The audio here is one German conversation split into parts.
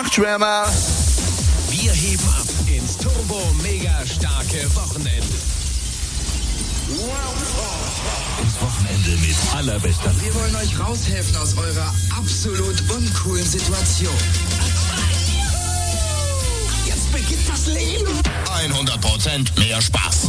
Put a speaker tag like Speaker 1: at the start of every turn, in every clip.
Speaker 1: Nachtschwärmer.
Speaker 2: Wir heben ab ins turbo-mega-starke Wochenende. Ins Wochenende mit allerbester.
Speaker 3: Wir wollen euch raushelfen aus eurer absolut uncoolen Situation. Jetzt beginnt das Leben.
Speaker 4: 100% mehr Spaß.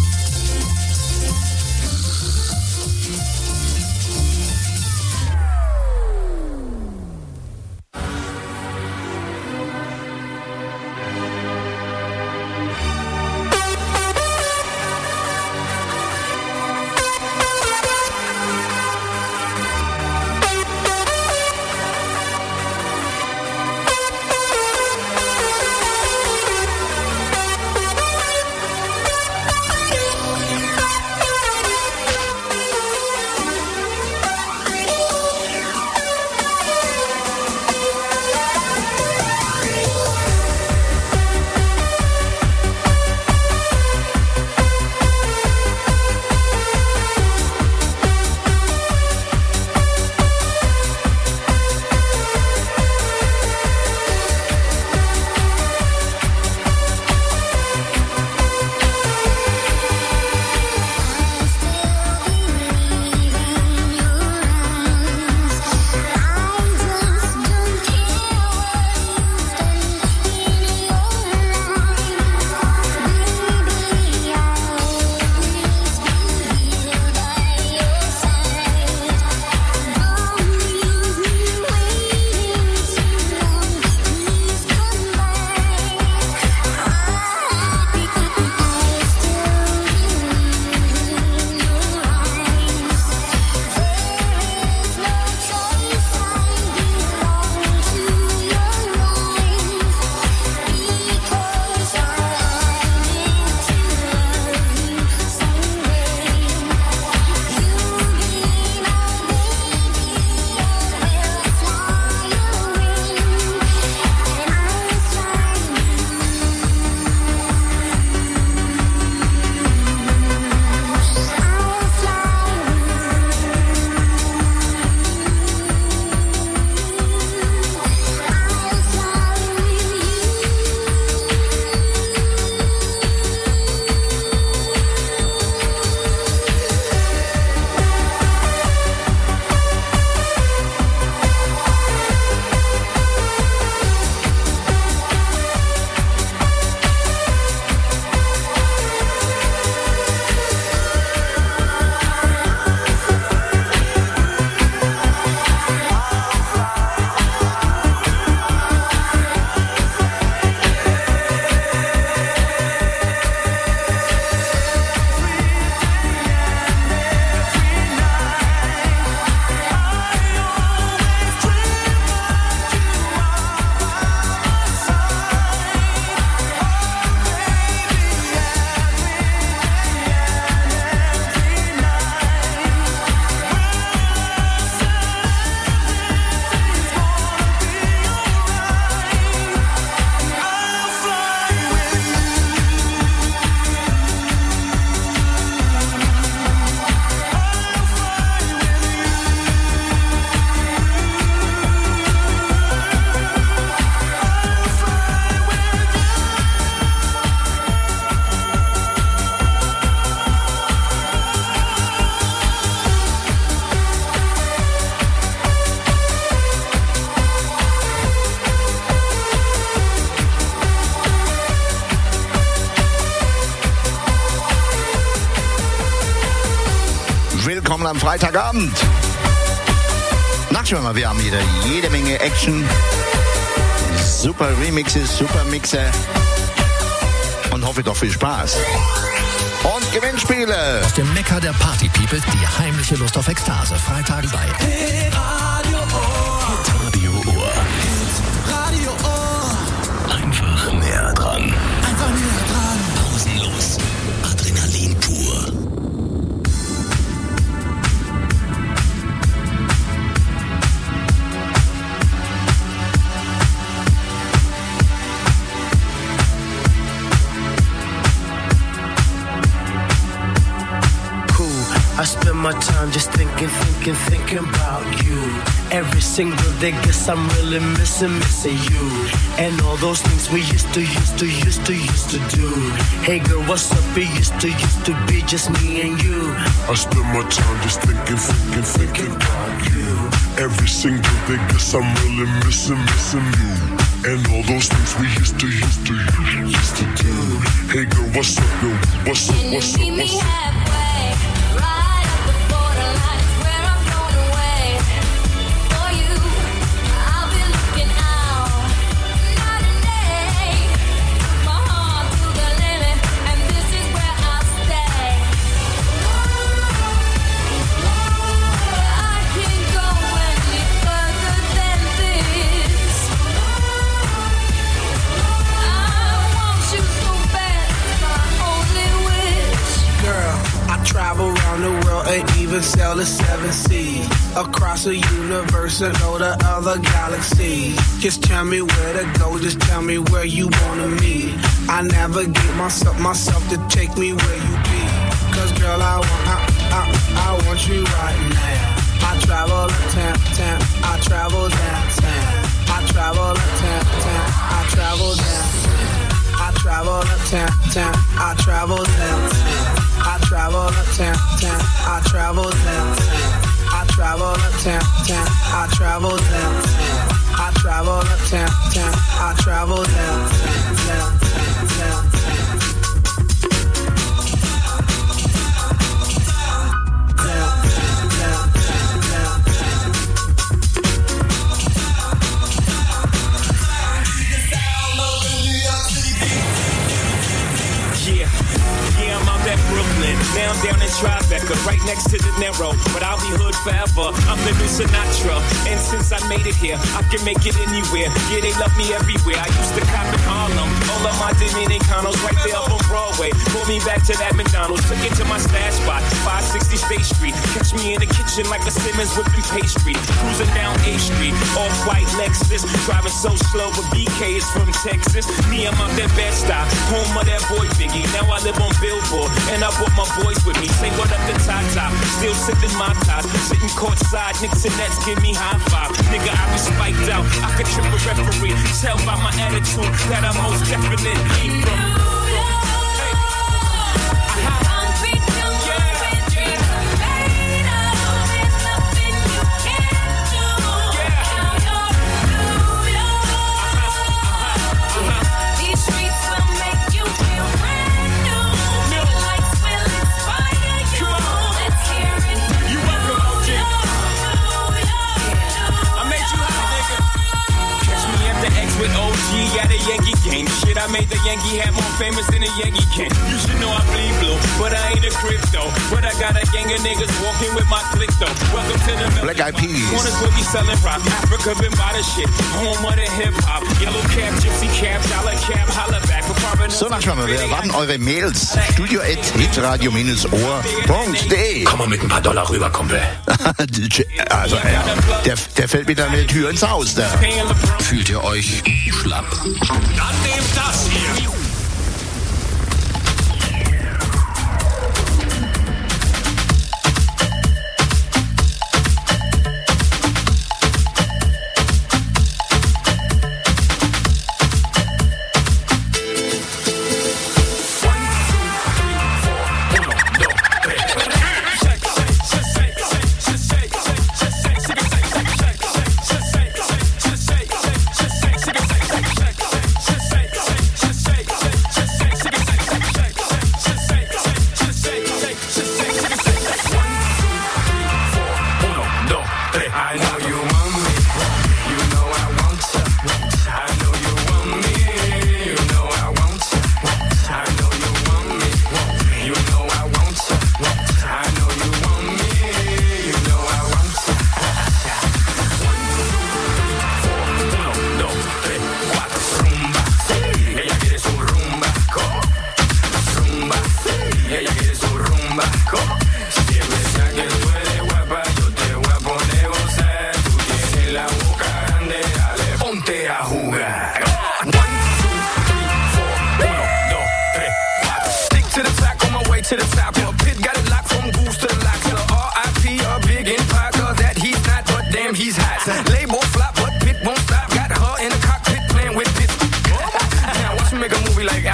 Speaker 1: Am Freitagabend. Nachtschwärmer, wir haben wieder jede Menge Action. Super Remixes, super Mixer. Und hoffe doch viel Spaß. Und Gewinnspiele.
Speaker 2: Aus dem Mekka der Party People, die heimliche Lust auf Ekstase. Freitag bei Radio Ohr. Radio Ohr. Einfach näher dran. Pausenlos. Adrenalin pur.
Speaker 5: I spend my time just thinking about you. Every single day, guess I'm really missing you. And all those things we used to do. Hey girl, what's up? It used to be just me and you.
Speaker 6: I spend my time just thinking about you. Every single day, guess I'm really missing you. And all those things we used to do. Hey girl, what's up, yo? What's up?
Speaker 7: Halfway, right at the borderline is where I'm going away. For you, I'll be looking out night and day. My heart to the limit, and this is where I'll stay. I can't go any further than this. I want you so bad, my only wish.
Speaker 5: Girl, I travel around the world and even sail the 7 seas. Across the universe and go to other galaxies. Just tell me where to go, just tell me where you wanna meet. I navigate myself to take me where you be. Cause girl, I want you right now. I travel uptown, I travel downtown. I travel uptown, I travel downtown. I travel uptown, I travel downtown. I travel uptown, I travel downtown. I travel uptown, I travel downtown. I travel uptown, I travel downtown.
Speaker 8: Brooklyn, now I'm down in Tribeca, right next to the Narrow, but I'll be hood forever. I'm living Sinatra, and since I made it here, I can make it anywhere. Yeah, they love me everywhere. I used to cop in Harlem, all of my Dominicanos right there up on Broadway. Pulled me back to that McDonald's, took it to my stash spot, 560 State Street. Catch me in the kitchen like a Simmons whipping pastry. Cruising down A Street, off-white Lexus, driving so slow, but BK is from Texas. Me, I'm out that Bed-Stuy, home of that boy Biggie. Now I live on Billboard, and I brought my boys with me. Say what up to Tata, still sipping my ties. Sitting courtside, Knicks and Nets give me high five. Nigga, I be spiked out, I could trip a referee. Tell by my attitude that I'm most definitely from. With OG at a Yankee game. Shit, I made the Yankee hat more famous than a Yankee can. You should know I bleed blue, but I ain't a crypto. But I got a gang of niggas walking with my click though. Welcome to the
Speaker 1: Black Eyed Peas.
Speaker 8: Corners will be selling rock. Africa been by the shit. Home of the hip hop. Yellow cap, gypsy cap, dollar cap, holla back.
Speaker 1: So, na schauen wir, wer warten eure Mails? studio@hitradio-ohr.de.
Speaker 2: Komm mal mit ein paar Dollar rüber, Kumpel.
Speaker 1: Also, der fällt mir dann mit der Tür ins Haus, da.
Speaker 2: Fühlt ihr euch schlapp?
Speaker 8: Dann nehmt das hier.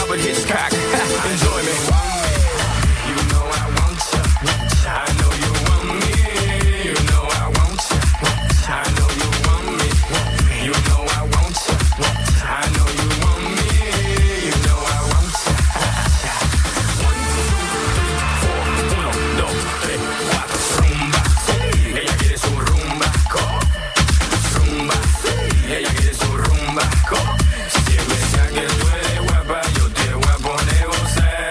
Speaker 8: Robert Hitchcock. Enjoy me. You know I want you. I know you want me. You know I want you. I know you want me. You know I want you. I know you want me. You know I want you. 1, 2, 3, 4. Rumba. Ella quiere su rumba. Rumba. Ella quiere su rumba. Si es verdad que tú eres guapa, yo te voy a poner gozar.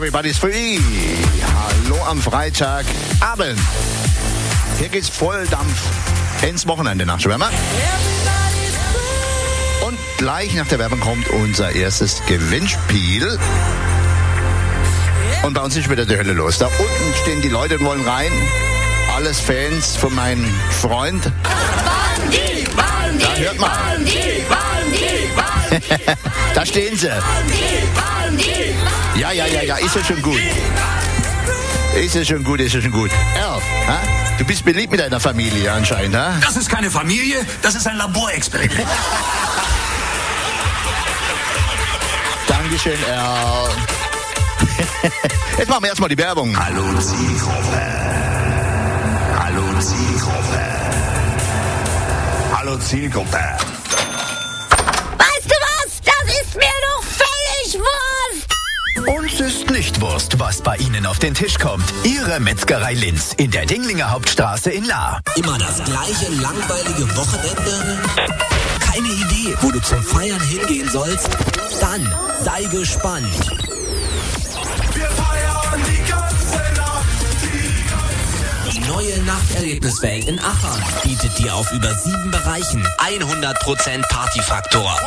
Speaker 1: Everybody's free. Hallo am Freitagabend. Hier geht's voll Dampf ins Wochenende nach Schwärmer. Und gleich nach der Werbung kommt unser erstes Gewinnspiel. Und bei uns ist wieder die Hölle los. Da unten stehen die Leute und wollen rein. Alles Fans von meinem Freund. Da hört man. Da stehen sie. Ja, ist ja schon gut. Ist ja schon gut. Al, du bist beliebt mit deiner Familie anscheinend, ha?
Speaker 9: Das ist keine Familie, das ist ein Laborexperiment.
Speaker 1: Dankeschön, Al. Jetzt machen wir erstmal die Werbung.
Speaker 9: Hallo Zielgruppe.
Speaker 7: Weißt du was? Das ist mir doch völlig Wurst!
Speaker 2: Uns ist nicht Wurst, was bei Ihnen auf den Tisch kommt. Ihre Metzgerei Linz in der Dinglinger Hauptstraße in Lahr.
Speaker 10: Immer das gleiche langweilige Wochenende? Keine Idee, wo du zum Feiern hingehen sollst? Dann sei gespannt.
Speaker 9: Wir feiern die ganze Nacht.
Speaker 10: Die neue Nachterlebniswelt in Achern bietet dir auf über 7 Bereichen 100% Partyfaktor.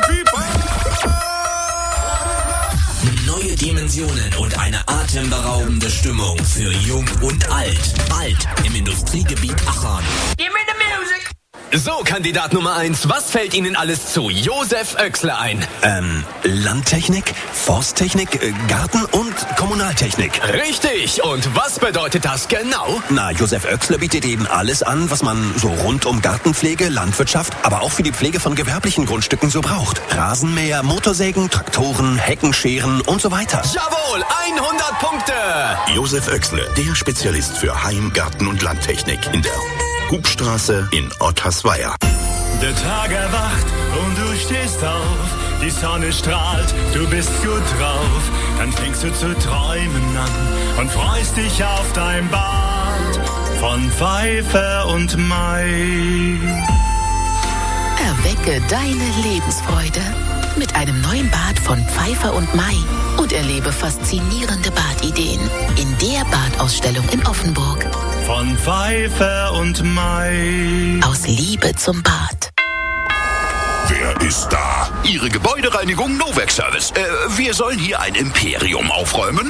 Speaker 10: Neue Dimensionen und eine atemberaubende Stimmung für Jung und Alt. Bald im Industriegebiet Achern.
Speaker 2: So, Kandidat Nummer 1, was fällt Ihnen alles zu Josef Oechsle ein?
Speaker 11: Landtechnik, Forsttechnik, Garten- und Kommunaltechnik.
Speaker 2: Richtig, und was bedeutet das genau?
Speaker 11: Na, Josef Oechsle bietet eben alles an, was man so rund um Gartenpflege, Landwirtschaft, aber auch für die Pflege von gewerblichen Grundstücken so braucht. Rasenmäher, Motorsägen, Traktoren, Heckenscheren und so weiter.
Speaker 2: Jawohl, 100 Punkte!
Speaker 12: Josef Oechsle, der Spezialist für Heim-, Garten- und Landtechnik in der Hubstraße in Ottersweier.
Speaker 13: Der Tag erwacht und du stehst auf, die Sonne strahlt, du bist gut drauf, dann fängst du zu träumen an und freust dich auf dein Bad von Pfeiffer und Mai.
Speaker 14: Erwecke deine Lebensfreude mit einem neuen Bad von Pfeiffer und Mai und erlebe faszinierende Badideen in der Badausstellung in Offenburg.
Speaker 13: Von Pfeiffer und Mai.
Speaker 14: Aus Liebe zum Bad.
Speaker 12: Wer ist da? Ihre Gebäudereinigung Novec Service. Wir sollen hier ein Imperium aufräumen.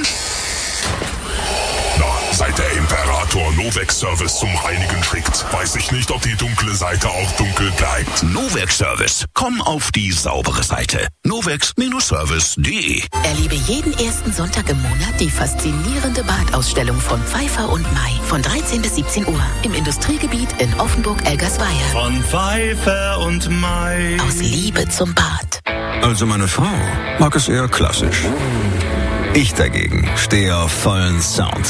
Speaker 6: Na, seit der Imperator Novec Service zum Reinigen schickt, weiß ich nicht, ob die dunkle Seite auch dunkel bleibt.
Speaker 12: Novec Service. Komm auf die saubere Seite. Novex-service.de.
Speaker 14: Erlebe jeden ersten Sonntag im Monat die faszinierende Badausstellung von Pfeiffer und Mai von 13 bis 17 Uhr im Industriegebiet in Offenburg-Elgersweier.
Speaker 13: Von Pfeiffer und Mai.
Speaker 14: Aus Liebe zum Bad.
Speaker 11: Also meine Frau mag es eher klassisch. Ich dagegen stehe auf vollen Sound.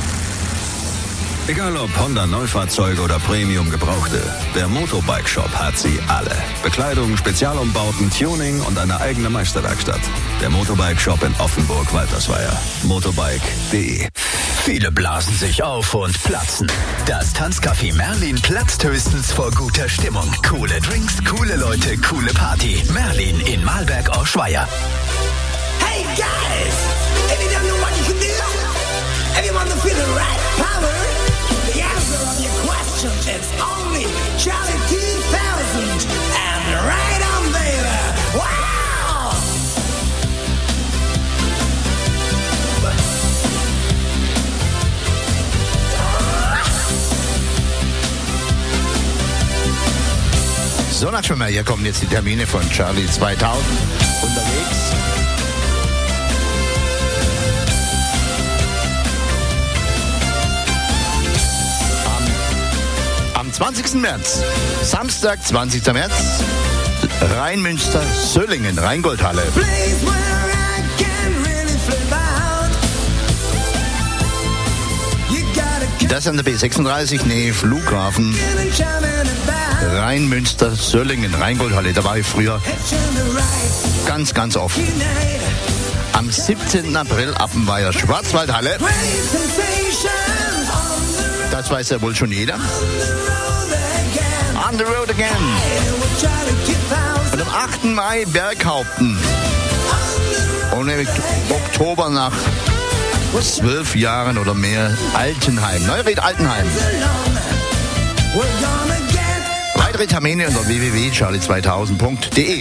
Speaker 11: Egal ob Honda Neufahrzeuge oder Premium Gebrauchte, der Motorbike Shop hat sie alle. Bekleidung, Spezialumbauten, Tuning und eine eigene Meisterwerkstatt. Der Motorbike Shop in Offenburg-Waltersweier. Motorbike.de.
Speaker 2: Viele blasen sich auf und platzen. Das Tanzcafé Merlin platzt höchstens vor guter Stimmung. Coole Drinks, coole Leute, coole Party. Merlin in Mahlberg-Auschweier.
Speaker 15: Hey guys, if you don't know what you can do, if you want to feel the right power, the answer of your question is only Charlie 2000 and right on baby. Wow!
Speaker 1: So, Nachschwimmer, hier kommen jetzt die Termine von Charlie 2000 unterwegs. Am 20. März, Samstag, 20. März, Rheinmünster, Söllingen, Rheingoldhalle. Das an der B36, nee, Flughafen. Rheinmünster, Söllingen, Rheingoldhalle, da war ich früher ganz, ganz oft. Am 17. April, Appenweier, Schwarzwaldhalle. Das weiß ja wohl schon jeder. On the road again. Und am 8. Mai, Berghaupten. Und im Oktober nach 12 Jahren oder mehr Altenheim. Neuried Altenheim. Weitere Termine unter www.charlie2000.de.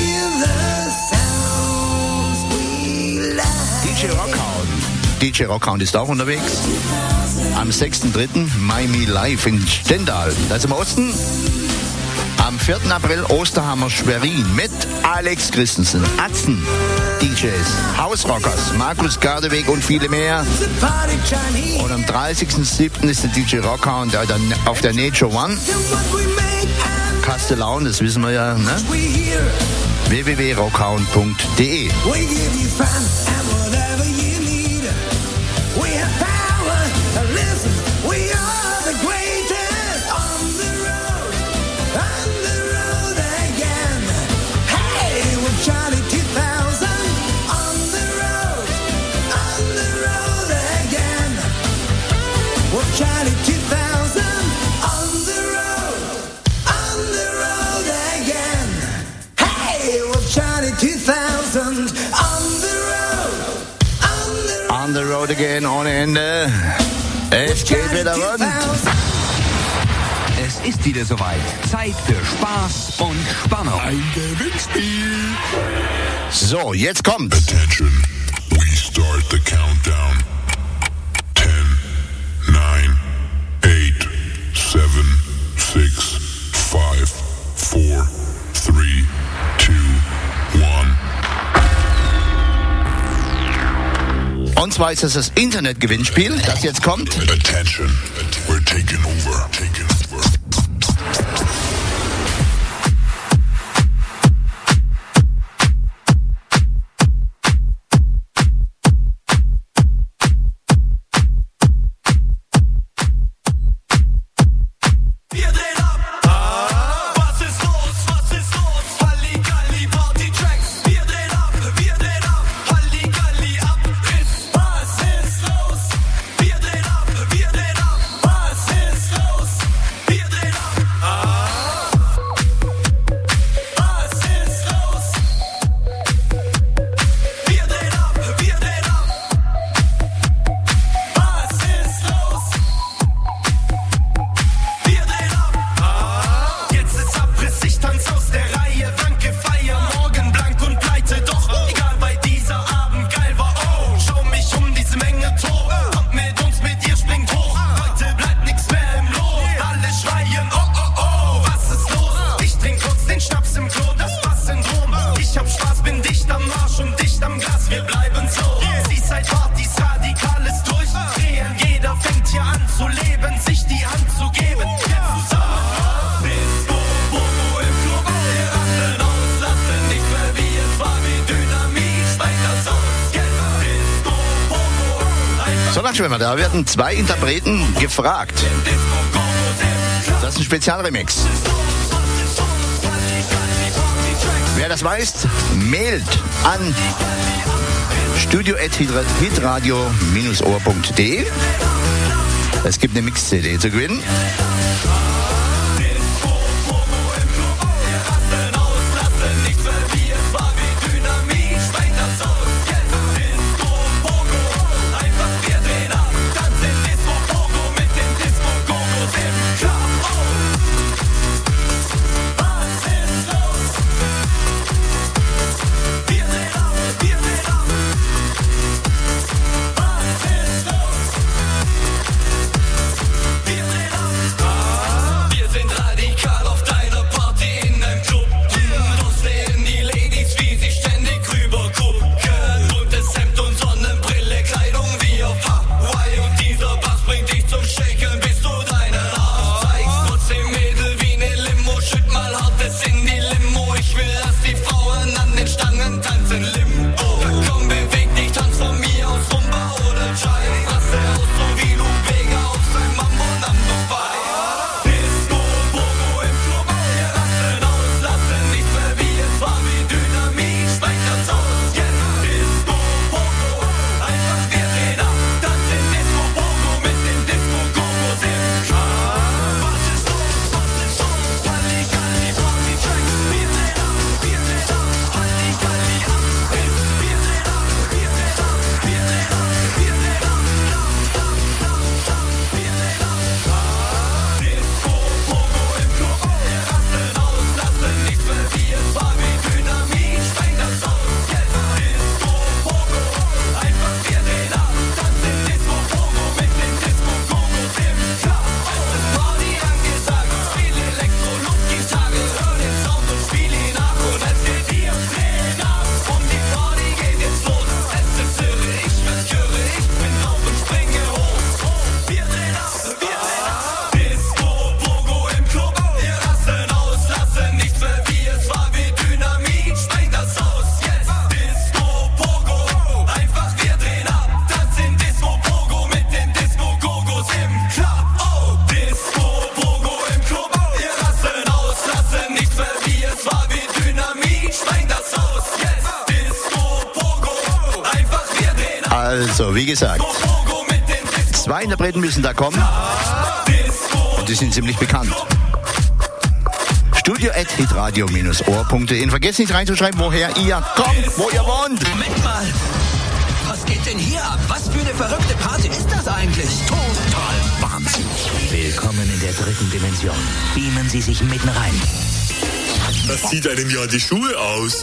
Speaker 1: DJ Rockhound ist auch unterwegs. Am 6.3. Miami Live in Stendal. Das ist im Osten. Am 4. April Osterhammer Schwerin mit Alex Christensen, Atzen, DJs, Hausrockers, Markus Gardeweg und viele mehr. Und am 30.07. ist der DJ Rockhound auf der Nature One. Kastellaun, das wissen wir ja, ne? www.rockhound.de. On the road again, ohne Ende. Es geht wieder rund.
Speaker 16: Es ist wieder soweit. Zeit für Spaß und Spannung.
Speaker 6: Ein Gewinnspiel.
Speaker 1: So, jetzt kommt's.
Speaker 6: Attention, we start the countdown. 10, 9, 8, 7, 6, 5, 4, 3, 2, 1.
Speaker 1: Und zwar ist das Internet-Gewinnspiel, das jetzt kommt.
Speaker 6: Attention, we're taking over.
Speaker 1: Da werden 2 Interpreten gefragt. Das ist ein Spezialremix. Wer das weiß, mailt an studio@hitradio-ohr.de. Es gibt eine Mix-CD zu gewinnen. Aber wie gesagt, 2 Interpreten müssen da kommen. Und die sind ziemlich bekannt. studio@hitradio-ohr.de. Vergesst nicht reinzuschreiben, woher ihr kommt, wo ihr wohnt.
Speaker 10: Moment mal. Was geht denn hier ab? Was für eine verrückte Party ist das eigentlich? Total Wahnsinn.
Speaker 17: Willkommen in der 3. Dimension. Beamen Sie sich mitten rein.
Speaker 9: Das zieht einem ja die Schuhe aus.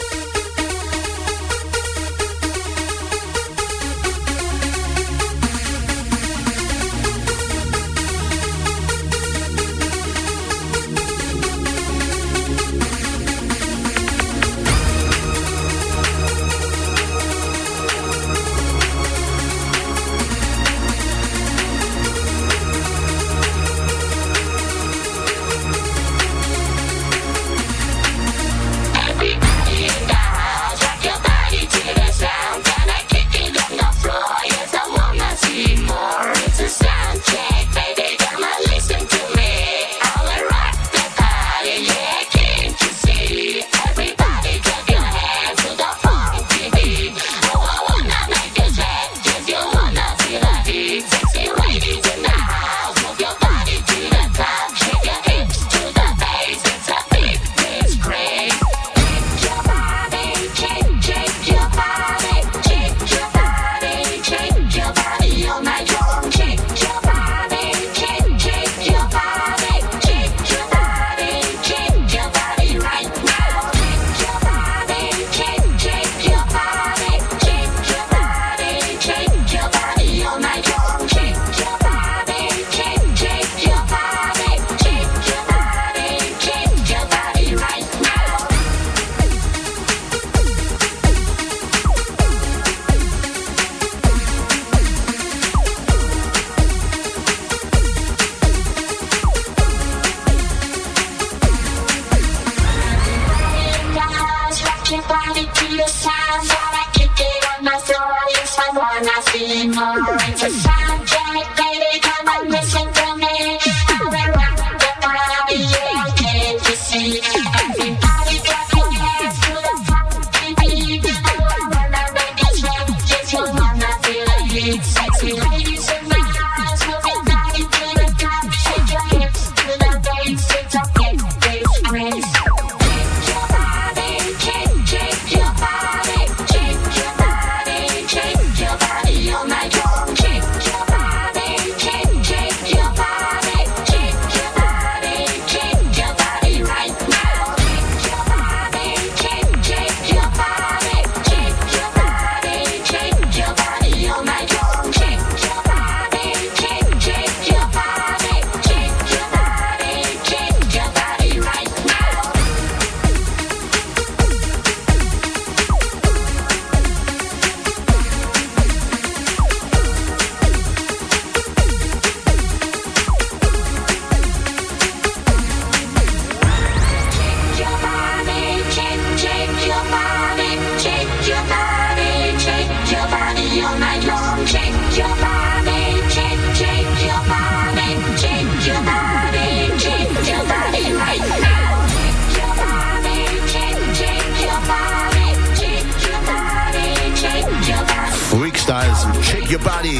Speaker 1: Freakstyles, Shake Your Body.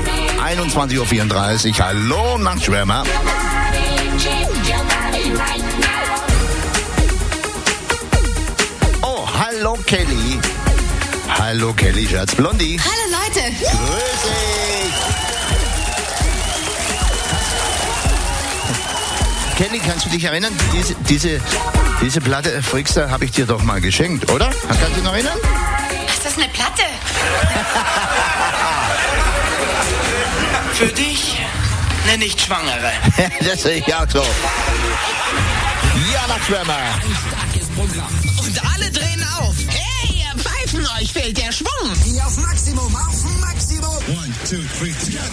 Speaker 1: 21:34 Uhr. Hallo, Nachtschwärmer. Oh, hallo Kelly. Hallo Kelly, Scherz Blondie.
Speaker 18: Hallo Leute.
Speaker 1: Grüß dich. Kelly, kannst du dich erinnern? Diese Platte Freakstyle habe ich dir doch mal geschenkt, oder? Kannst du dich noch erinnern?
Speaker 18: Ist das eine Platte?
Speaker 19: Für dich eine Nicht-Schwangere.
Speaker 1: Das sehe ich auch so. Ja, Nachtschwärmer.
Speaker 10: Ein starkes Programm. Und alle drehen auf. Hey, ihr Pfeifen, euch fehlt der Schwung.
Speaker 15: Auf Maximum, auf Maximum.
Speaker 9: 1, 2, 3, together.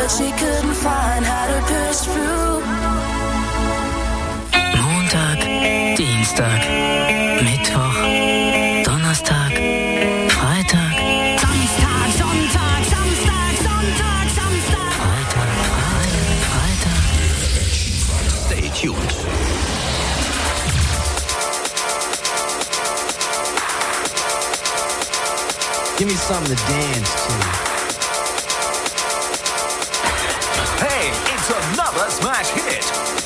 Speaker 7: but she couldn't find how to pierce through.
Speaker 18: Montag, Dienstag, Mittwoch, Donnerstag, Freitag,
Speaker 7: Samstag, Sonntag, Samstag, Sonntag, Samstag.
Speaker 18: Freitag.
Speaker 2: Stay tuned.
Speaker 20: Give me something to dance to.
Speaker 2: Hey, it's another smash hit.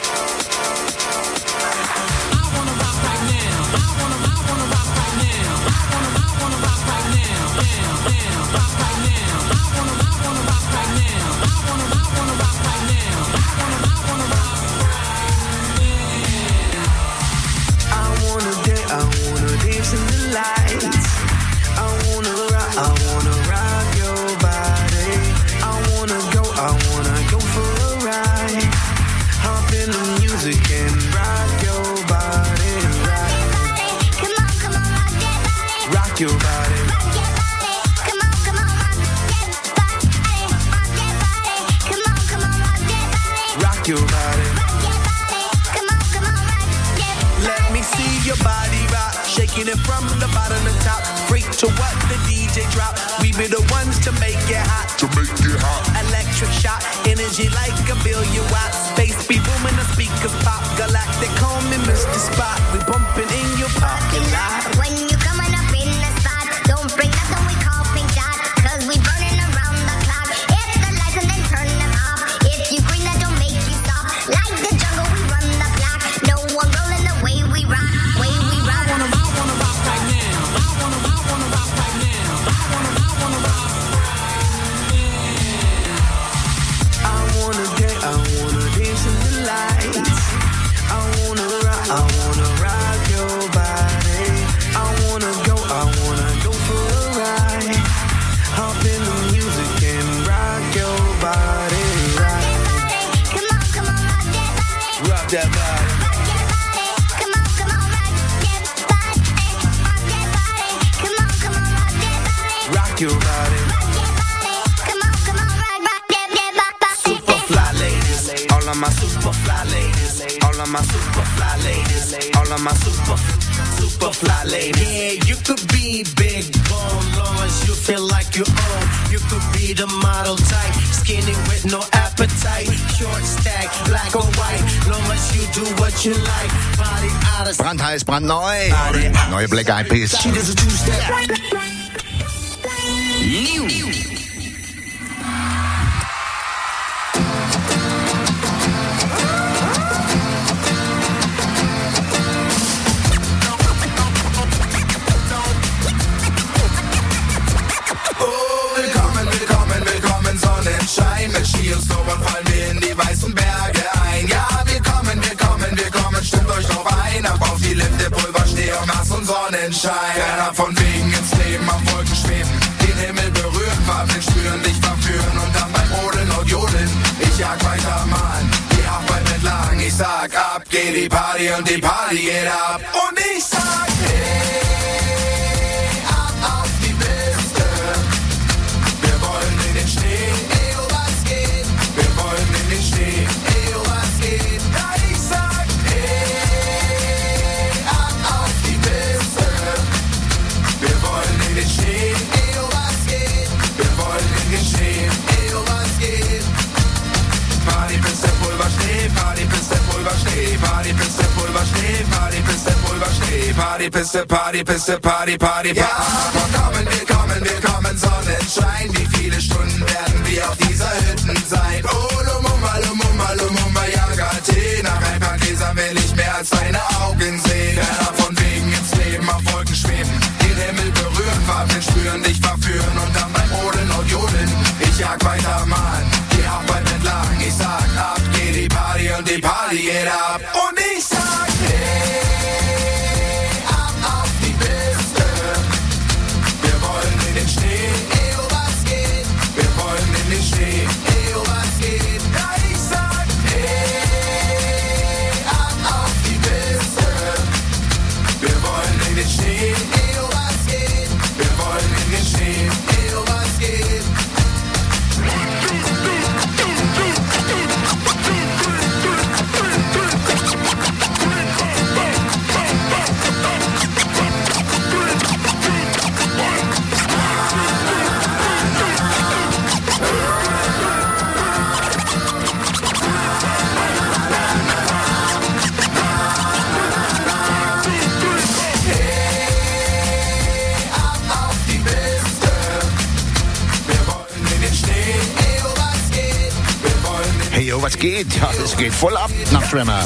Speaker 5: I wanna dance in the lights. I wanna rock your body. I wanna go for a ride. Hop in the music and rock your body.
Speaker 7: Come on, rock that body.
Speaker 5: Rock your body.
Speaker 7: Rock your body. Come on, rock that body. Rock that body. Come on, rock that body.
Speaker 5: Rock your body.
Speaker 7: Rock your body. Come on, rock that body.
Speaker 5: Let me see your body rock, shaking it from the bottom to top. Freak to what the DJ drop. We be the ones to make it hot. Electric shock, energy like a billion watts. Space be booming, the speakers pop. Galactic, call me Mr. Spot. We bumping in your parking lot.
Speaker 7: When you coming up in the spot, don't bring nothing we call pink dot. Cause we burning around the clock. Hit the lights and then turn them off. If you green, that don't make you stop. Like the jungle, we run the clock. No one rolling the way we rock. Way we rock. I wanna rock right now. I wanna rock right now. I wanna rock.
Speaker 5: I wanna dance in the lights. I wanna rock your body. I wanna go for a ride. Hop in the music and rock your body.
Speaker 7: Come on, rock that body.
Speaker 5: Rock that body.
Speaker 7: Rock your body. Come on, rock that body. Rock that body. Come on, rock that body.
Speaker 5: Rock your body.
Speaker 7: Rock your body. Come on, rock that body.
Speaker 5: Super fly ladies. All of my super fly ladies. All of my super fly ladies. All of my super fly ladies.
Speaker 15: Yeah, you could be big bone, long as you feel like you own. You could be the model type, skinny with no appetite. Short stack, black or white, long as you do what you like. Body out of
Speaker 1: Brandheiß, brandneu. Neue Black Eyed Peas.
Speaker 15: She does a two-step.
Speaker 2: New.
Speaker 3: Willkommen, Sonnenschein. Mit Ski und Snowboard fallen wir in die weißen Berge ein. Ja, wir kommen, stimmt euch drauf ein. Ab auf die Lifte, Pulverschnee und Nass und Sonnenschein. Fernab von Wegen ins Leben, am Wolken schweben. Den Himmel berühren, Farben spüren, dich verführen. Und dann beim Rodeln und Jodeln, ich jag weiter, Mann. Die Arbeit entlang, ich sag ab, geht die Party und die Party geht ab. Und ich sag, hey, ab auf die Piste. Wir wollen in den Schnee, oh was geht. Wir wollen in den Schnee, oh was geht. Ja, ich sag, hey, ab auf die Piste. Wir wollen in den Schnee, oh was geht. Wir wollen in den Schnee, oh was geht. Partypiste, Pulverschnee, Partypiste, Pulverschnee, Partypiste, Pulverschnee, Partypiste, Pulverschnee, Partypiste, Partypiste, Party. Ja, willkommen, Sonnenschein. Wie viele Stunden werden wir auf dieser Hütten sein? Oh, Lumumba, Jagate. Nach ein paar Gläsern will ich mehr als deine Augen sehen. Fernab von Wegen ins Leben, auf Wolken schweben. Den Himmel berühren, Farben spüren, dich verführen. Und dann beim Rodeln und Jodeln, ich jag weiter, Mann. Die Arbeit entlang, ich sag ab, geht die Party und die Party geht ab. Und ich sag, hey, ab auf die Piste. Wir wollen in den Schnee, oh was geht. Wir wollen in den Schnee, oh was geht. Ja, ich sag, hey, ab auf die Piste.
Speaker 1: was geht? Ja, es geht voll ab nach Schwemmer.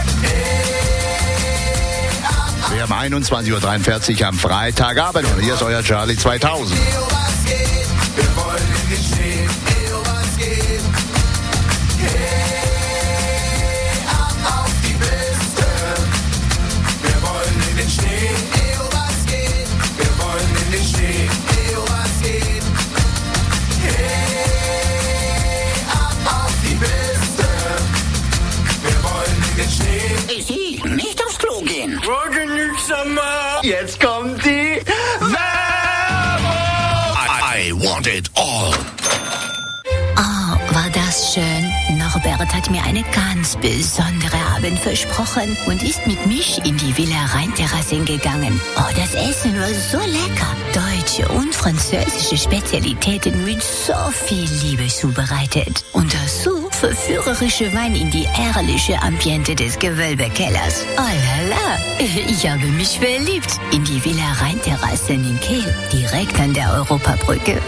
Speaker 1: Wir haben 21.43 Uhr am Freitagabend und hier ist euer Charlie 2000.
Speaker 3: Wir wollen in den Schnee, was geht? Hey, ab auf die Piste. Wir wollen in den Schnee, was geht? Wir wollen in den Schnee, was geht? Hey, ab auf die Piste. Wir wollen in den Schnee.
Speaker 15: Sie, nicht aufs Klo gehen.
Speaker 3: Jetzt kommt die
Speaker 12: I want it all.
Speaker 14: Oh, war das schön. Norbert hat mir eine ganz besondere Abend versprochen und ist mit mich in die Villa Rheinterrassen gegangen. Oh, das Essen war so lecker. Deutsche und französische Spezialitäten mit so viel Liebe zubereitet. Und dazu verführerische Wein in die herrliche Ambiente des Gewölbekellers. Oh la la, ich habe mich verliebt in die Villa Rheinterrassen in Kehl, direkt an der Europabrücke.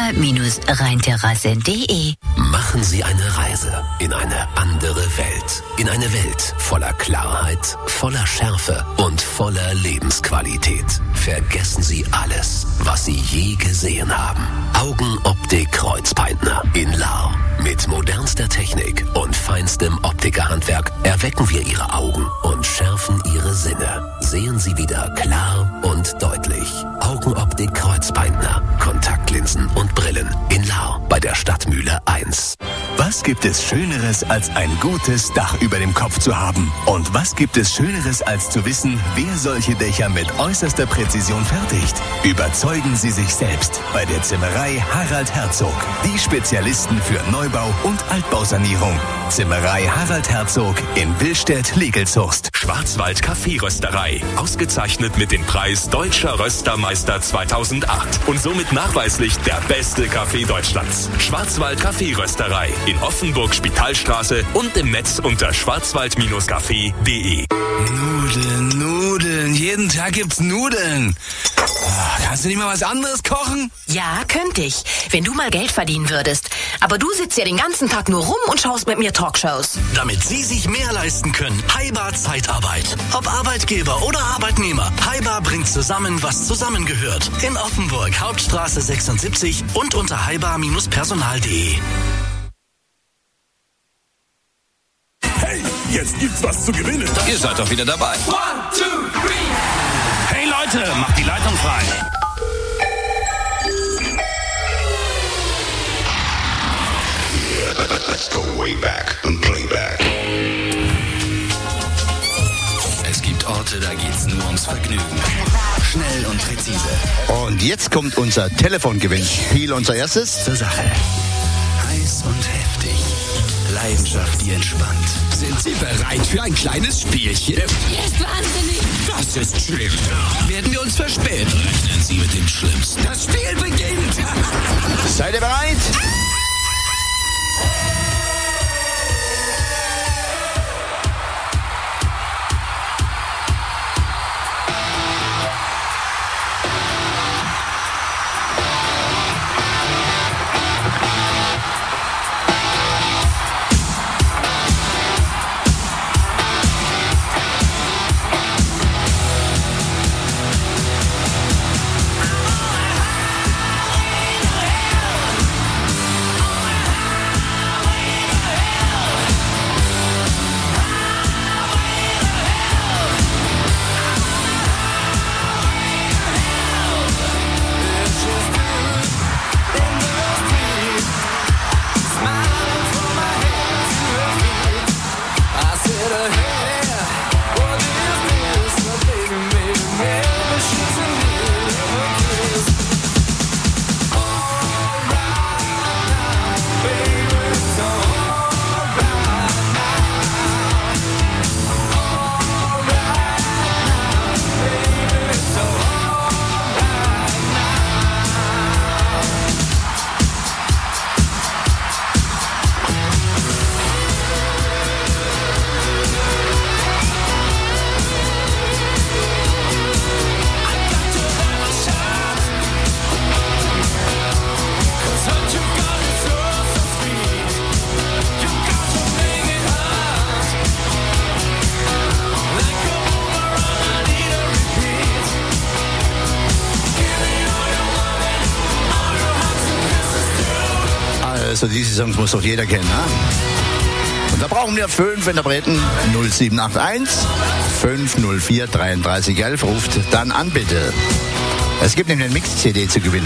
Speaker 14: Villa-Rheinterrassen.de.
Speaker 2: Machen Sie eine Reise in eine andere Welt. In eine Welt voller Klarheit, voller Schärfe und voller Lebensqualität. Vergessen Sie alles, was Sie je gesehen haben. Augenoptik Kreuzpeitner in Lahr. Mit modernster Technik und feinstem Optikerhandwerk erwecken wir Ihre Augen und schärfen Ihre Sinne. Sehen Sie wieder klar und deutlich. Augenoptik Kreuzpeitner. Kontaktlinsen und Brillen in Lahr bei der Stadtmühle 1.
Speaker 21: Was gibt es Schöneres, als ein gutes Dach über dem Kopf zu haben? Und was gibt es Schöneres, als zu wissen, wer solche Dächer mit äußerster Präzision fertigt? Überzeugen Sie sich selbst bei der Zimmerei Harald Herzog. Die Spezialisten für Neubau und Altbausanierung. Zimmerei Harald Herzog in Willstedt-Legelzurst.
Speaker 22: Schwarzwald Kaffeerösterei. Ausgezeichnet mit dem Preis Deutscher Röstermeister 2008. Und somit nachweislich der beste Kaffee Deutschlands. Schwarzwald Kaffeerösterei in Offenburg Spitalstraße und im Netz unter schwarzwald-kaffee.de.
Speaker 23: Nudeln. Jeden Tag gibt's Nudeln. Kannst du nicht mal was anderes kochen?
Speaker 24: Ja, könnte ich, wenn du mal Geld verdienen würdest. Aber du sitzt ja den ganzen Tag nur rum und schaust mit mir Talkshows.
Speaker 2: Damit Sie sich mehr leisten können, Heibar Zeitarbeit. Ob Arbeitgeber oder Arbeitnehmer, Heibar bringt zusammen, was zusammengehört. In Offenburg, Hauptstraße 76 und unter heibar-personal.de.
Speaker 9: Hey, jetzt gibt's was zu gewinnen.
Speaker 11: Ihr seid doch wieder dabei.
Speaker 9: 1, 2, 3.
Speaker 11: Hey Leute, macht die Leitung frei.
Speaker 12: Let's go way back and play back.
Speaker 2: Es gibt Orte, da geht's nur ums Vergnügen. Schnell und präzise.
Speaker 1: Und jetzt kommt unser Telefongewinnspiel, unser erstes.
Speaker 2: Zur Sache. Heiß und heftig. Leidenschaft, die entspannt.
Speaker 25: Sind Sie bereit für ein kleines Spielchen?
Speaker 7: Ist wahnsinnig.
Speaker 25: Das ist schlimm. Werden wir uns verspäten?
Speaker 2: Rechnen Sie mit dem Schlimmsten.
Speaker 25: Das Spiel beginnt.
Speaker 1: Seid ihr bereit? Also diese Songs muss doch jeder kennen, ne? Und da brauchen wir 5 Interpreten. 0781 504 3311. Ruft dann an, bitte. Es gibt nämlich eine Mix-CD zu gewinnen.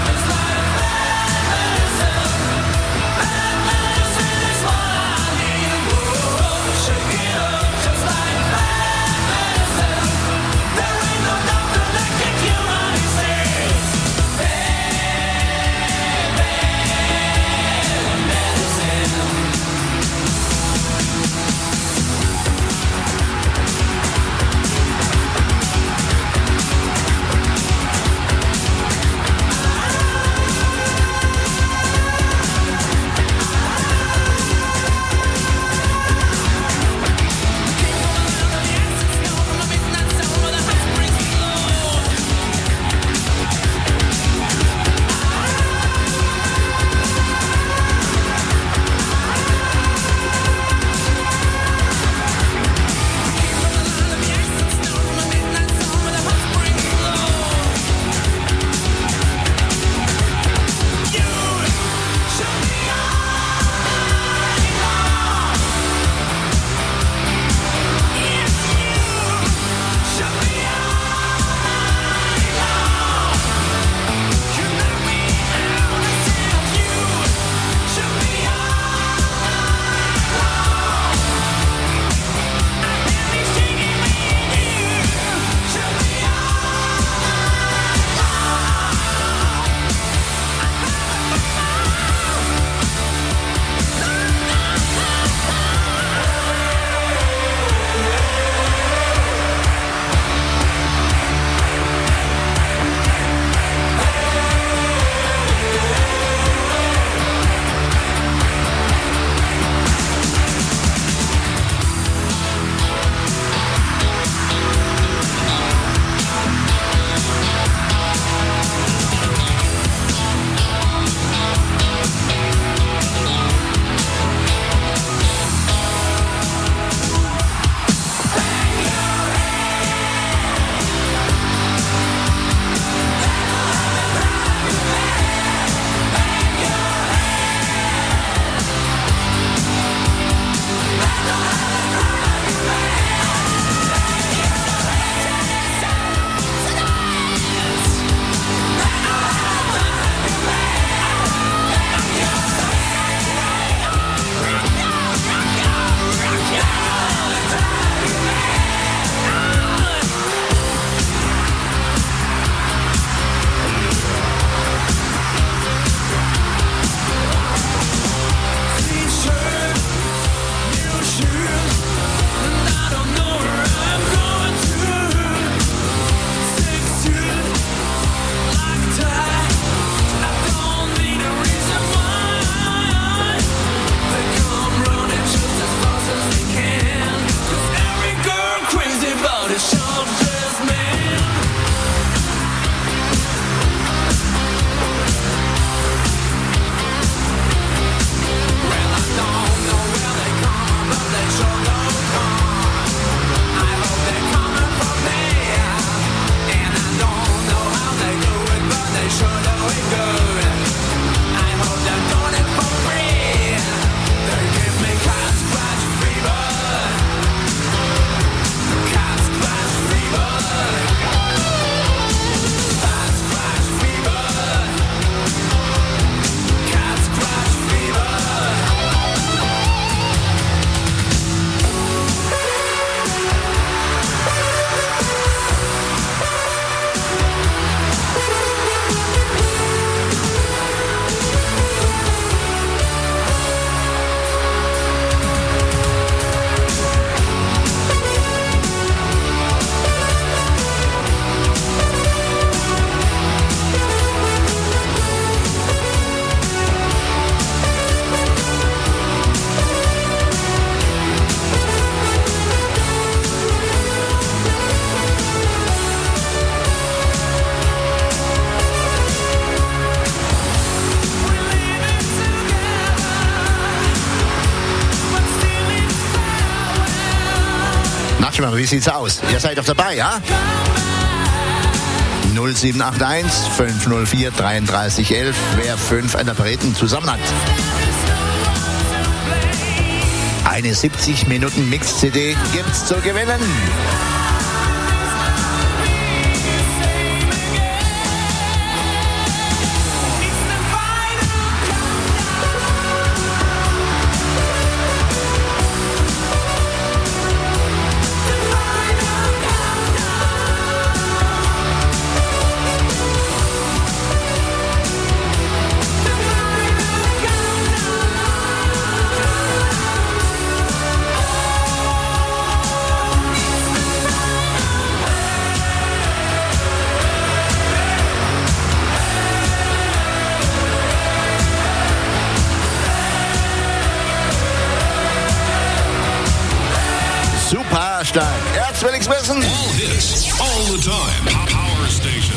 Speaker 1: Mal, wie sieht's aus? Ihr seid doch dabei, ja? 0781 504 3311, wer 5 Interpreten zusammen hat. Eine 70 Minuten Mix-CD gibt's zu gewinnen. Super stark. Jetzt will ich's wissen.
Speaker 3: All hits, all the time. Power Station.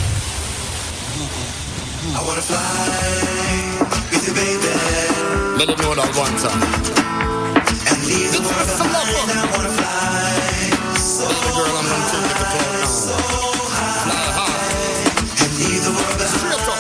Speaker 15: I wanna fly with you, baby.
Speaker 1: Let it know that one time.
Speaker 15: And leave the world behind. I wanna fly so
Speaker 1: girl, I'm gonna take it to cloud now.
Speaker 15: so high. And leave the world behind.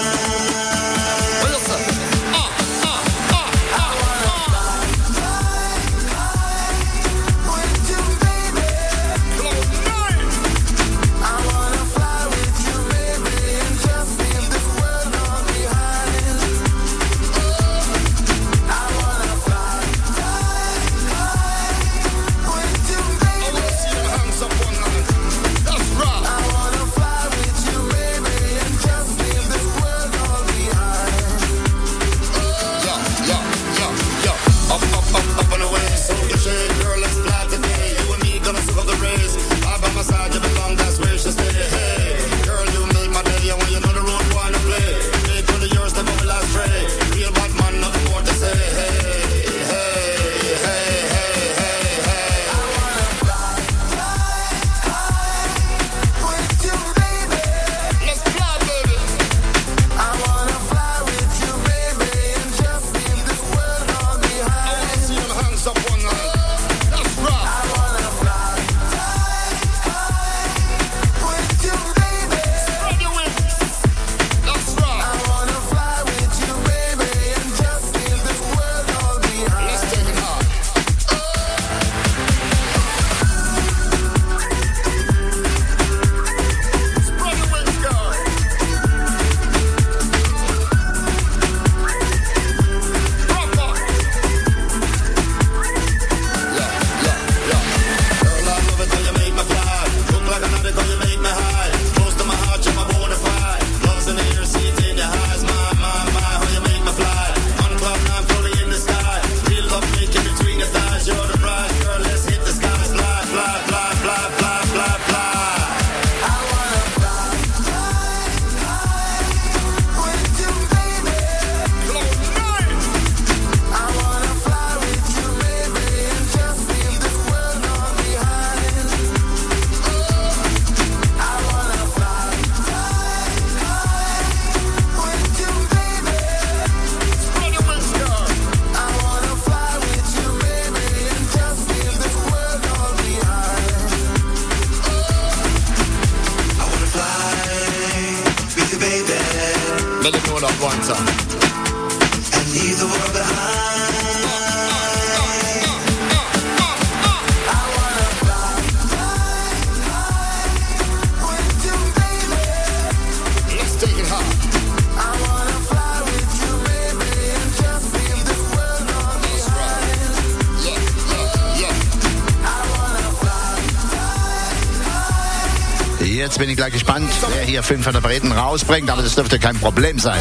Speaker 1: Jetzt bin ich gleich gespannt, wer hier 5 Interpreten rausbringt, aber das dürfte kein Problem sein.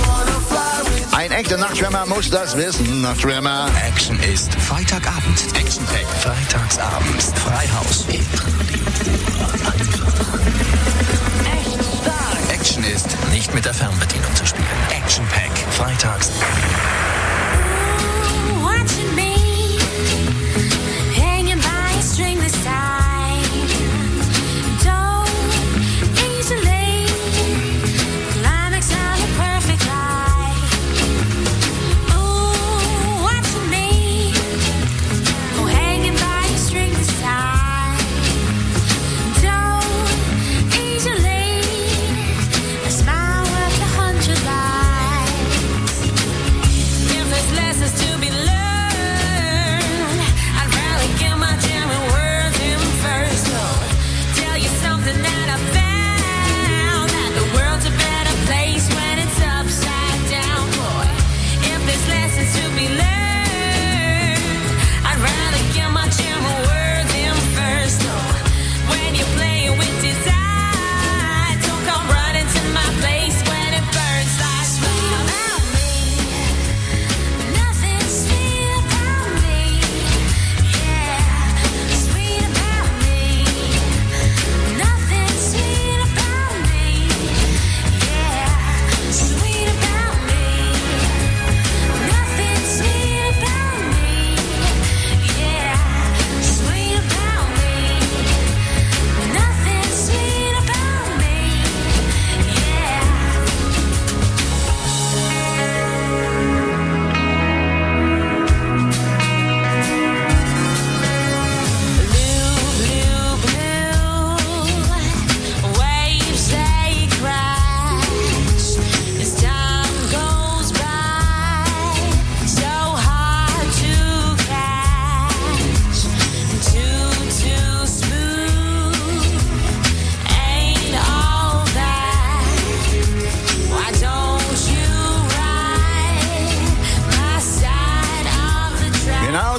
Speaker 1: Ein echter Nachtschwärmer muss das wissen. Nachtschwärmer.
Speaker 2: Action ist Freitagabend. Action Pack. Freitagsabends. Freihaus. Action ist nicht mit der Fernbedienung zu spielen. Action Pack. Freitags.
Speaker 7: Watching me, hanging by a string this side. Don't easily climax of a perfect life. Ooh, watching me, oh, hanging by a string this side. Don't easily a smile worth 100 lives.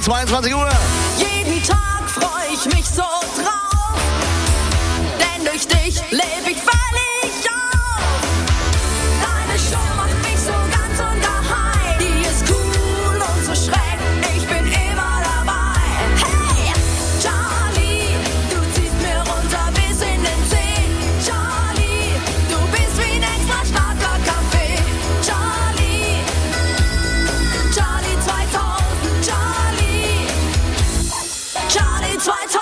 Speaker 1: 22 Uhr.
Speaker 7: Jeden Tag freu ich mich so drauf, denn durch dich lebe ich völlig auf. Deine Show macht mich so ganz ungeheim, die ist cool und so schräg, ich bin immer dabei. Hey, Charlie, du ziehst mir runter bis in den Zeh. Charlie, du bist wie ein extra starker Kaffee. Charlie, Charlie 2000, Charlie 2000.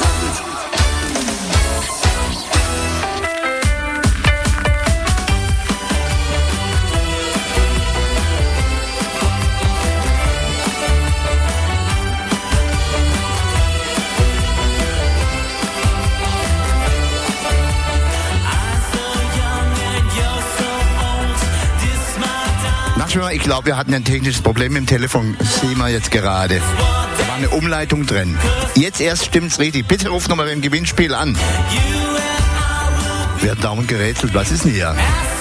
Speaker 1: Ich glaube, wir hatten ein technisches Problem im Telefon. Das sehen wir jetzt gerade. Da war eine Umleitung drin. Jetzt erst stimmt's richtig. Bitte ruft nochmal beim Gewinnspiel an. Wir haben dauernd gerätselt. Was ist denn hier?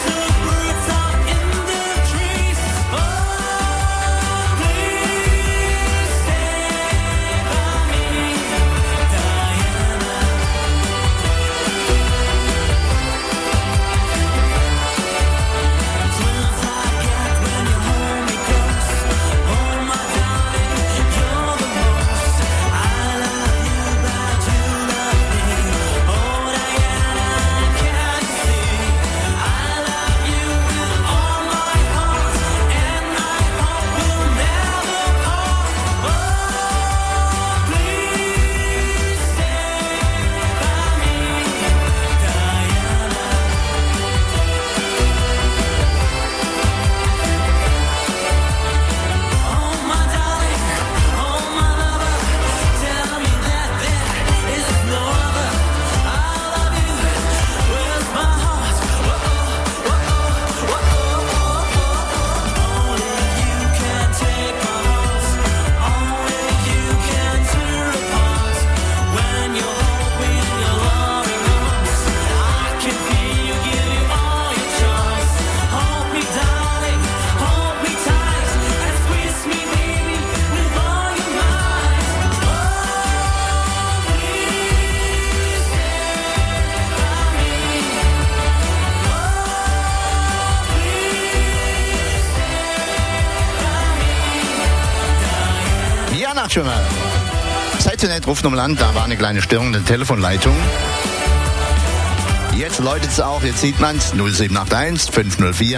Speaker 1: Schon mal. Seid so nett, ruft nochmal an, da war eine kleine Störung in der Telefonleitung. Jetzt läutet es auch, jetzt sieht man es, 0781 504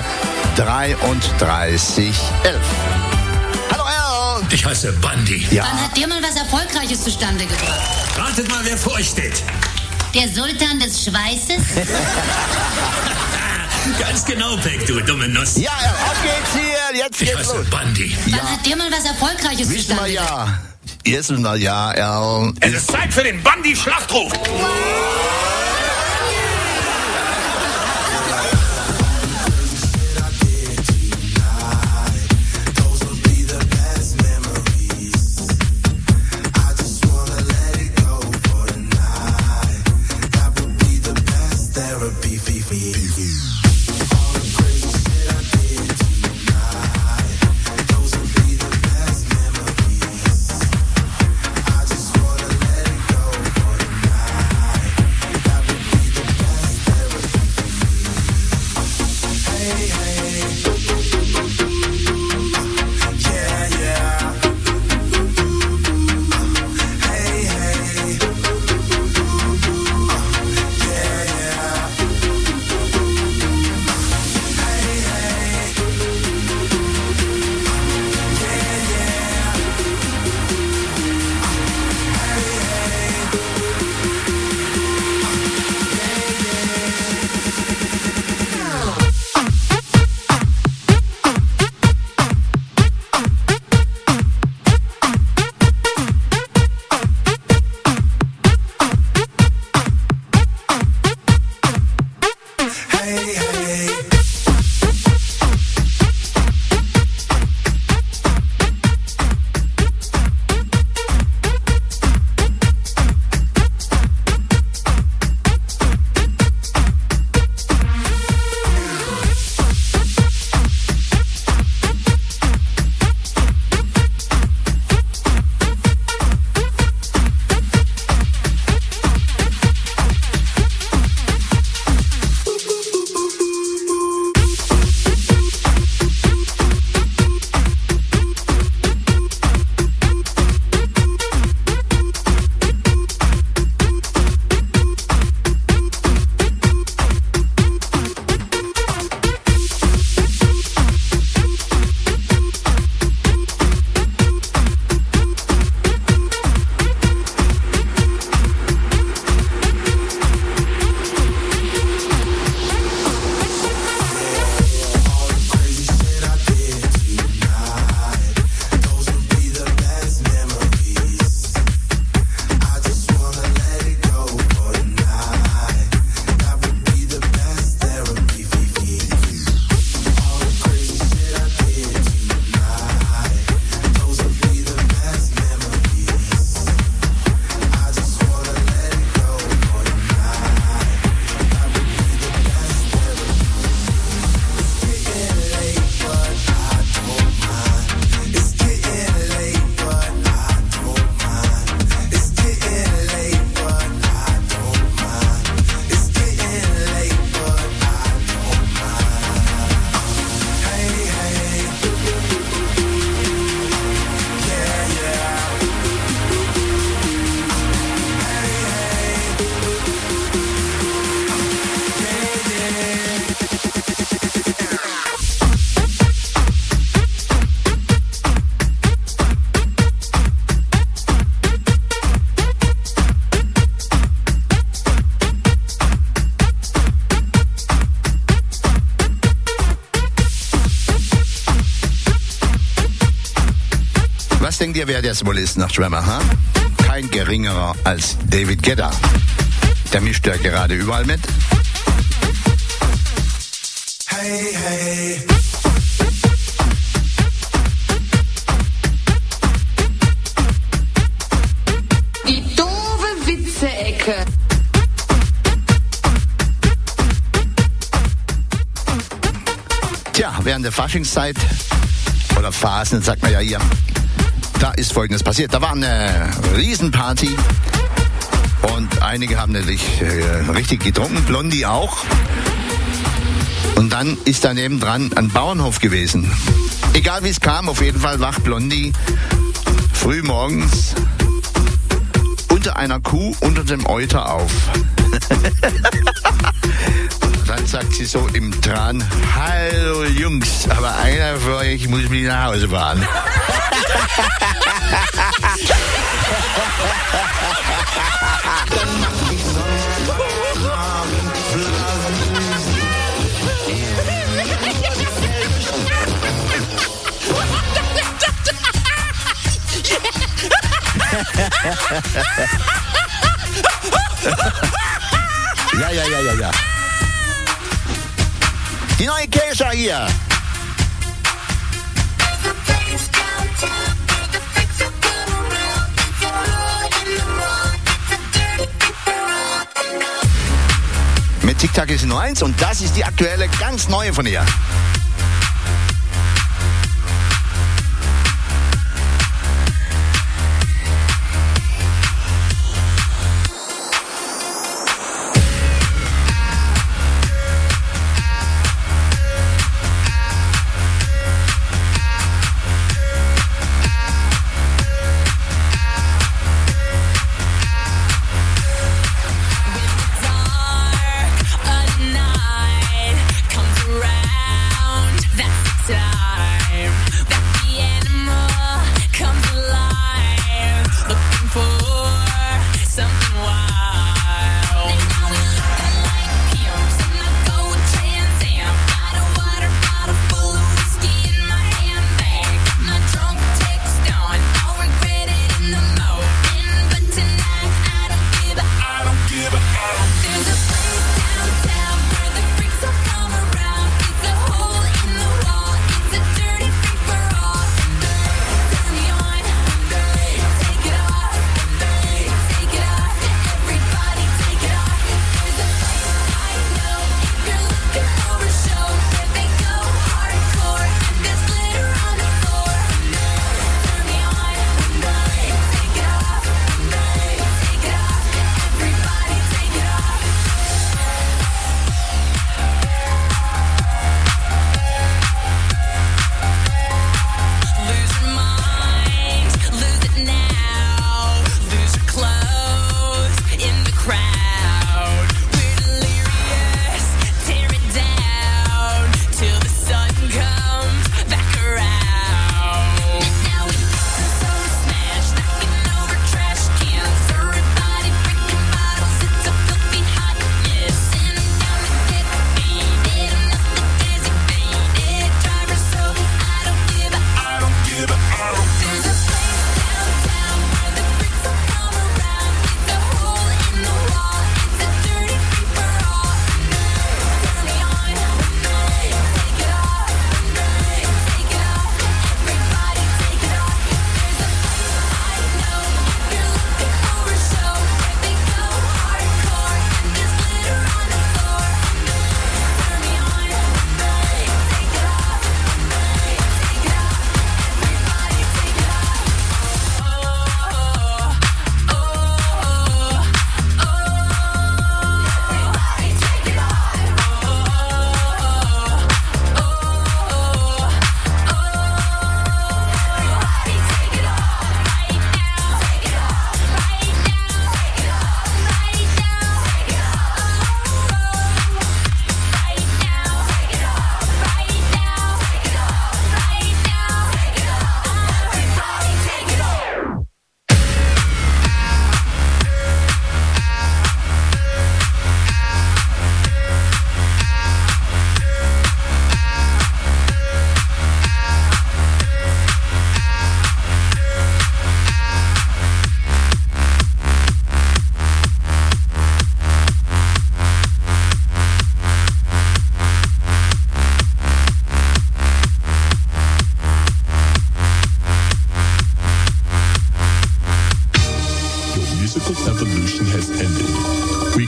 Speaker 1: 33 11. Hallo Erl!
Speaker 4: Ich heiße Bundy.
Speaker 14: Wann hat dir mal was Erfolgreiches zustande gebracht?
Speaker 4: Ratet mal, wer vor euch steht.
Speaker 14: Der Sultan des Schweißes?
Speaker 4: Ganz genau, Peck, du dumme Nuss.
Speaker 1: Ja, auf geht's hier, jetzt
Speaker 4: ich
Speaker 1: geht's
Speaker 4: heiße
Speaker 1: los.
Speaker 4: Bundy.
Speaker 14: Wann hat dir mal was Erfolgreiches
Speaker 1: Wissen wir
Speaker 14: zustande gebracht?
Speaker 1: ja. Jetzt mal ja, Erl.
Speaker 4: Es ist Zeit für den Bundy-Schlachtruf.
Speaker 1: denkt ihr, wer das wohl ist nach Schwemmer? Ha? Kein geringerer als David Guetta. Der mischt ja gerade überall mit.
Speaker 3: Hey, hey.
Speaker 7: Die doofe Witze-Ecke.
Speaker 1: Tja, während der Faschingszeit oder Phasen, sagt man ja hier, da ist Folgendes passiert. Da war eine Riesenparty und einige haben natürlich richtig getrunken, Blondie auch. Und dann ist da nebendran ein Bauernhof gewesen. Egal wie es kam, auf jeden Fall wacht Blondie früh morgens unter einer Kuh unter dem Euter auf. Dann sagt sie so im Tran, hallo Jungs, aber einer für euch muss mich nach Hause fahren. Ja. Die neue Kesha hier. Mit TikTok ist sie nur eins und das ist die aktuelle, ganz neue von ihr.
Speaker 7: Night comes around.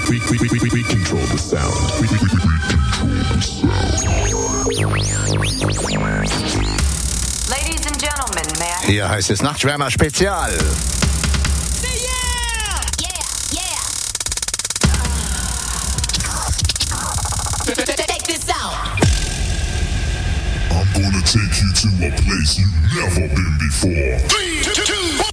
Speaker 3: We control the sound. We control the sound.
Speaker 6: Ladies and gentlemen, may I...
Speaker 1: Hier heißt es Nachtschwärmer Spezial.
Speaker 7: Check this out.
Speaker 3: I'm gonna take you to a place you've never been before. 3, 2, 1.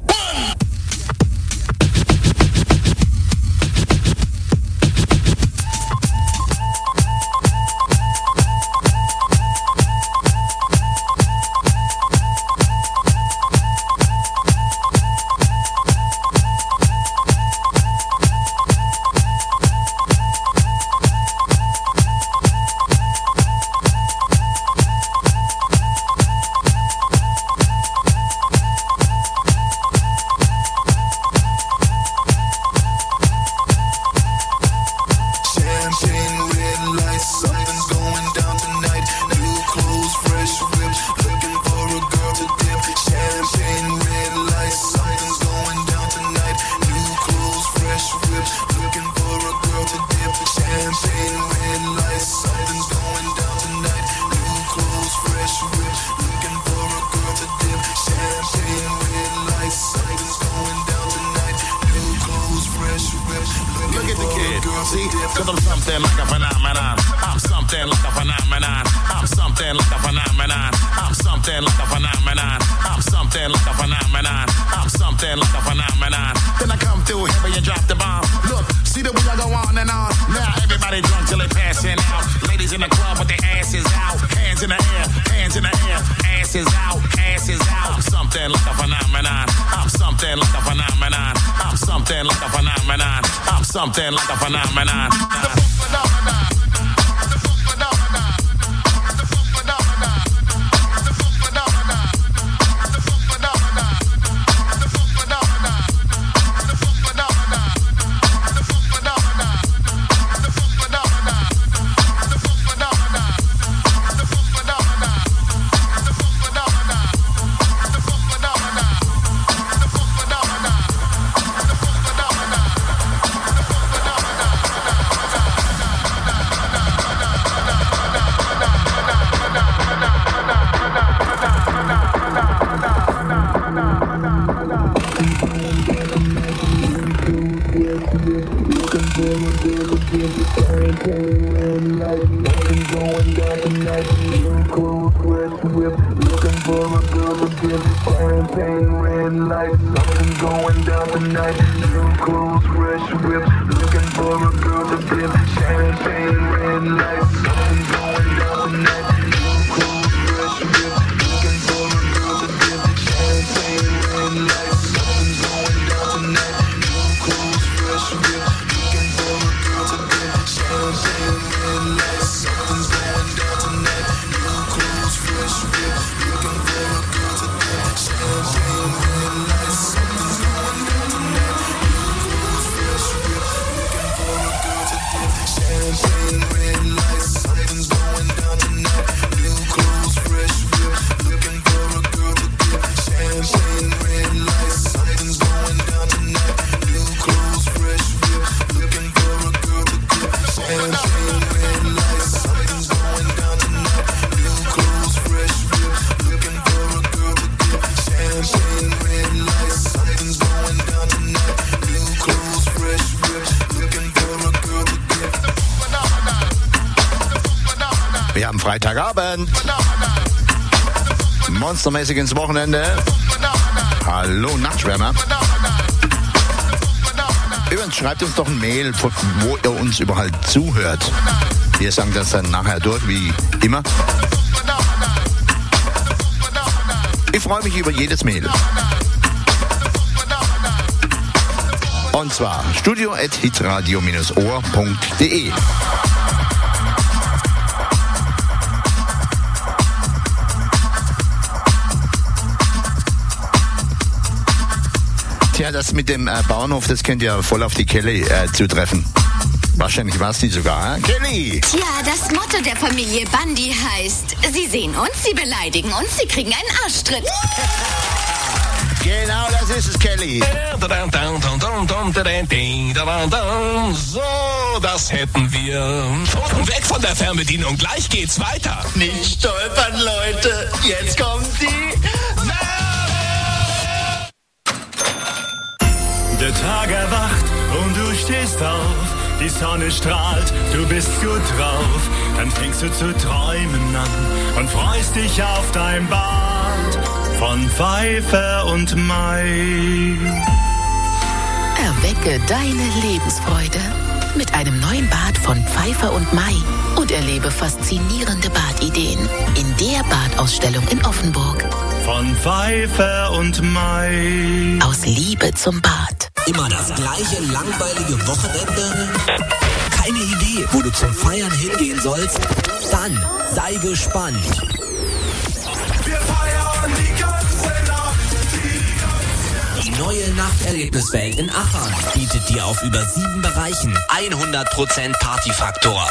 Speaker 4: Something like a phenomenon.
Speaker 1: Wir haben Freitagabend. Monstermäßig ins Wochenende. Hallo Nachtschwärmer. Übrigens, schreibt uns doch ein Mail, wo ihr uns überall zuhört. Wir sagen das dann nachher durch, wie immer. Ich freue mich über jedes Mail. Und zwar studio@hitradio-ohr.de. Tja, das mit dem Bauernhof, das könnte ja voll auf die Kelly zutreffen. Wahrscheinlich war es die sogar, Kelly!
Speaker 14: Tja, das Motto der Familie Bundy heißt, Sie sehen uns, Sie beleidigen uns, Sie kriegen einen Arschtritt.
Speaker 1: Genau, das ist es, Kelly.
Speaker 22: So, das hätten wir. Und weg von der Fernbedienung, gleich geht's weiter.
Speaker 1: Nicht stolpern, Leute. Jetzt kommt die
Speaker 3: Der Tag erwacht und du stehst auf. Die Sonne strahlt, du bist gut drauf. Dann fängst du zu träumen an und freust dich auf dein Bad von Pfeiffer und Mai.
Speaker 24: Erwecke deine Lebensfreude mit einem neuen Bad von Pfeiffer und Mai und erlebe faszinierende Badideen in der Badausstellung in Offenburg.
Speaker 3: Von Pfeiffer und Mai.
Speaker 24: Aus Liebe zum Bad.
Speaker 10: Immer das gleiche langweilige Wochenende? Keine Idee, wo du zum Feiern hingehen sollst? Dann sei gespannt.
Speaker 3: Wir feiern die ganze Nacht.
Speaker 10: Die neue Nachterlebniswelt in Achern bietet dir auf über 7 Bereichen 100% Partyfaktor.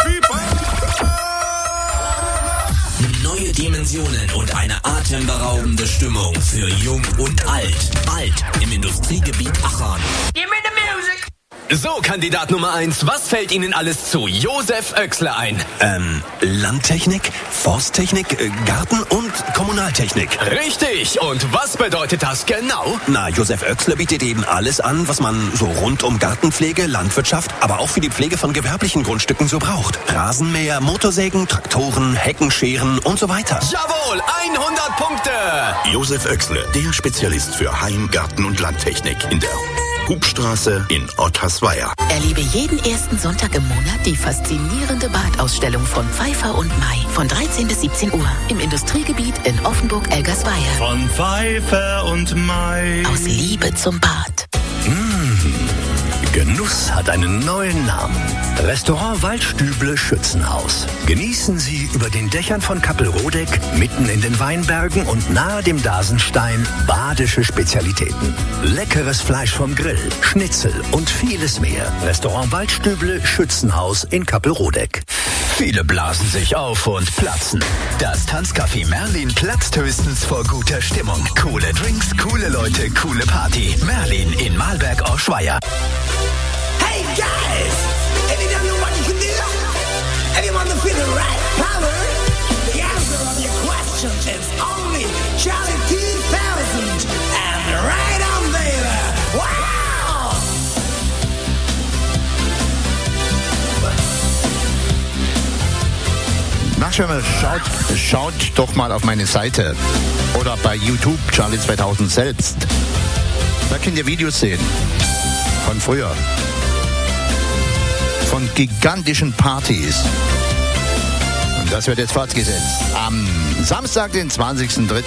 Speaker 10: Neue Dimensionen und eine atemberaubende Stimmung für Jung und Alt. Bald im Industriegebiet Achern.
Speaker 4: Give me the music.
Speaker 8: So, Kandidat Nummer 1, was fällt Ihnen alles zu Josef Oechsle ein?
Speaker 11: Landtechnik, Forsttechnik, Garten- und Kommunaltechnik.
Speaker 8: Richtig! Und was bedeutet das genau?
Speaker 11: Na, Josef Oechsle bietet eben alles an, was man so rund um Gartenpflege, Landwirtschaft, aber auch für die Pflege von gewerblichen Grundstücken so braucht. Rasenmäher, Motorsägen, Traktoren, Heckenscheren und so weiter.
Speaker 8: Jawohl, 100 Punkte!
Speaker 12: Josef Oechsle, der Spezialist für Heim-, Garten- und Landtechnik in der Hubstraße in Ottersweier.
Speaker 24: Erlebe jeden ersten Sonntag im Monat die faszinierende Badausstellung von Pfeiffer und Mai von 13 bis 17 Uhr im Industriegebiet in Offenburg-Elgersweier.
Speaker 3: Von Pfeiffer und Mai.
Speaker 24: Aus Liebe zum Bad.
Speaker 21: Genuss hat einen neuen Namen. Restaurant Waldstüble Schützenhaus. Genießen Sie über den Dächern von Kappelrodeck, mitten in den Weinbergen und nahe dem Dasenstein badische Spezialitäten. Leckeres Fleisch vom Grill, Schnitzel und vieles mehr. Restaurant Waldstüble Schützenhaus in Kappelrodeck.
Speaker 13: Viele blasen sich auf und platzen. Das Tanzcafé Merlin platzt höchstens vor guter Stimmung. Coole Drinks, coole Leute, coole Party. Merlin in Malberg-Oschweier.
Speaker 15: Hey guys, if you don't know what you can do, if you want to feel the right power, the answer of your question is only Charlie 2000 and right on, baby. Wow!
Speaker 1: Na schön, schaut doch mal auf meine Seite oder bei YouTube Charlie 2000 selbst. Da könnt ihr Videos sehen von früher. Von gigantischen Partys. Und das wird jetzt fortgesetzt. Am Samstag, den 20.03.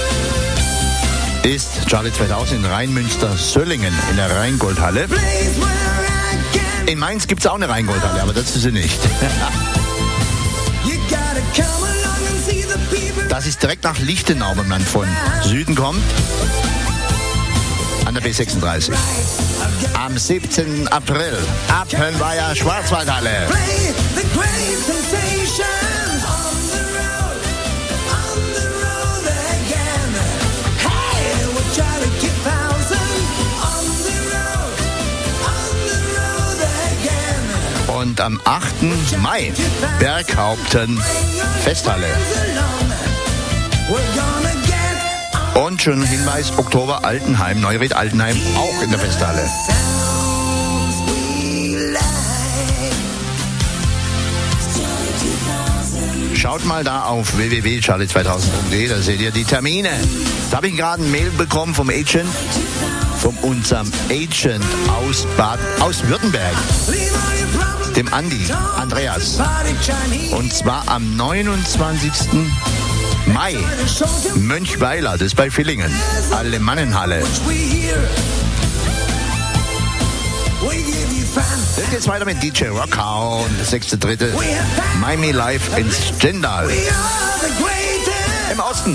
Speaker 1: ist Charlie 2000 in Rheinmünster-Söllingen in der Rheingoldhalle. In Mainz gibt es auch eine Rheingoldhalle, aber das ist sie nicht. Das ist direkt nach Lichtenau, wenn man von Süden kommt. An der B36. Am 17. April. Appenweier Schwarzwaldhalle. Und am 8. Mai Berghaupten Festhalle. Und schon ein Hinweis, Oktober Altenheim, Neuried Altenheim, auch in der Festhalle. Schaut mal da auf www.charlie2000.de, da seht ihr die Termine. Da habe ich gerade ein Mail bekommen vom Agent, von unserem Agent aus Württemberg, dem Andreas. Und zwar am 29. Mai, Mönchweiler, das ist bei Villingen, Alemannenhalle. Dann geht's weiter mit DJ Rockhound, 6.3. Miami Live in Stendal. Im Osten.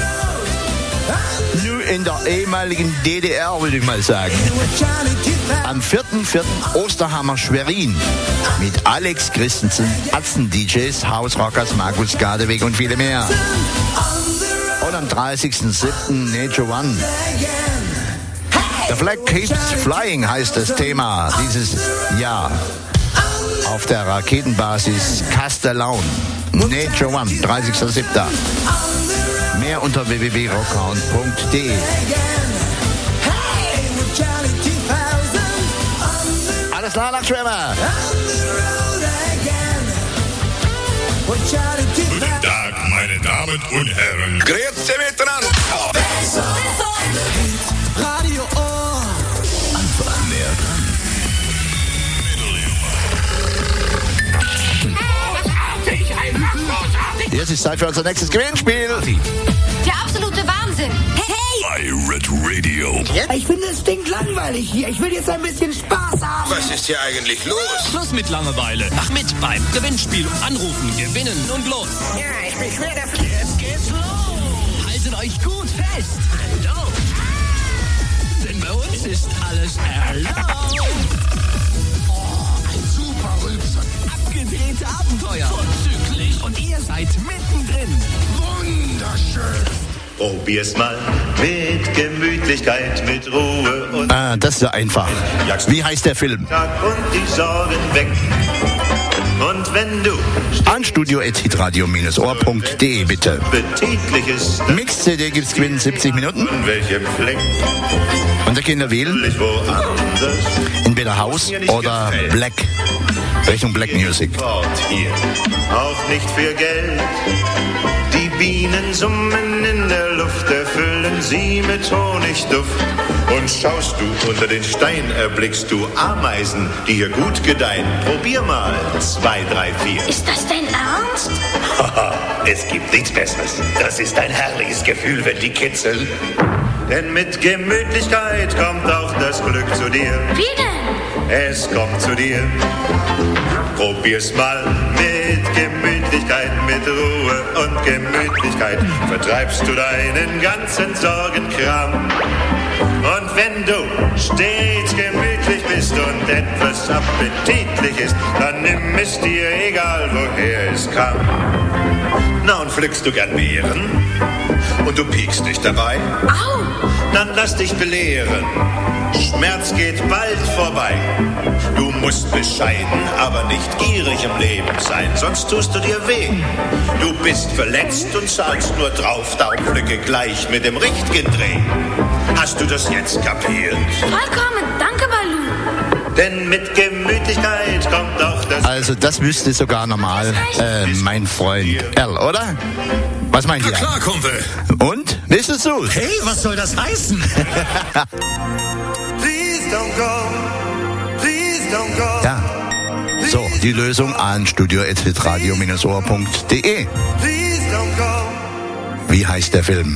Speaker 1: Nur in der ehemaligen DDR, würde ich mal sagen. Am 4.4. Osterhammer Schwerin mit Alex Christensen, Atzen DJs, Hausrockers, Markus Gardeweg und viele mehr. Und am 30.07. Nature One. The Flag Keeps Flying heißt das Thema dieses Jahr. Auf der Raketenbasis Castellown. Nature One, 30.07. Mehr unter www.rockhound.de. Alles klar, Lachschwimmer.
Speaker 9: Guten Tag, meine Damen und Herren. Grüezi miteinander.
Speaker 15: Radio Ohr.
Speaker 13: Einfach näher dran.
Speaker 4: Einfach großartig.
Speaker 1: Jetzt ist Zeit für unser nächstes Gewinnspiel.
Speaker 6: Der absolute Wahnsinn. Hey!
Speaker 9: Pirate Radio.
Speaker 15: Ich finde es stinklangweilig hier. Ich will jetzt ein bisschen Spaß haben.
Speaker 9: Was ist hier eigentlich los?
Speaker 8: Schluss mit Langeweile. Mach mit beim Gewinnspiel. Anrufen, gewinnen und los.
Speaker 15: Ja, ich bin schwer dafür.
Speaker 8: Jetzt geht's los. Haltet euch gut fest. Hallo. Denn bei uns ist alles erlaubt. Oh, ein super Rülpser. Abgedrehte Abenteuer. Vorzüglich. Und ihr seid mittendrin.
Speaker 9: Wunderschön.
Speaker 16: Probier's mal mit Gemütlichkeit, mit Ruhe und
Speaker 1: Das ist ja einfach. Wie heißt der Film?
Speaker 16: Tag und die Sorgen weg. Und wenn du
Speaker 1: An studio@hitradio-ohr.de bitte.
Speaker 16: Appetitliches
Speaker 1: Mix-CD gibt's gewinnen 70 Minuten.
Speaker 16: in welchem Fleck
Speaker 1: Und da Kinder wählen
Speaker 16: woanders
Speaker 1: entweder House oder Black. Richtung Black Music.
Speaker 16: fort hier. Auch nicht für Geld. Die Bienen summen in der Luft, erfüllen sie mit Honigduft. Und schaust du unter den Stein, erblickst du Ameisen, die hier gut gedeihen. Probier mal 2, 3, 4.
Speaker 7: Ist das dein Ernst?
Speaker 16: Haha, es gibt nichts Besseres. Das ist ein herrliches Gefühl, wenn die kitzeln. Denn mit Gemütlichkeit kommt auch das Glück zu dir.
Speaker 7: Wie denn?
Speaker 16: Es kommt zu dir. Probier's mal mit Gemütlichkeit, mit Ruhe und Gemütlichkeit. Vertreibst du deinen ganzen Sorgenkram. Und wenn du stets gemütlich bist und etwas appetitlich ist, dann nimm es dir, egal woher es kam. Na, und pflückst du gern Beeren? Und du piekst dich dabei?
Speaker 7: Au!
Speaker 16: Dann lass dich belehren. Schmerz geht bald vorbei. Du musst bescheiden, aber nicht gierig im Leben sein, sonst tust du dir weh. Du bist verletzt und zahlst nur drauf, darum pflücke gleich mit dem richtigen Dreh. Hast du das jetzt kapiert?
Speaker 7: Vollkommen. Danke, Balu.
Speaker 16: Denn mit Gemütlichkeit kommt auch das...
Speaker 1: Also das wüsste sogar normal mein Freund L, oder? Was meint ihr?
Speaker 4: Na klar, Kumpel.
Speaker 1: Und? Wissest du?
Speaker 4: Hey, was soll das heißen?
Speaker 1: Ja. So, die Lösung an studio@hitradio-ohr.de. Wie heißt der Film?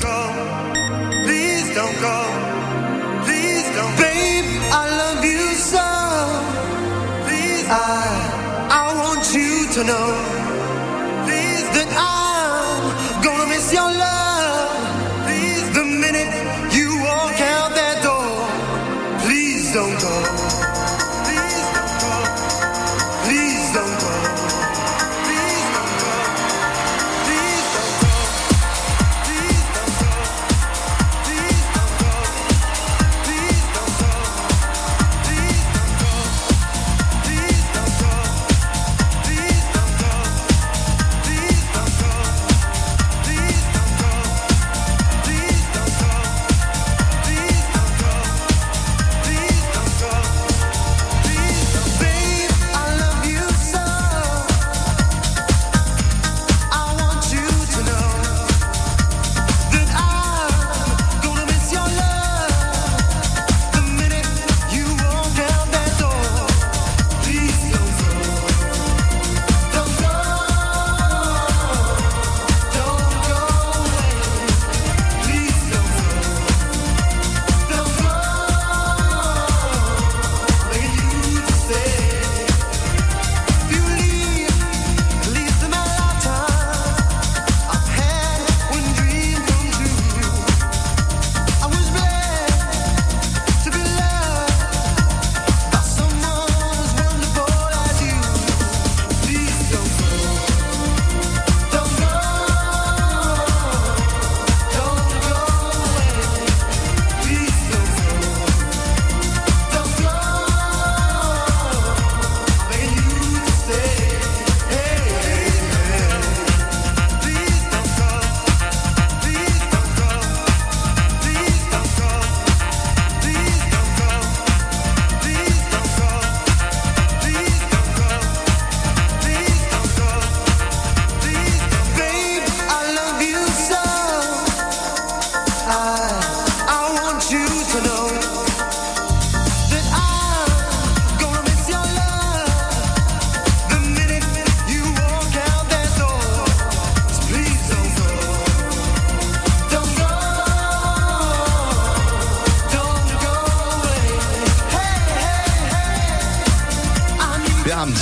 Speaker 15: Babe, I love you so. I want you to know that I'm gonna miss your love. The minute you walk out that door, please don't go. Please don't go. Please don't go. Please don't go. Please don't go. Please don't go. Please don't go. Please don't go. Please don't go. Please don't go.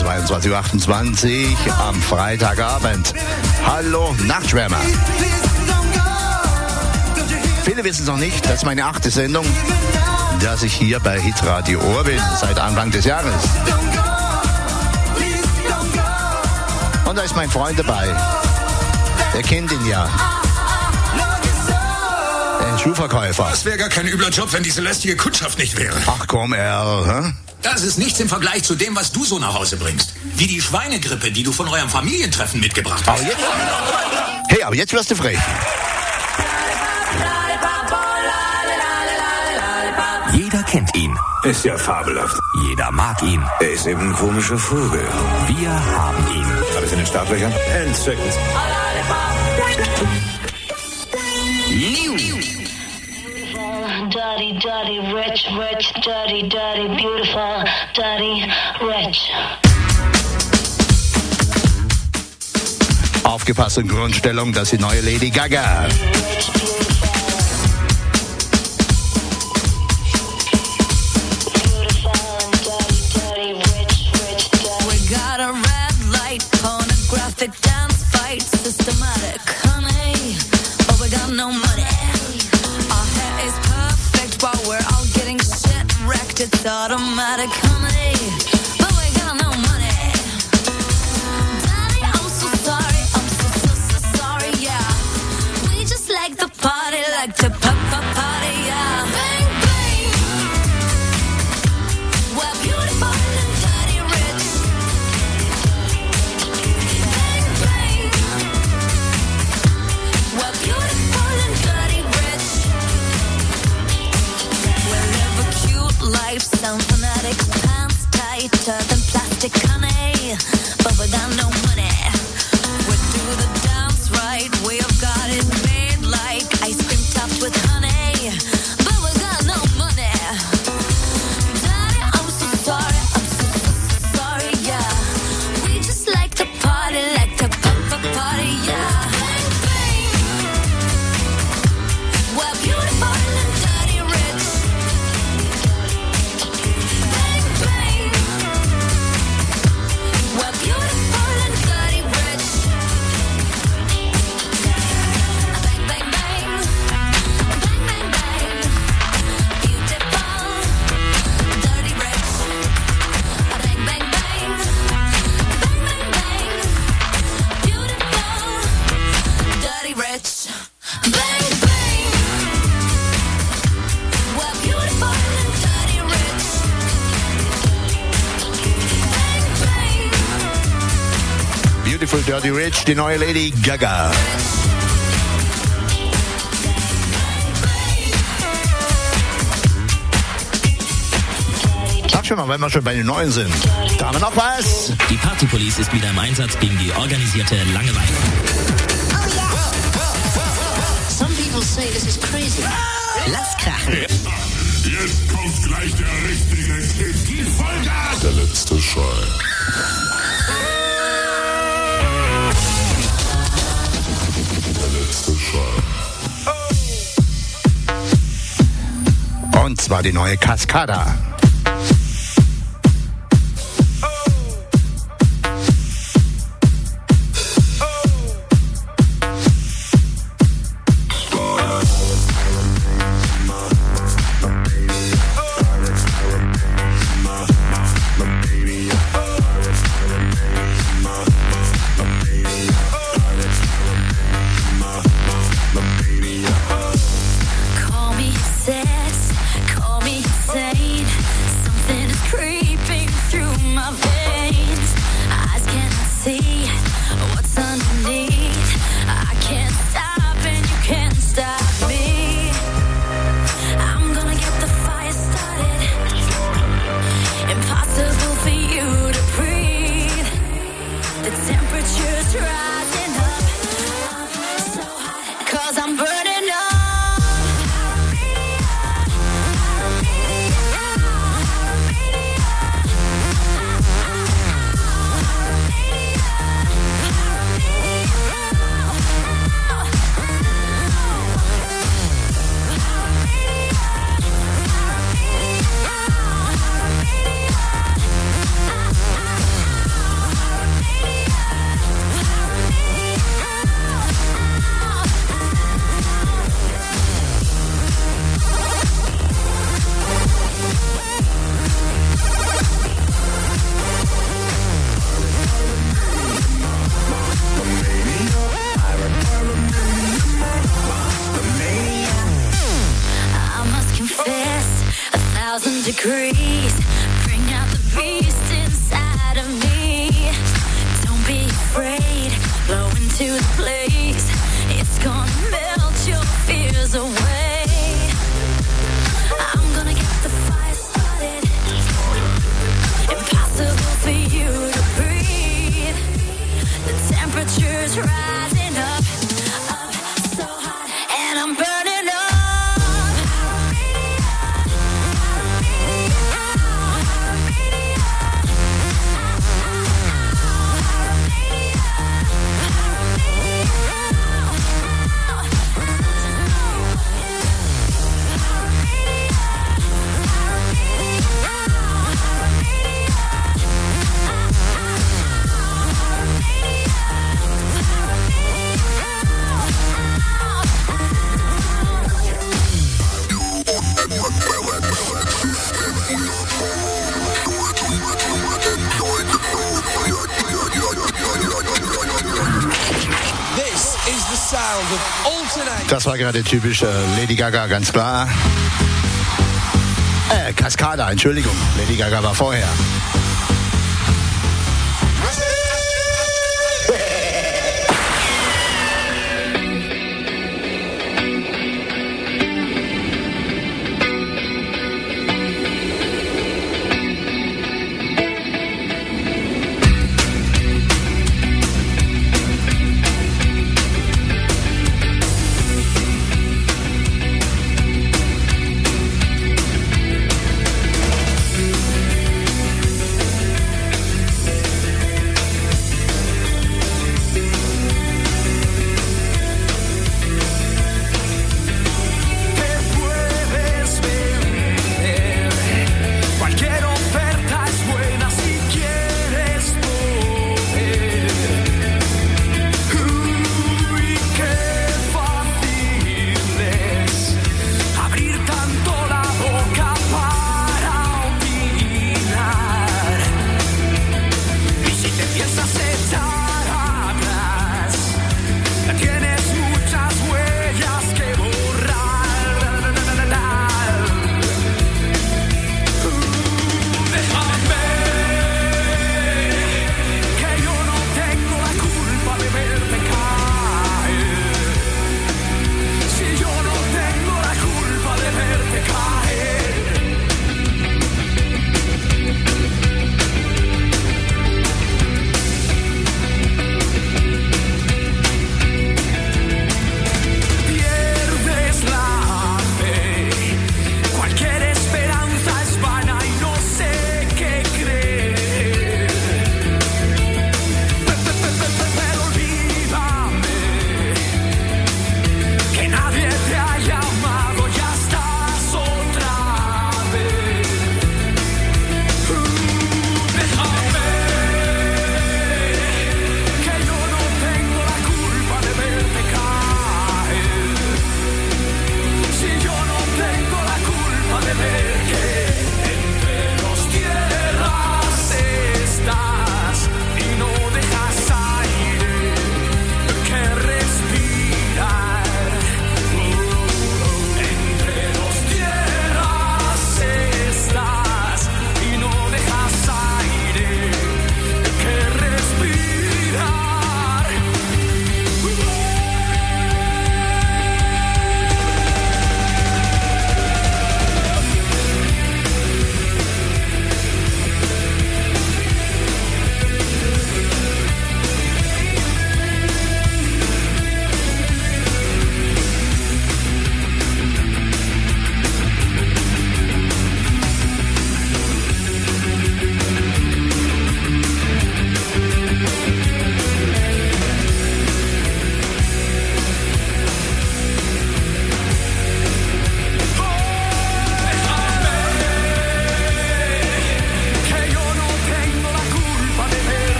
Speaker 1: 22.28 Uhr am Freitagabend. Hallo Nachtschwärmer. Viele wissen es noch nicht, das ist meine 8. Sendung, dass ich hier bei Hitradio Ohr bin, seit Anfang des Jahres. Und da ist mein Freund dabei. Der kennt ihn ja. Der Schuhverkäufer.
Speaker 4: Das wäre gar kein übler Job, wenn diese lästige Kundschaft nicht wäre.
Speaker 1: Ach komm, Erl.
Speaker 4: Das ist nichts im Vergleich zu dem, was du so nach Hause bringst. Wie die Schweinegrippe, die du von eurem Familientreffen mitgebracht hast.
Speaker 1: Hey, aber jetzt wirst du frech.
Speaker 2: Jeder kennt ihn.
Speaker 9: Ist ja fabelhaft.
Speaker 2: Jeder mag ihn.
Speaker 9: Er ist eben ein komischer Vogel.
Speaker 2: Wir haben ihn.
Speaker 9: Alles in den Startlöchern? Entzückend.
Speaker 7: Dirty, dirty, rich, rich, dirty, dirty, beautiful, dirty, rich.
Speaker 1: Aufgepasst in Grundstellung, das ist die neue Lady Gaga.
Speaker 7: We got a red light, pornographic dance fight, systematic, honey, but we got no money. Our hair is perfect while we're all getting shit wrecked. It's automatic, honey, but we got no money. Daddy, I'm so sorry, I'm so sorry, yeah. We just like the party, like to party, yeah. Bang, bang. We're beautiful and dirty rich. Bang, bang. We're beautiful and dirty rich. We live a cute life, sound fanatic, pants tighter than plastic, honey, but we got no money. We do the dance right, we have got it made like ice cream topped with honey, but we got no money. Daddy, I'm so sorry, I'm so sorry, yeah. We just like to party, like to party, yeah. Bang, bang. We're beautiful and dirty rich. Bang, bang. We're beautiful and dirty rich. Bang, bang, bang. Bang, bang, bang. Beautiful, dirty rich. Bang, bang, bang. Bang, bang, bang. Beautiful, dirty rich. Bang, bang. We're beautiful and dirty rich. Bang, bang.
Speaker 1: Beautiful Dirty Rich, die neue Lady Gaga. Sag schon mal, wenn wir schon bei den Neuen sind. Da haben wir noch was.
Speaker 5: Die Partypolice ist wieder im Einsatz gegen die organisierte Langeweile.
Speaker 14: Some people say this is crazy. Lass krachen.
Speaker 9: Jetzt kommt gleich der richtige Kick. Gib Vollgas! Der letzte Schrei. Der letzte Schrei.
Speaker 1: Und zwar die neue Cascada.
Speaker 7: Call me sis, call me sane. decrease. Bring out the beast inside of me. Don't be afraid, blow into the place. It's gonna melt your fears away. I'm gonna get the fire started. Impossible for you to breathe. The temperature's rising up, up so hot, and I'm burning up.
Speaker 1: Das war gerade typisch Lady Gaga, ganz klar. Cascada, Entschuldigung. Lady Gaga war vorher.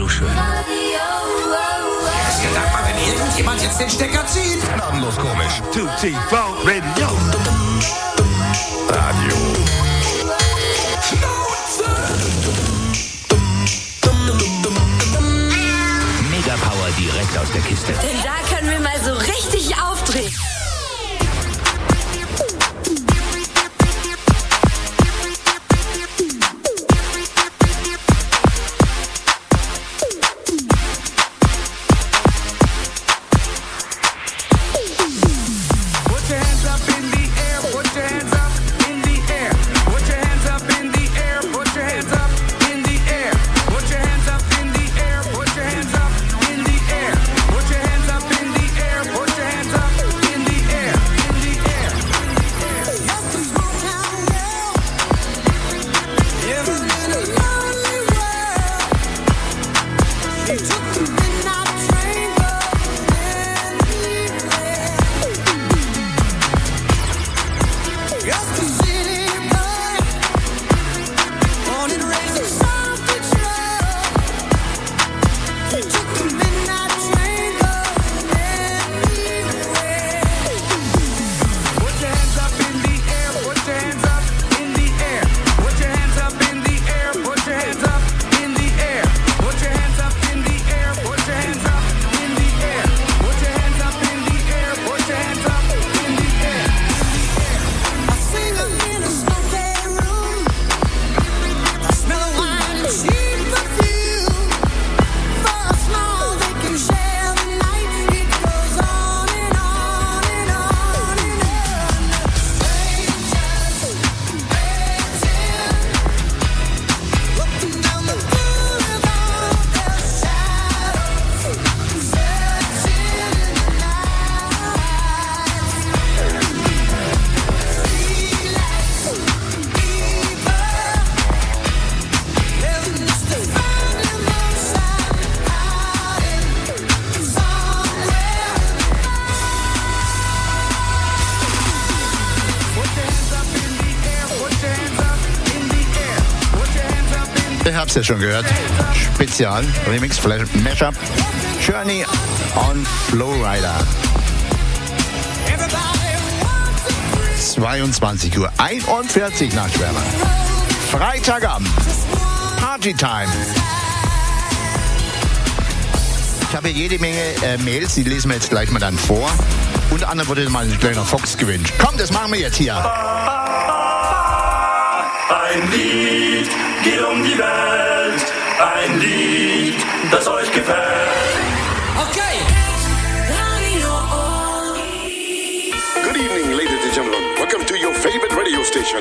Speaker 17: so schön.
Speaker 25: Jetzt gedacht mal, wenn irgendjemand jetzt den Stecker zieht.
Speaker 21: Namenlos komisch. 2TV Radio. Radio.
Speaker 13: Mega Power direkt aus der Kiste.
Speaker 6: Denn da können wir mal so richtig aufdrehen.
Speaker 1: Ich hab's ja schon gehört. Spezial, Remix, Flash, Mashup, Journey on Flowrider. 22:41 Uhr nach Schwärmer. Freitagabend. Partytime. Ich habe hier jede Menge Mails, die lesen wir jetzt gleich mal dann vor. Unter anderem wurde mal ein kleiner Fox gewünscht. Komm, das machen wir jetzt hier.
Speaker 3: Ein Lied geht um die Welt, ein Lied, das euch gefällt.
Speaker 25: Okay.
Speaker 18: Good evening, ladies and gentlemen. Welcome to your favorite radio station,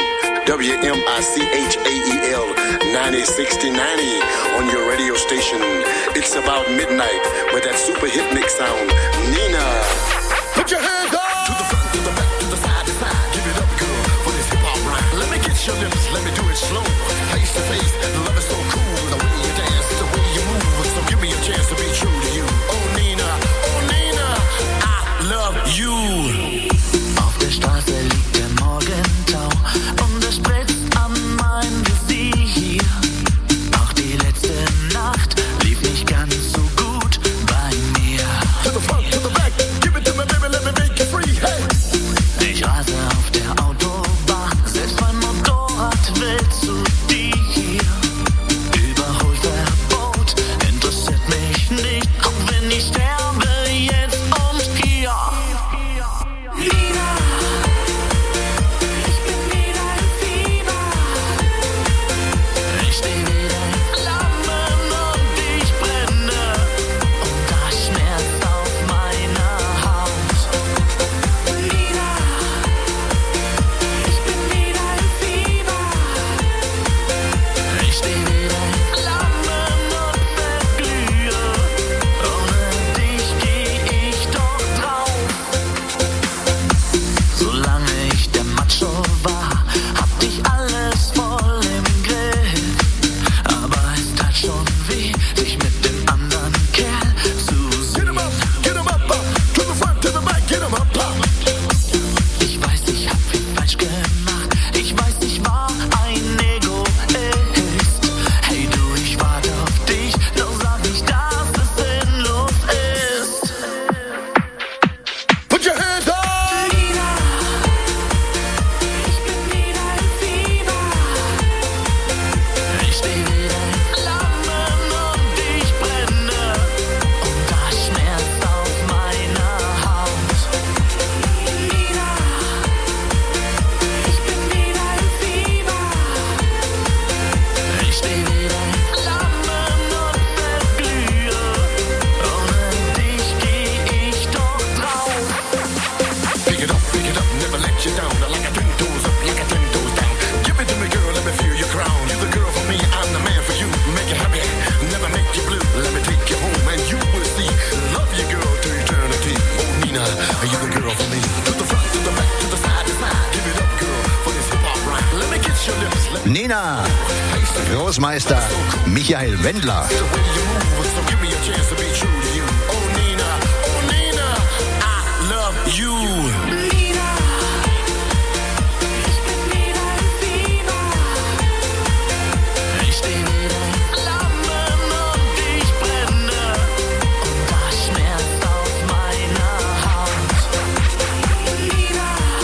Speaker 18: WMICHAEL 906090 on your radio station. It's about midnight with that super hit mix sound. Nina, put your hands up to the front, to the back, to the side to side. Give it up, girl, for this hip hop rhyme. Let me get your lips, let me do it slow. Face to face, the love is so cool. The way you dance, the way you move. So give me a chance to be true to you. Oh Nina, I love you.
Speaker 19: Auf der Straße liegt der Morgentau und es spritzt an mein Visier. Auch die letzte Nacht lief nicht ganz so gut bei mir.
Speaker 18: To the front, to the back, give it to me, baby, let me make you free, hey.
Speaker 19: Ich rase auf der Autobahn, selbst mein Motorrad will zu dir. Überholverbot interessiert mich nicht, auch wenn ich sterbe jetzt und hier. Nina, ich bin wieder im Fieber. Ich steh wieder in Flammen und ich brenne. Und das Schmerz auf meiner Haut. Nina, ich bin wieder im Fieber.
Speaker 1: Nina. Großmeister Michael Wendler.
Speaker 3: You. Ich steh wieder in Flammen und ich brenne und das Schmerz auf meiner Haut. Lina,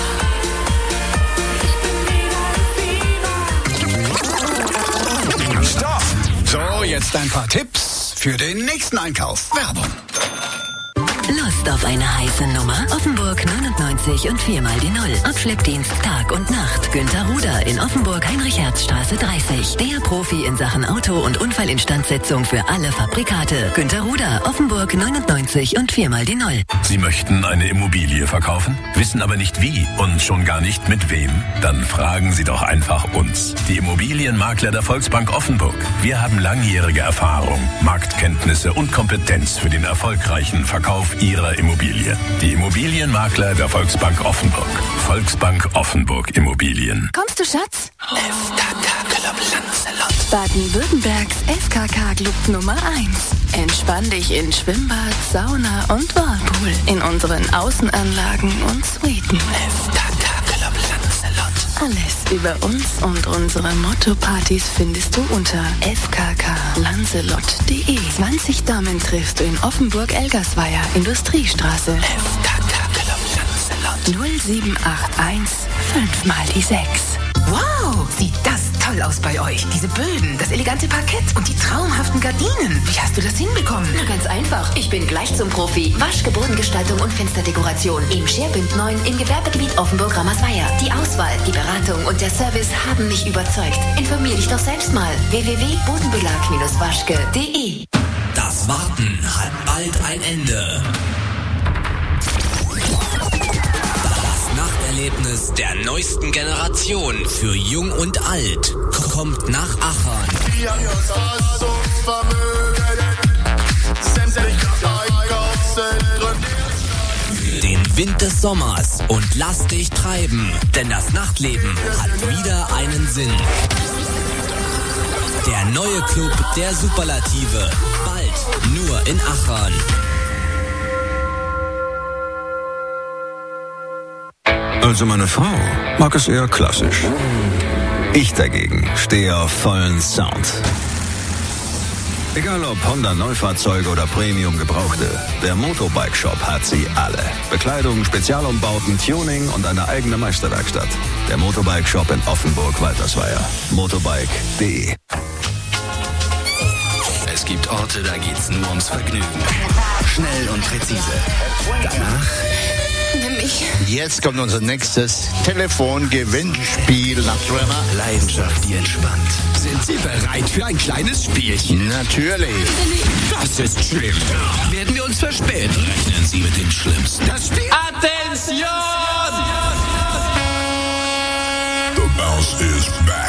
Speaker 3: ich bin wieder in Fieber.
Speaker 13: Stopp! So, jetzt ein paar Tipps für den nächsten Einkauf. Werbung.
Speaker 14: Lust auf eine heiße Nummer? Offenburg 99 und 4 mal die 0. Abschleppdienst Tag und Nacht. Günter Ruder in Offenburg Heinrich-Herz-Straße 30. Der Profi in Sachen Auto- und Unfallinstandsetzung für alle Fabrikate. Günter Ruder, Offenburg 99 und 4 mal die 0.
Speaker 2: Sie möchten eine Immobilie verkaufen, wissen aber nicht wie und schon gar nicht mit wem? Dann fragen Sie doch einfach uns. Die Immobilienmakler der Volksbank Offenburg. Wir haben langjährige Erfahrung, Marktkenntnisse und Kompetenz für den erfolgreichen Verkauf Ihrer Immobilie. Die Immobilienmakler der Volksbank Offenburg. Volksbank Offenburg Immobilien.
Speaker 24: Kommst du, Schatz? FKK Club Lancelot. Baden-Württembergs FKK Club Nummer 1. Entspann dich in Schwimmbad, Sauna und Whirlpool. In unseren Außenanlagen und Suiten. FKK Club Lancelot. Alles über uns und unsere Motto-Partys findest du unter fkklancelot.de. 20 Damen triffst du in Offenburg-Elgersweier, Industriestraße. FKK Club Lancelot. 0781 5 mal die 6. Wow, sieht das toll aus bei euch. Diese Böden, das elegante Parkett und die traumhaften Gardinen. Wie hast du das hinbekommen?
Speaker 6: Na, ganz einfach. Ich bin gleich zum Profi. Waschke, Bodengestaltung und Fensterdekoration. Im Scherbünd 9 im Gewerbegebiet Offenburg-Rammersweier. Die Auswahl, die Beratung und der Service haben mich überzeugt. Informier dich doch selbst mal. www.bodenbelag-waschke.de.
Speaker 5: Das Warten hat bald ein Ende. Das Nachterlebnis der neuesten Generation für Jung und Alt kommt nach Achern. Den Wind des Sommers und lass dich treiben, denn das Nachtleben hat wieder einen Sinn. Der neue Club der Superlative, bald nur in Achern.
Speaker 11: Also meine Frau mag es eher klassisch. Ich dagegen stehe auf vollen Sound. Egal ob Honda Neufahrzeuge oder Premium Gebrauchte, der Motobike Shop hat sie alle. Bekleidung, Spezialumbauten, Tuning und eine eigene Meisterwerkstatt. Der Motobike Shop in Offenburg-Waltersweier. Motobike.de.
Speaker 2: Es gibt Orte, da geht's nur ums Vergnügen. Schnell und präzise. Danach
Speaker 24: Nimm mich.
Speaker 1: Jetzt kommt unser nächstes Telefongewinnspiel nach Tremor.
Speaker 2: Leidenschaft, die entspannt.
Speaker 8: Sind Sie bereit für ein kleines Spielchen?
Speaker 1: Natürlich.
Speaker 8: Das ist schlimm. Werden wir uns verspäten?
Speaker 2: Rechnen Sie mit den Schlimmsten.
Speaker 8: Das Spiel... Attention!
Speaker 9: The mouse is back.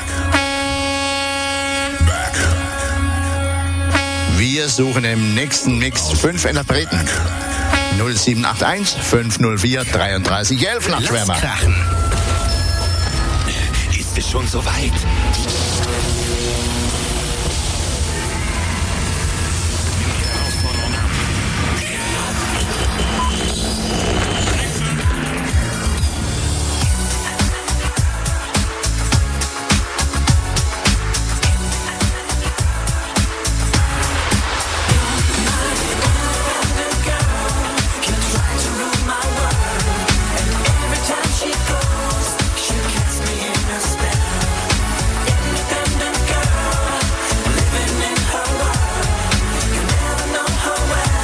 Speaker 1: Wir suchen im nächsten Mix 5 Interpreten. 0781 504 33 11 nach Tremor.
Speaker 8: Lass krachen. Ist es schon soweit?
Speaker 3: Independent girl, living in her world. You never know her well.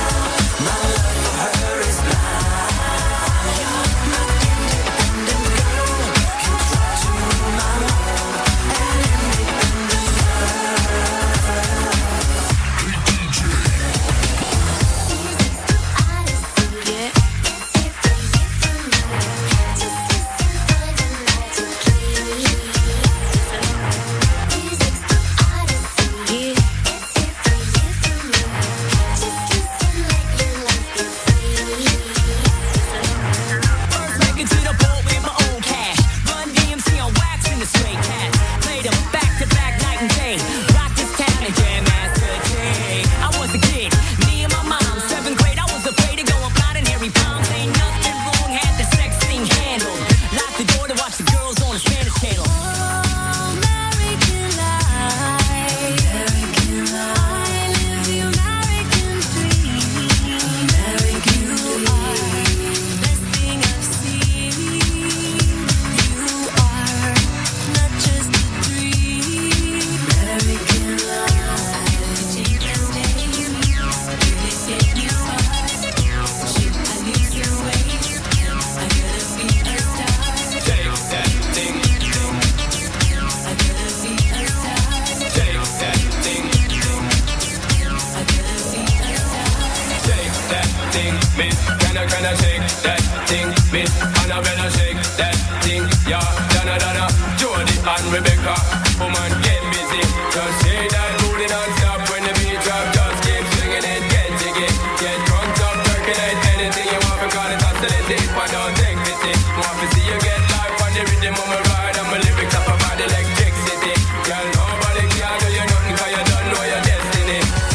Speaker 3: Miss, can I shake that thing? Miss, Annabella shake that thing. Yeah, Donna, Jody and Rebecca. Woman, get busy. Just shake that booty non-stop when the beat drop. Just keep swinging it, get jiggy. Get drunk up, percolate anything you want. Because it's oscillating, but don't take pity. Want to see you get life on the rhythm of my ride. And my lyrics up about electricity. Girl, nobody can do you nothing, cause you don't know your destiny.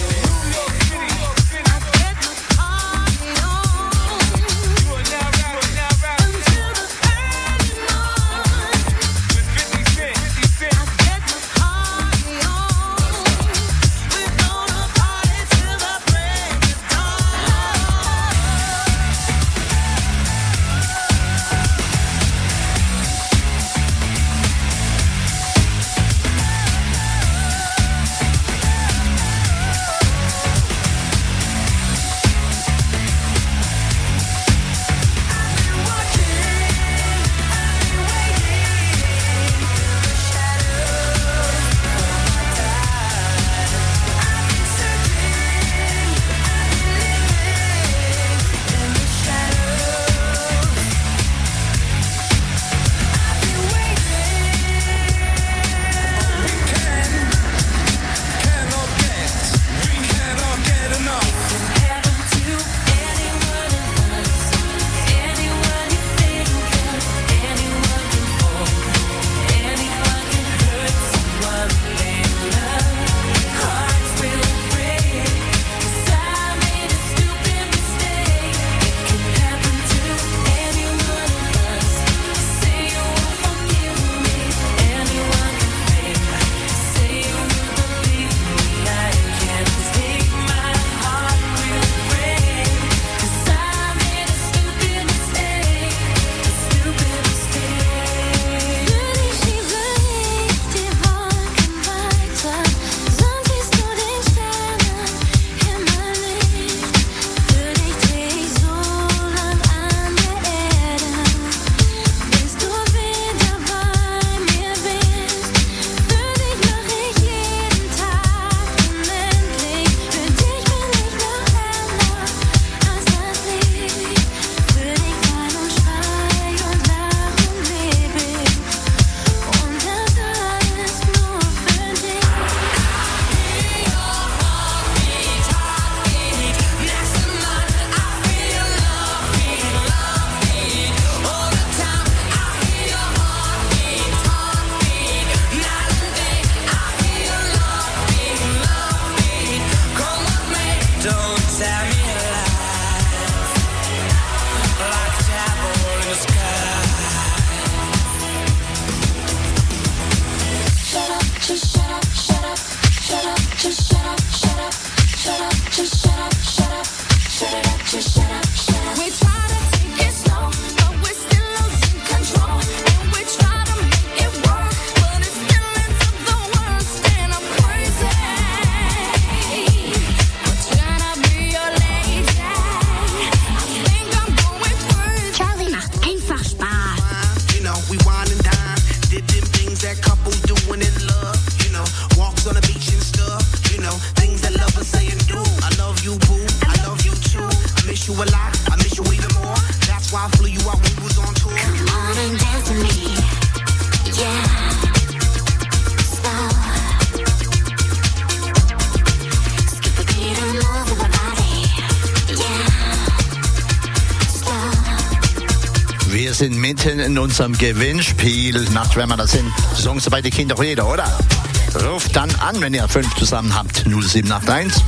Speaker 1: Wir sind mitten in unserem Gewinnspiel. Nachtschwärmer, das sind Songs dabei, die kennt doch jeder, oder? Ruft dann an, wenn ihr 5 zusammen habt. 0781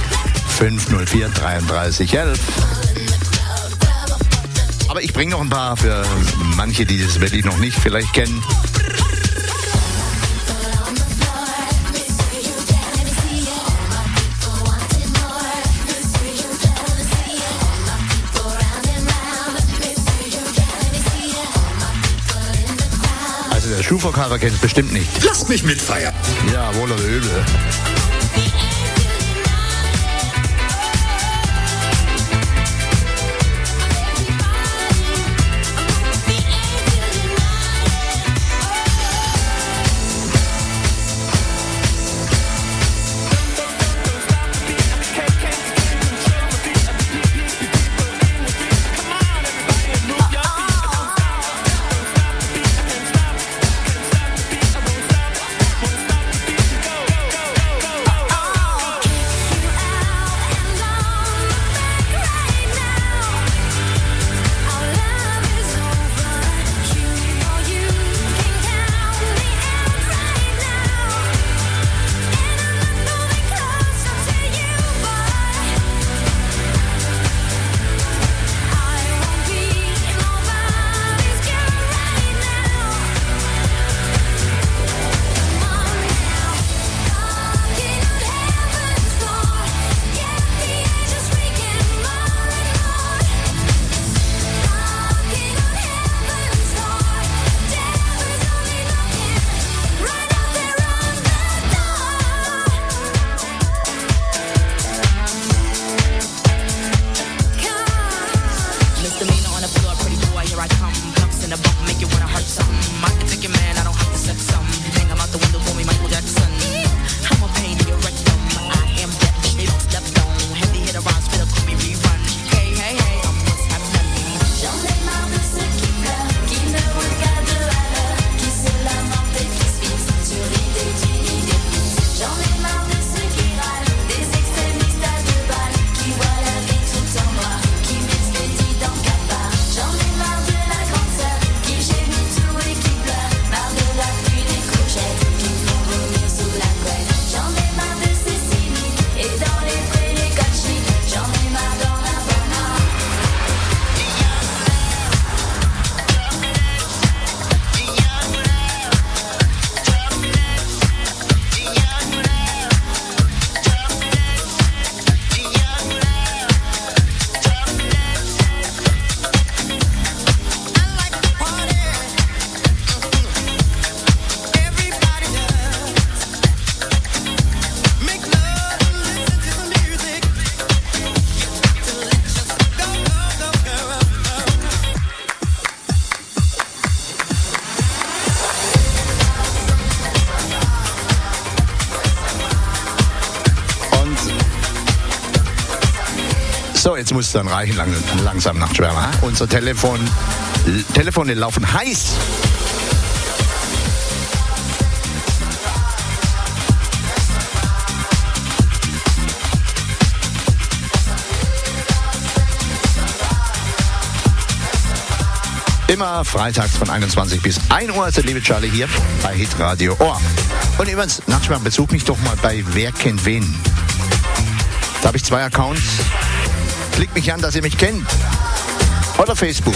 Speaker 1: 504 3311. Aber ich bringe noch ein paar für manche, die das wirklich noch nicht vielleicht kennen. Also der Schuhverkäufer kennt es bestimmt nicht.
Speaker 4: Lasst mich mitfeiern.
Speaker 1: Ja, wohl oder übel. So, jetzt muss es dann reichen, langsam Nachtschwärmer. Unsere Telefone laufen heiß. Immer freitags von 21 bis 1 Uhr ist der liebe Charlie hier bei Hitradio Ohr. Und übrigens, Nachtschwärmer, besuch mich doch mal bei Wer kennt wen. Da habe ich 2 Accounts. Klickt mich an, dass ihr mich kennt. Oder Facebook.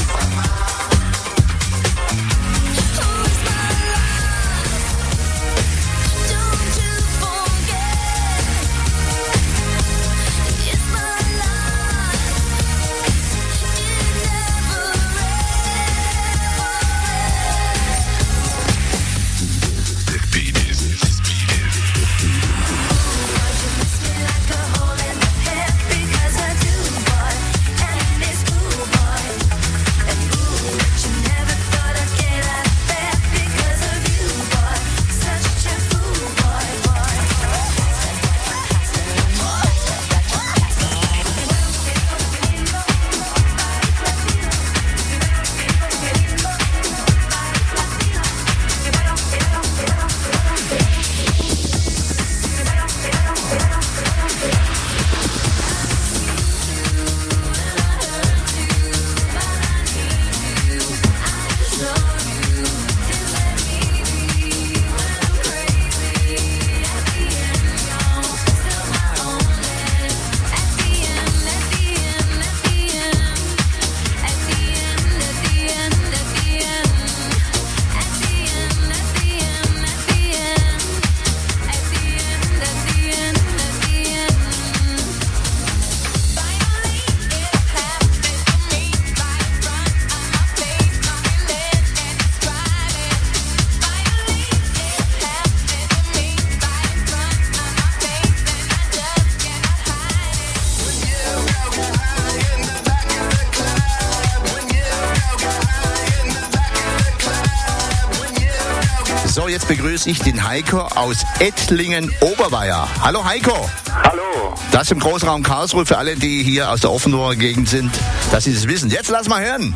Speaker 1: So, jetzt begrüße ich den Heiko aus Ettlingen-Oberweier. Hallo Heiko.
Speaker 10: Hallo.
Speaker 1: Das im Großraum Karlsruhe für alle, die hier aus der Offenburger Gegend sind, dass sie das wissen. Jetzt lass mal hören.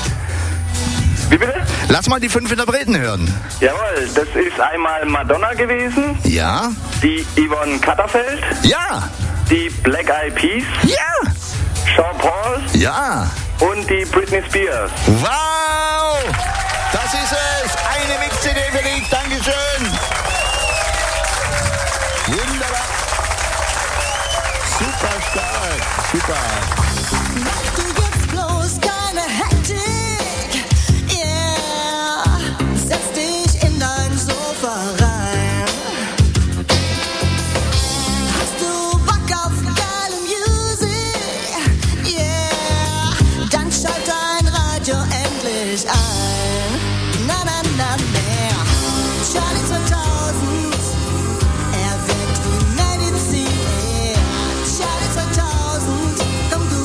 Speaker 10: Wie bitte?
Speaker 1: Lass mal die 5 Interpreten hören.
Speaker 10: Jawohl, das ist einmal Madonna gewesen.
Speaker 1: Ja.
Speaker 10: Die Yvonne Katterfeld.
Speaker 1: Ja.
Speaker 10: Die Black Eyed Peas.
Speaker 1: Ja.
Speaker 10: Sean Paul.
Speaker 1: Ja.
Speaker 10: Und die Britney Spears.
Speaker 1: Wow! Das ist es! Eine Mix-CD für dich. Dankeschön! Wunderbar! Super stark! Super!
Speaker 7: Mach du jetzt bloß keine Hektik, yeah. Setz dich in dein Sofa rein. Hast du Bock auf geile Musik, yeah. Dann schalt dein Radio endlich ein. Na, na, na, mehr. Charlie 2000, er wirkt wie Medizin. Charlie 2000, komm du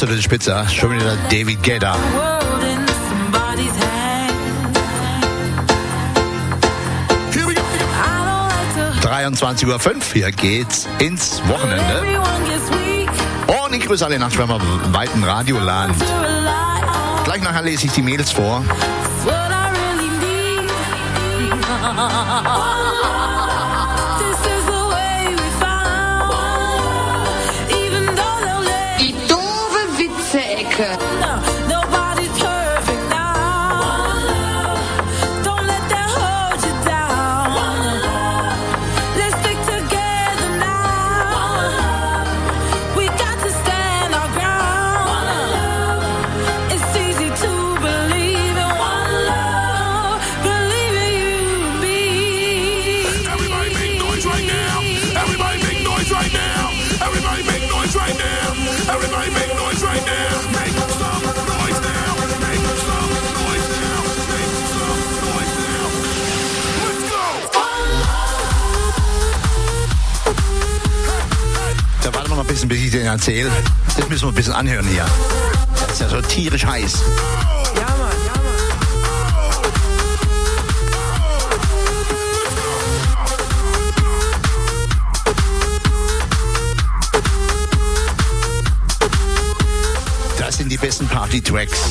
Speaker 1: absolute Spitze. Schon wieder David Guetta. 23:05 Uhr, hier geht's ins Wochenende. Und ich grüße alle Nachtschwärmer im weiten Radioland. Gleich nachher lese ich die Mails vor.
Speaker 12: Die doofe Witze-Ecke.
Speaker 1: Bis ich den erzähle. Das müssen wir ein bisschen anhören hier. Das ist ja so tierisch heiß.
Speaker 12: Ja, Mann, ja,
Speaker 1: Das sind die besten Party-Tracks.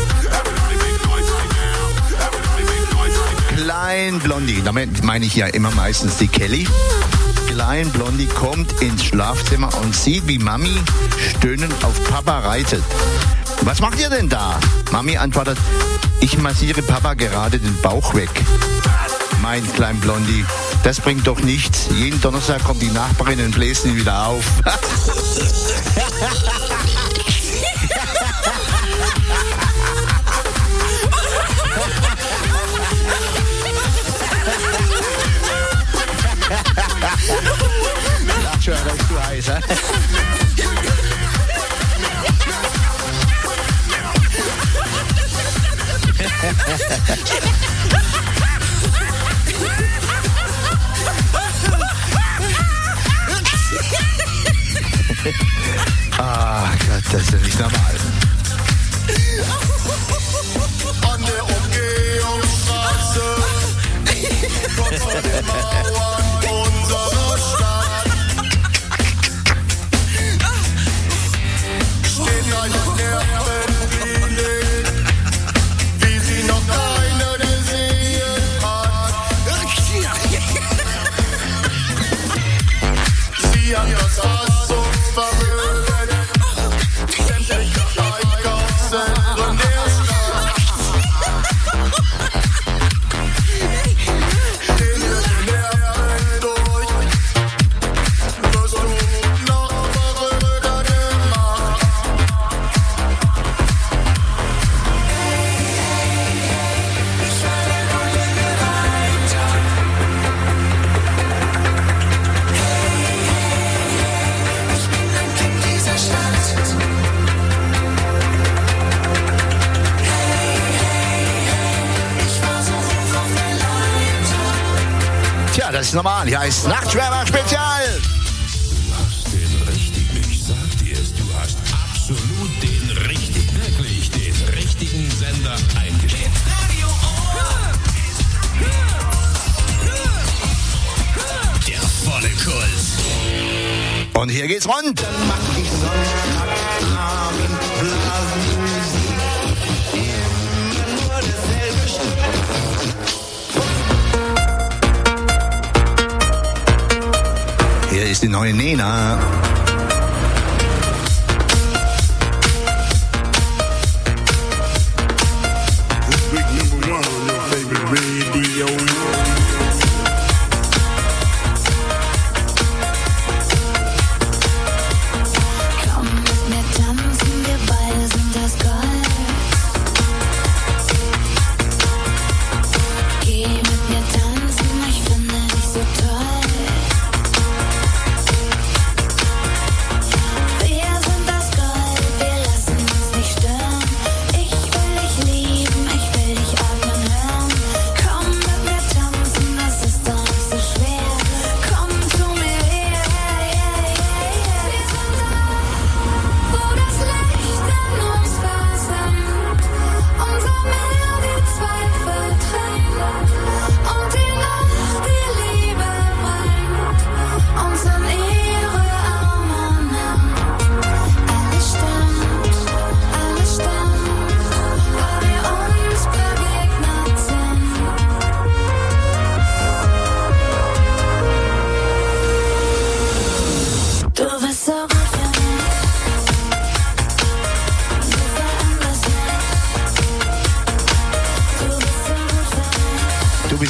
Speaker 1: Klein Blondie, damit meine ich ja immer meistens die Kelly. Klein Blondie kommt ins Schlafzimmer und sieht, wie Mami stöhnend auf Papa reitet. Was macht ihr denn da? Mami antwortet, ich massiere Papa gerade den Bauch weg. Mein Klein Blondie, das bringt doch nichts. Jeden Donnerstag kommt die Nachbarin und bläst ihn wieder auf. Lach schon, das ist zu heiß, hä? Ah Gott, das ist ja nicht normal.
Speaker 3: An der Umgehungsstraße, kurz vor den Mauern unserer Stadt, steht eine Nervenwille, wie sie noch keiner gesehen hat. Sie hat das Hass und Vermögen, sämtliche Einkaufszentren der Stadt. Stehen wir den Nerven durch, wirst du noch verrückter gemacht. Ich war der goldene Reiter. Ich bin ein Kind dieser Stadt. Ich war so hoch auf der Leiter.
Speaker 1: Tja, das ist normal. Hier heißt Nachtschwärmer Spezial.
Speaker 9: Ich sag dir es, du hast absolut den wirklich den richtigen Sender eingestellt.
Speaker 2: Der volle Kult.
Speaker 1: Und hier geht's rund. Hier ist die neue Nena.
Speaker 3: Big number one on your favorite radio.
Speaker 7: Komm mit mir tanzen, wir beide sind das Gold. Geh mit mir tanzen, ich finde dich so toll.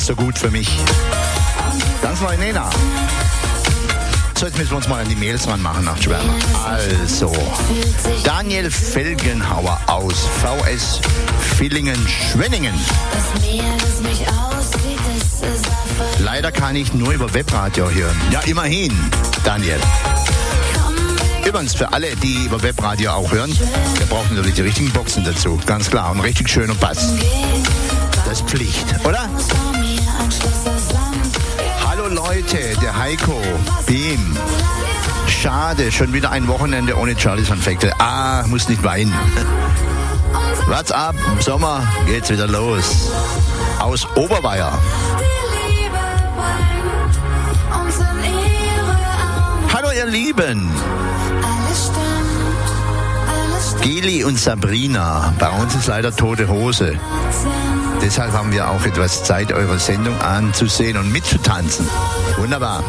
Speaker 1: so gut für mich. Ganz neu, Nena. So, jetzt müssen wir uns mal an die Mails ranmachen nach Schwärmer. Also, Daniel Felgenhauer aus VS Villingen-Schwenningen. Leider kann ich nur über Webradio hören. Ja, immerhin, Daniel. Übrigens, für alle, die über Webradio auch hören, wir brauchen natürlich die richtigen Boxen dazu. Ganz klar, und richtig schön und Bass. Das ist Pflicht, oder? Hallo Leute, der Heiko Beam. Schade, schon wieder ein Wochenende ohne Charlies Anfekte. Muss nicht weinen. What's up? Im Sommer geht's wieder los. Aus Oberweier. Hallo ihr Lieben. Geli und Sabrina. Bei uns ist leider tote Hose. Deshalb haben wir auch etwas Zeit, eure Sendung anzusehen und mitzutanzen. Wunderbar.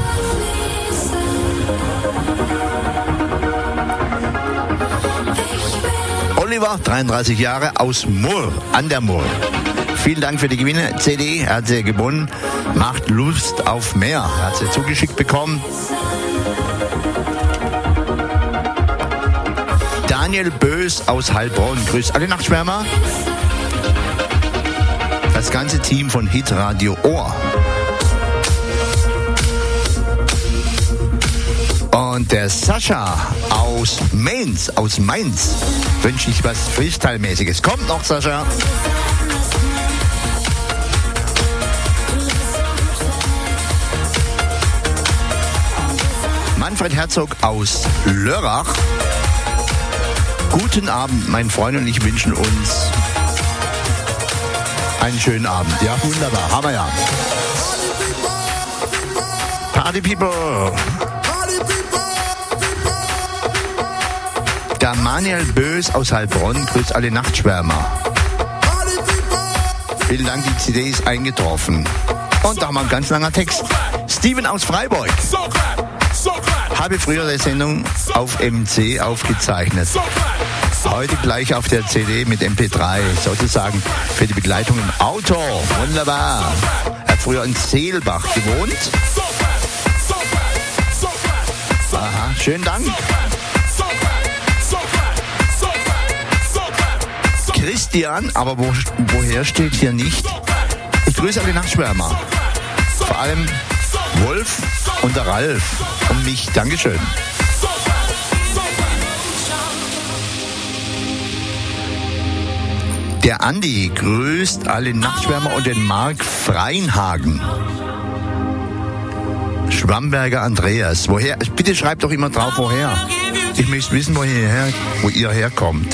Speaker 1: Oliver, 33 Jahre, aus Murr, an der Murr. Vielen Dank für die Gewinne-CD, er hat sie gewonnen. Macht Lust auf mehr. Er hat sie zugeschickt bekommen. Daniel Bös aus Heilbronn. Grüß alle Nachtschwärmer. Das ganze Team von Hitradio Ohr. Und der Sascha aus Mainz, wünsche ich was Freestyle-mäßiges. Kommt noch, Sascha. Manfred Herzog aus Lörrach. Guten Abend, mein Freund und ich wünschen uns einen schönen Abend. Ja, wunderbar. Haben wir ja. Party People. Der Manuel Bös aus Heilbronn grüßt alle Nachtschwärmer. Vielen Dank, die CD ist eingetroffen. Und da haben wir ein ganz langer Text. Steven aus Freiburg. Habe früher die Sendung auf MC aufgezeichnet. Heute gleich auf der CD mit MP3, sozusagen für die Begleitung im Auto. Wunderbar. Er hat früher in Seelbach gewohnt. Aha, schönen Dank. Christian, aber woher steht hier nicht? Ich grüße alle Nachtschwärmer. Vor allem Wolf und der Ralf und mich. Dankeschön. Der Andi grüßt alle Nachtschwärmer und den Mark Freinhagen. Schwamberger Andreas. Woher? Bitte schreibt doch immer drauf, woher. Ich möchte wissen, wo ihr herkommt.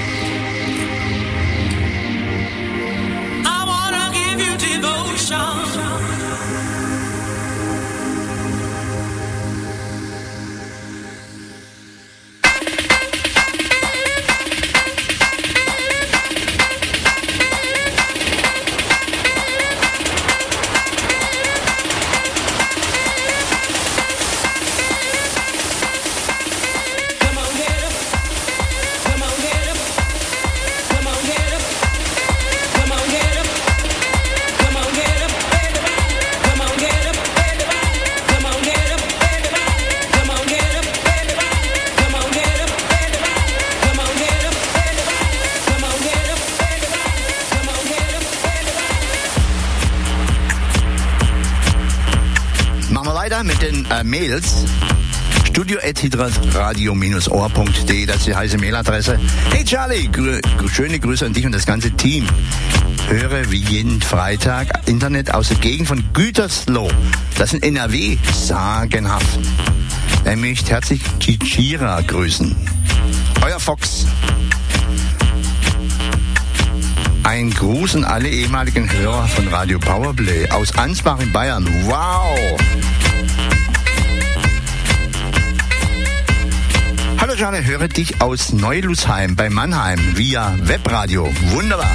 Speaker 1: Mit den Mails. studio@hitradio-ohr.de, das ist die heiße Mailadresse. Hey Charlie, schöne Grüße an dich und das ganze Team. Höre wie jeden Freitag Internet aus der Gegend von Gütersloh. Das ist in NRW. Sagenhaft. Er möchte herzlich Chichira grüßen. Euer Fox. Ein Gruß an alle ehemaligen Hörer von Radio Powerplay aus Ansbach in Bayern. Wow! Hallo Jane, höre dich aus Neulusheim bei Mannheim via Webradio. Wunderbar.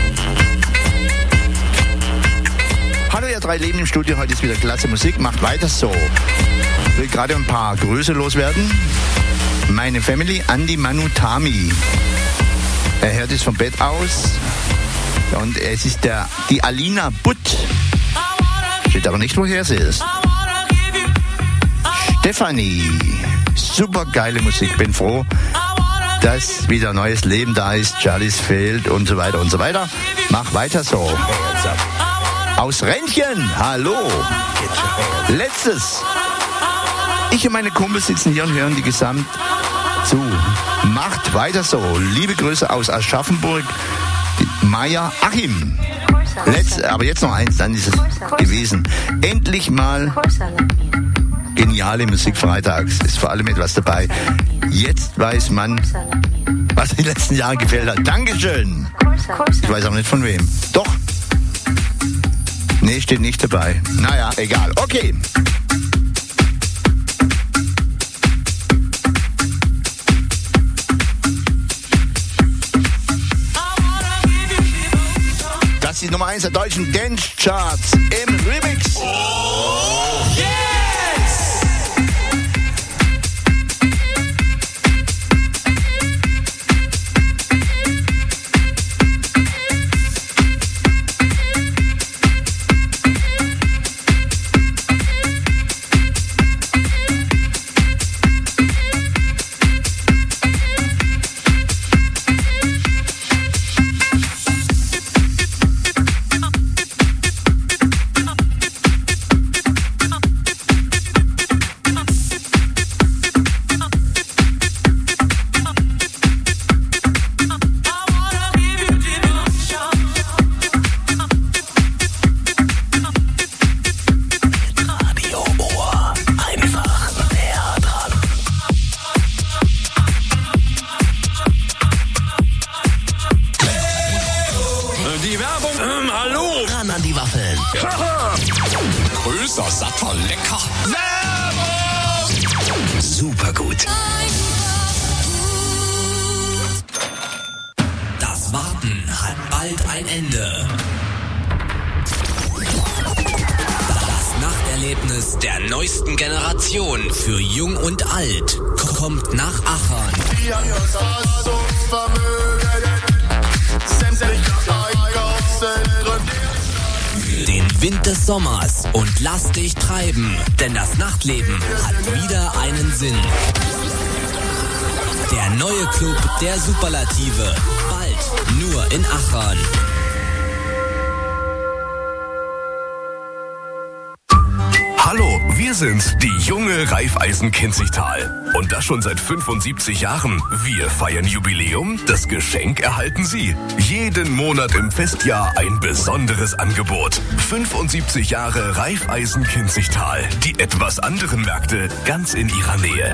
Speaker 1: Hallo ihr drei Leben im Studio, heute ist wieder klasse Musik, macht weiter so. Ich will gerade ein paar Grüße loswerden. Meine Family, Andi, Manu, Tami. Er hört es vom Bett aus. Und es ist die Alina Butt. Steht aber nicht, woher sie ist. Stefanie. Super geile Musik. Bin froh, dass wieder neues Leben da ist. Charlies fehlt und so weiter und so weiter. Mach weiter so. Aus Rentchen. Hallo. Letztes. Ich und meine Kumpels sitzen hier und hören die gesamt zu. Macht weiter so. Liebe Grüße aus Aschaffenburg. Maya Achim. Aber jetzt noch eins, dann ist es gewesen. Endlich mal geniale Musik freitags. Ist vor allem etwas dabei. Jetzt weiß man, was in den letzten Jahren gefällt hat. Dankeschön. Ich weiß auch nicht von wem. Doch. Nee, steht nicht dabei. Naja, egal. Okay. Das ist die Nummer 1 der deutschen Dance-Charts im Remix. Oh, yes!
Speaker 8: Größer, satter, lecker.
Speaker 2: Super gut.
Speaker 5: Das Warten hat bald ein Ende. Das Nachterlebnis der neuesten Generation für Jung und Alt kommt nach Achern. Den Wind des Sommers und lass dich treiben, denn das Nachtleben hat wieder einen Sinn. Der neue Club der Superlative, bald nur in Achern.
Speaker 21: Hallo, wir sind die junge Raiffeisen Kinzigtal. Und das schon seit 75 Jahren. Wir feiern Jubiläum, das Geschenk erhalten Sie. Jeden Monat im Festjahr ein besonderes Angebot. 75 Jahre Raiffeisen Kinzigtal. Die etwas anderen Märkte ganz in Ihrer Nähe.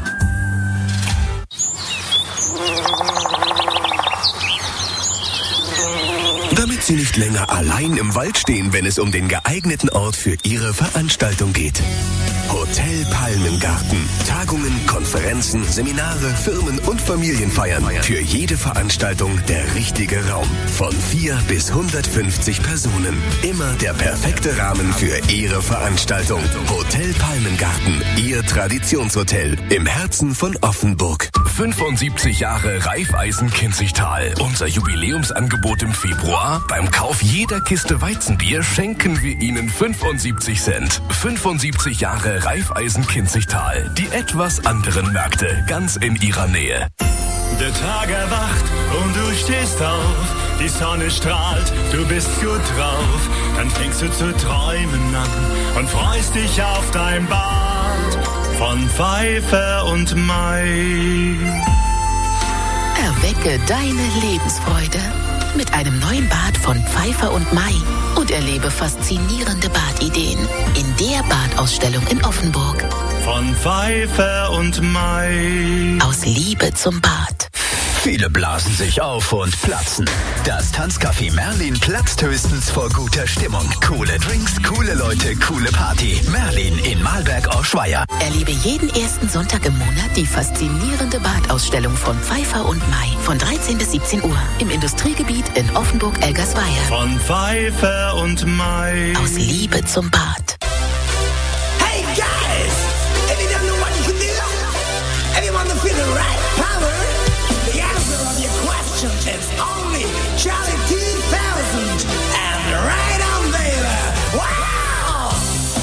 Speaker 21: Damit Sie nicht länger allein im Wald stehen, wenn es um den geeigneten Ort für Ihre Veranstaltung geht. Hotel Palmengarten. Tagungen, Konferenzen, Seminare, Firmen und Familienfeiern. Für jede Veranstaltung der richtige Raum. Von 4 bis 150 Personen. Immer der perfekte Rahmen für Ihre Veranstaltung. Hotel Palmengarten. Ihr Traditionshotel. Im Herzen von Offenburg. 75 Jahre Raiffeisen Kinzigtal. Unser Jubiläumsangebot im Februar. Beim Kauf jeder Kiste Weizenbier schenken wir Ihnen 75 Cent. 75 Jahre Raiffeisen Kinzigtal. Die etwas anderen Märkte ganz in Ihrer Nähe.
Speaker 16: Der Tag erwacht und du stehst auf. Die Sonne strahlt, du bist gut drauf. Dann fängst du zu träumen an und freust dich auf dein Bad von Pfeiffer und Mai.
Speaker 24: Erwecke deine Lebensfreude mit einem neuen Bad von Pfeiffer und Mai und erlebe faszinierende Badideen in der Badausstellung in Offenburg.
Speaker 16: Von Pfeiffer und Mai.
Speaker 24: Aus Liebe zum Bad.
Speaker 13: Viele blasen sich auf und platzen. Das Tanzcafé Merlin platzt höchstens vor guter Stimmung. Coole Drinks, coole Leute, coole Party. Merlin in Malberg-Oschweier.
Speaker 24: Erlebe jeden ersten Sonntag im Monat die faszinierende Badausstellung von Pfeiffer und Mai von 13 bis 17 Uhr im Industriegebiet in Offenburg-Elgersweier.
Speaker 16: Von Pfeiffer und Mai.
Speaker 24: Aus Liebe zum Bad.
Speaker 15: Hey guys, if you don't know what you can do, if you want to feel the right power, the answer of your question is only Charlie 2000 and right on, baby. Wow!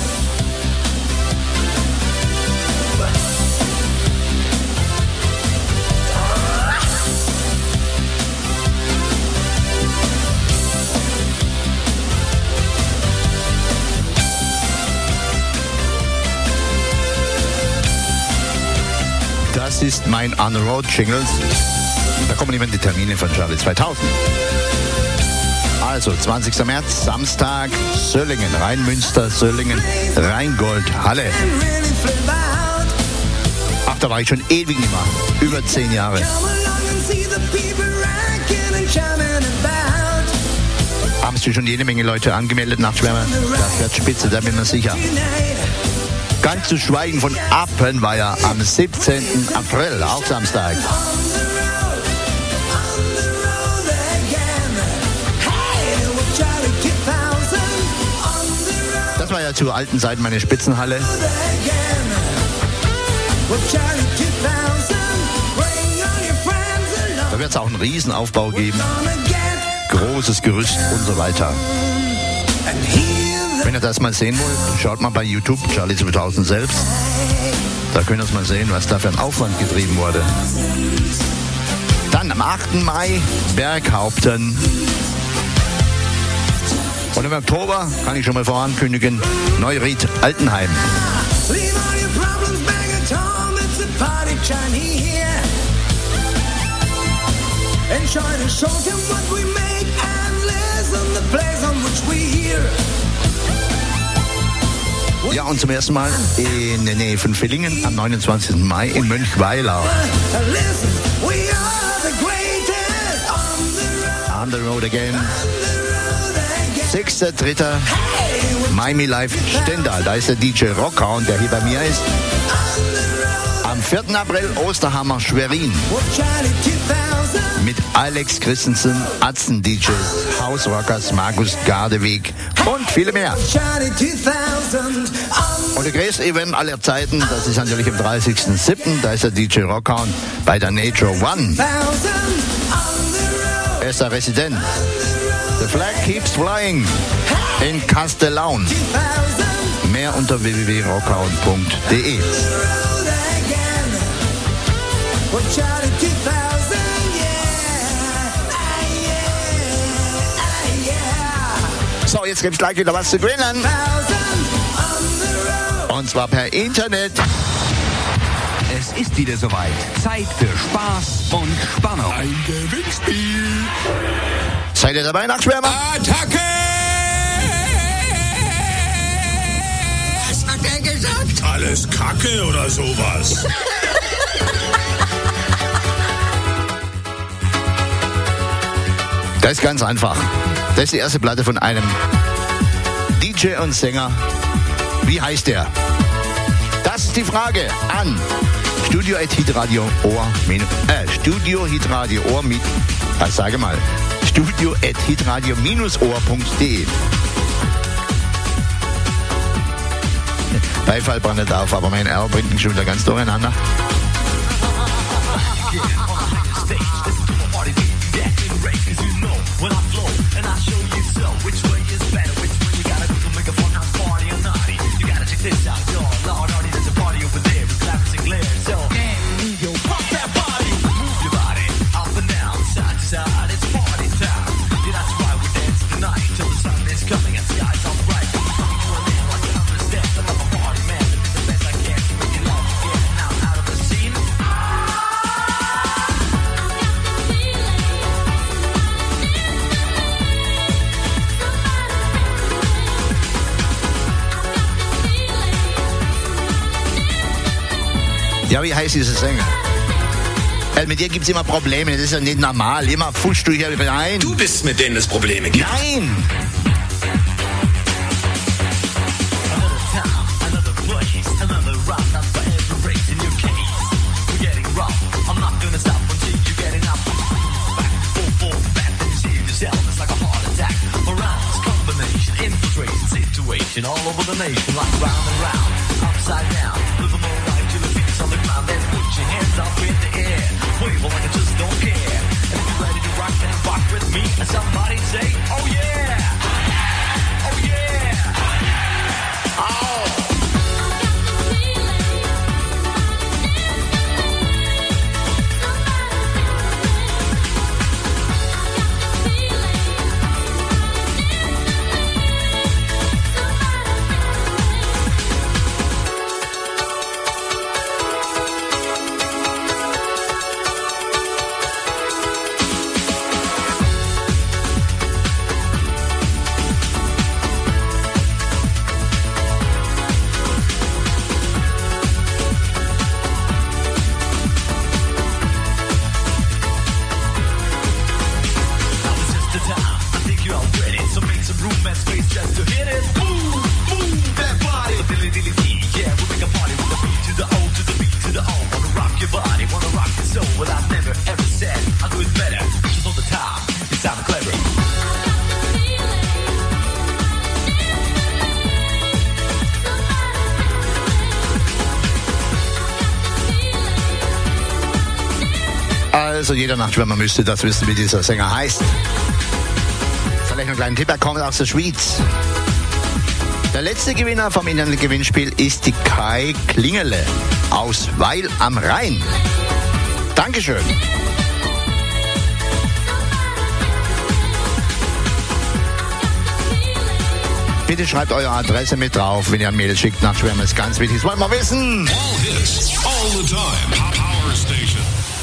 Speaker 1: Das ist mein On the Road Jingles. Da kommen immer die Termine von Charlie 2000. Also 20. März, Samstag, Söllingen, Rheinmünster, Söllingen, Rheingold, Halle. Ach, da war ich schon ewig nicht mehr. Über 10 Jahre. Haben sich schon jede Menge Leute angemeldet, Nachtschwärmer. Das wird spitze, da bin ich mir sicher. Ganz zu schweigen von Appenweier am 17. April, auch Samstag. Das war ja zu alten Zeiten meine Spitzenhalle. Da wird es auch einen Riesenaufbau geben. Großes Gerüst und so weiter. Wenn ihr das mal sehen wollt, schaut mal bei YouTube, Charlie 2000 selbst. Da könnt ihr mal sehen, was da für ein Aufwand getrieben wurde. Dann am 8. Mai, Berghaupten. Und im Oktober, kann ich schon mal vorankündigen, Neuried, Altenheim. Ja, und zum ersten Mal in der Nähe von Villingen am 29. Mai in Mönchweiler. On the road again. 6.3. Miami Live Stendal. Da ist der DJ Rockhound, der hier bei mir ist. Am 4. April Osterhammer Schwerin. Mit Alex Christensen, Atzen DJs, Hausrockers, Markus Gardeweg und viele mehr. Und das größte Event aller Zeiten, das ist natürlich am 30.07. Da ist der DJ Rockhound bei der Nature One. Er ist der Resident. The Flag Keeps Flying in Castellaun. Mehr unter www.rockhound.de. So, jetzt gibt's gleich wieder was zu gewinnen. Und zwar per Internet.
Speaker 17: Es ist wieder soweit. Zeit für Spaß und Spannung. Ein Gewinnspiel.
Speaker 1: Seid ihr dabei, Nachtschwärmer?
Speaker 8: Attacke! Was hat er gesagt?
Speaker 9: Alles Kacke oder sowas.
Speaker 1: Das ist ganz einfach. Das ist die erste Platte von einem DJ und Sänger. Wie heißt der? Das ist die Frage an studio@hitradio-ohr mit, sage mal, studio@hitradio-ohr.de. Beifall brandet auf, aber mein R bringt mich schon wieder ganz durcheinander. Ja, wie heißt dieser Sänger? Mit dir gibt es immer Probleme, das ist ja nicht normal. Immer pfuschst du hier rein.
Speaker 4: Du bist mit denen es Probleme gibt.
Speaker 1: Nein!
Speaker 19: All over the nation, like round and round, upside down, with a more right to the feet on the ground. Then put your hands up in the air, wave like I just don't care. And if you're ready to rock, then rock with me. And somebody say, oh yeah, oh yeah, oh.
Speaker 1: Also jeder Nachtschwärmer müsste das wissen, wie dieser Sänger heißt. Vielleicht noch einen kleinen Tipp, er kommt aus der Schweiz. Der letzte Gewinner vom Internetgewinnspiel ist die Kai Klingele aus Weil am Rhein. Dankeschön. Bitte schreibt eure Adresse mit drauf, wenn ihr ein Mail schickt. Nachtschwärmer ist ganz wichtig. Das wollen wir wissen.
Speaker 9: All hits, all the time. Power Station.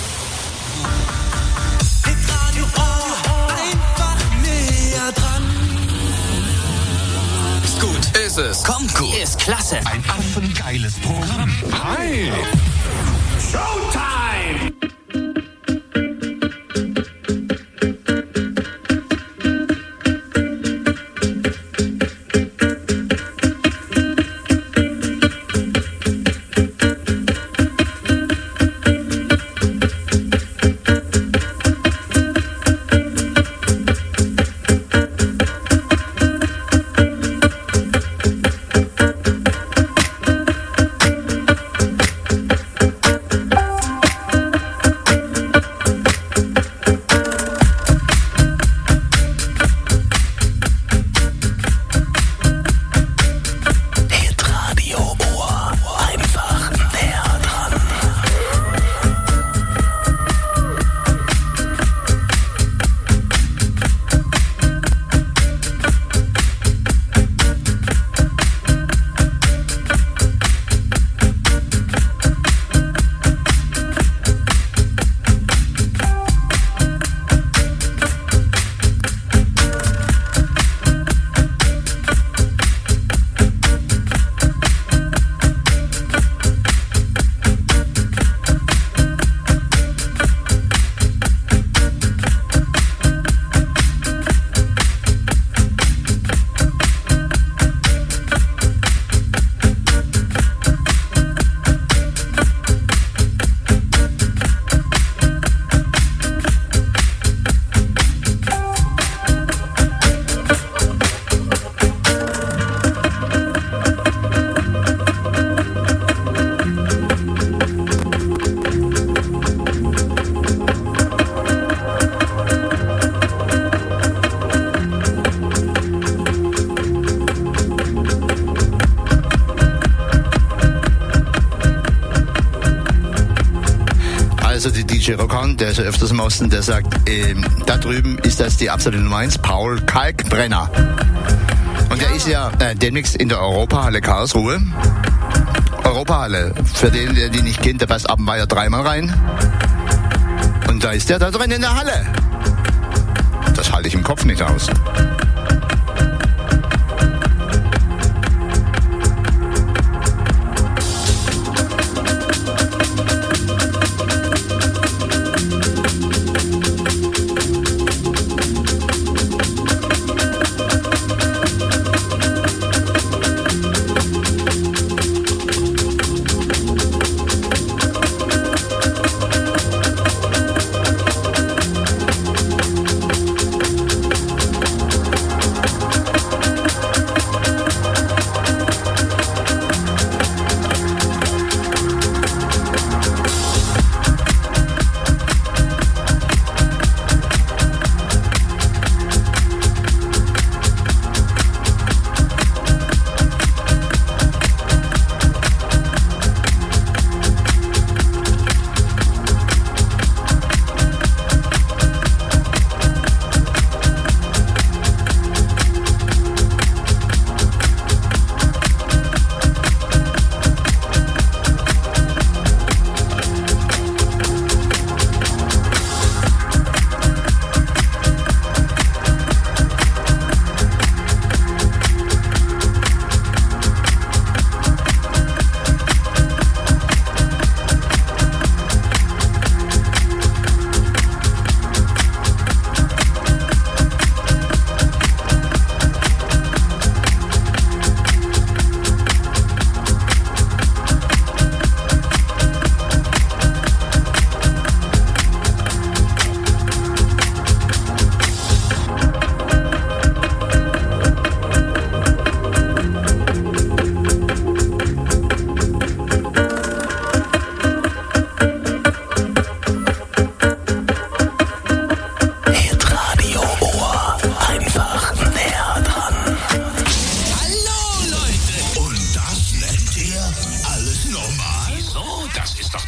Speaker 5: Ist gut. Ist es. Kommt gut. Ist klasse.
Speaker 9: Ein affengeiles Programm. Hi.
Speaker 3: Showtime!
Speaker 1: Also die DJ Rockhound, der ist ja öfters im Osten, der sagt, da drüben ist das die absolute Nummer 1, Paul Kalkbrenner. Und der ist ja demnächst in der Europahalle Karlsruhe. Europahalle, für den, der die nicht kennt, der passt ab und Weiher dreimal rein. Und da ist der da drin in der Halle. Das halte ich im Kopf nicht aus.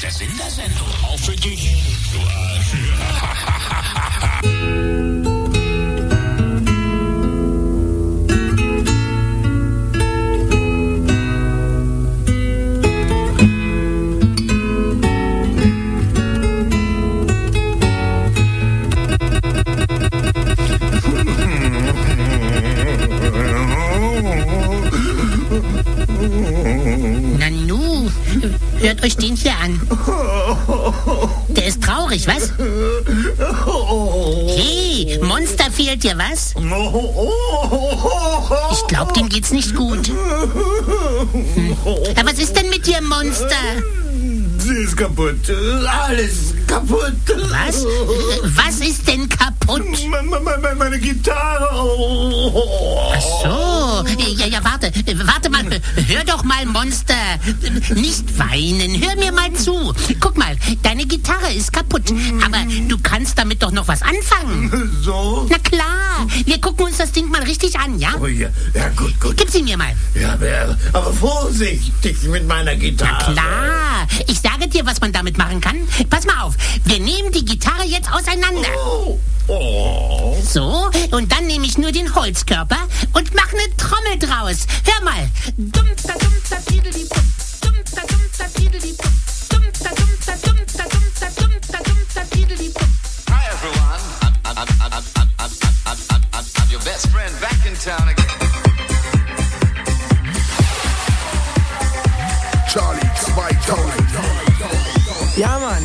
Speaker 8: der Sinn der Sendung. Auch für dich, du Arsch.
Speaker 18: Nanu, hört euch den hier an. Der ist traurig, was? Hey, Monster fehlt dir, was? Ich glaube, dem geht's nicht gut. Aber was ist denn mit dir, Monster?
Speaker 15: Sie ist kaputt. Alles kaputt.
Speaker 18: Was? Was ist denn kaputt?
Speaker 15: Meine Gitarre.
Speaker 18: Ach so. Ja, warte mal. Hör doch mal, Monster. Nicht weinen. Hör mir mal zu. Guck mal, deine Gitarre ist kaputt. Aber du kannst damit doch noch was anfangen.
Speaker 15: So?
Speaker 18: Na klar. Wir gucken uns das Ding mal richtig an, ja?
Speaker 15: Oh ja, gut.
Speaker 18: Gib sie mir mal.
Speaker 15: Ja, aber vorsichtig mit meiner Gitarre.
Speaker 18: Na klar. Ich sage dir, was man damit machen kann. Pass mal auf. Wir nehmen die Gitarre jetzt auseinander. So, und dann nehme ich nur den Holzkörper und mache eine Trommel draus. Hör mal. Dumta, dumta, tidelibum. Dumta, dumta, tidelibum. Dumta, dumta, dumta, dumta, dumta, dumta, tidelibum.
Speaker 20: Hi everyone, I'm your best friend back in town again.
Speaker 3: Charlie 2000.
Speaker 12: Ja, Mann.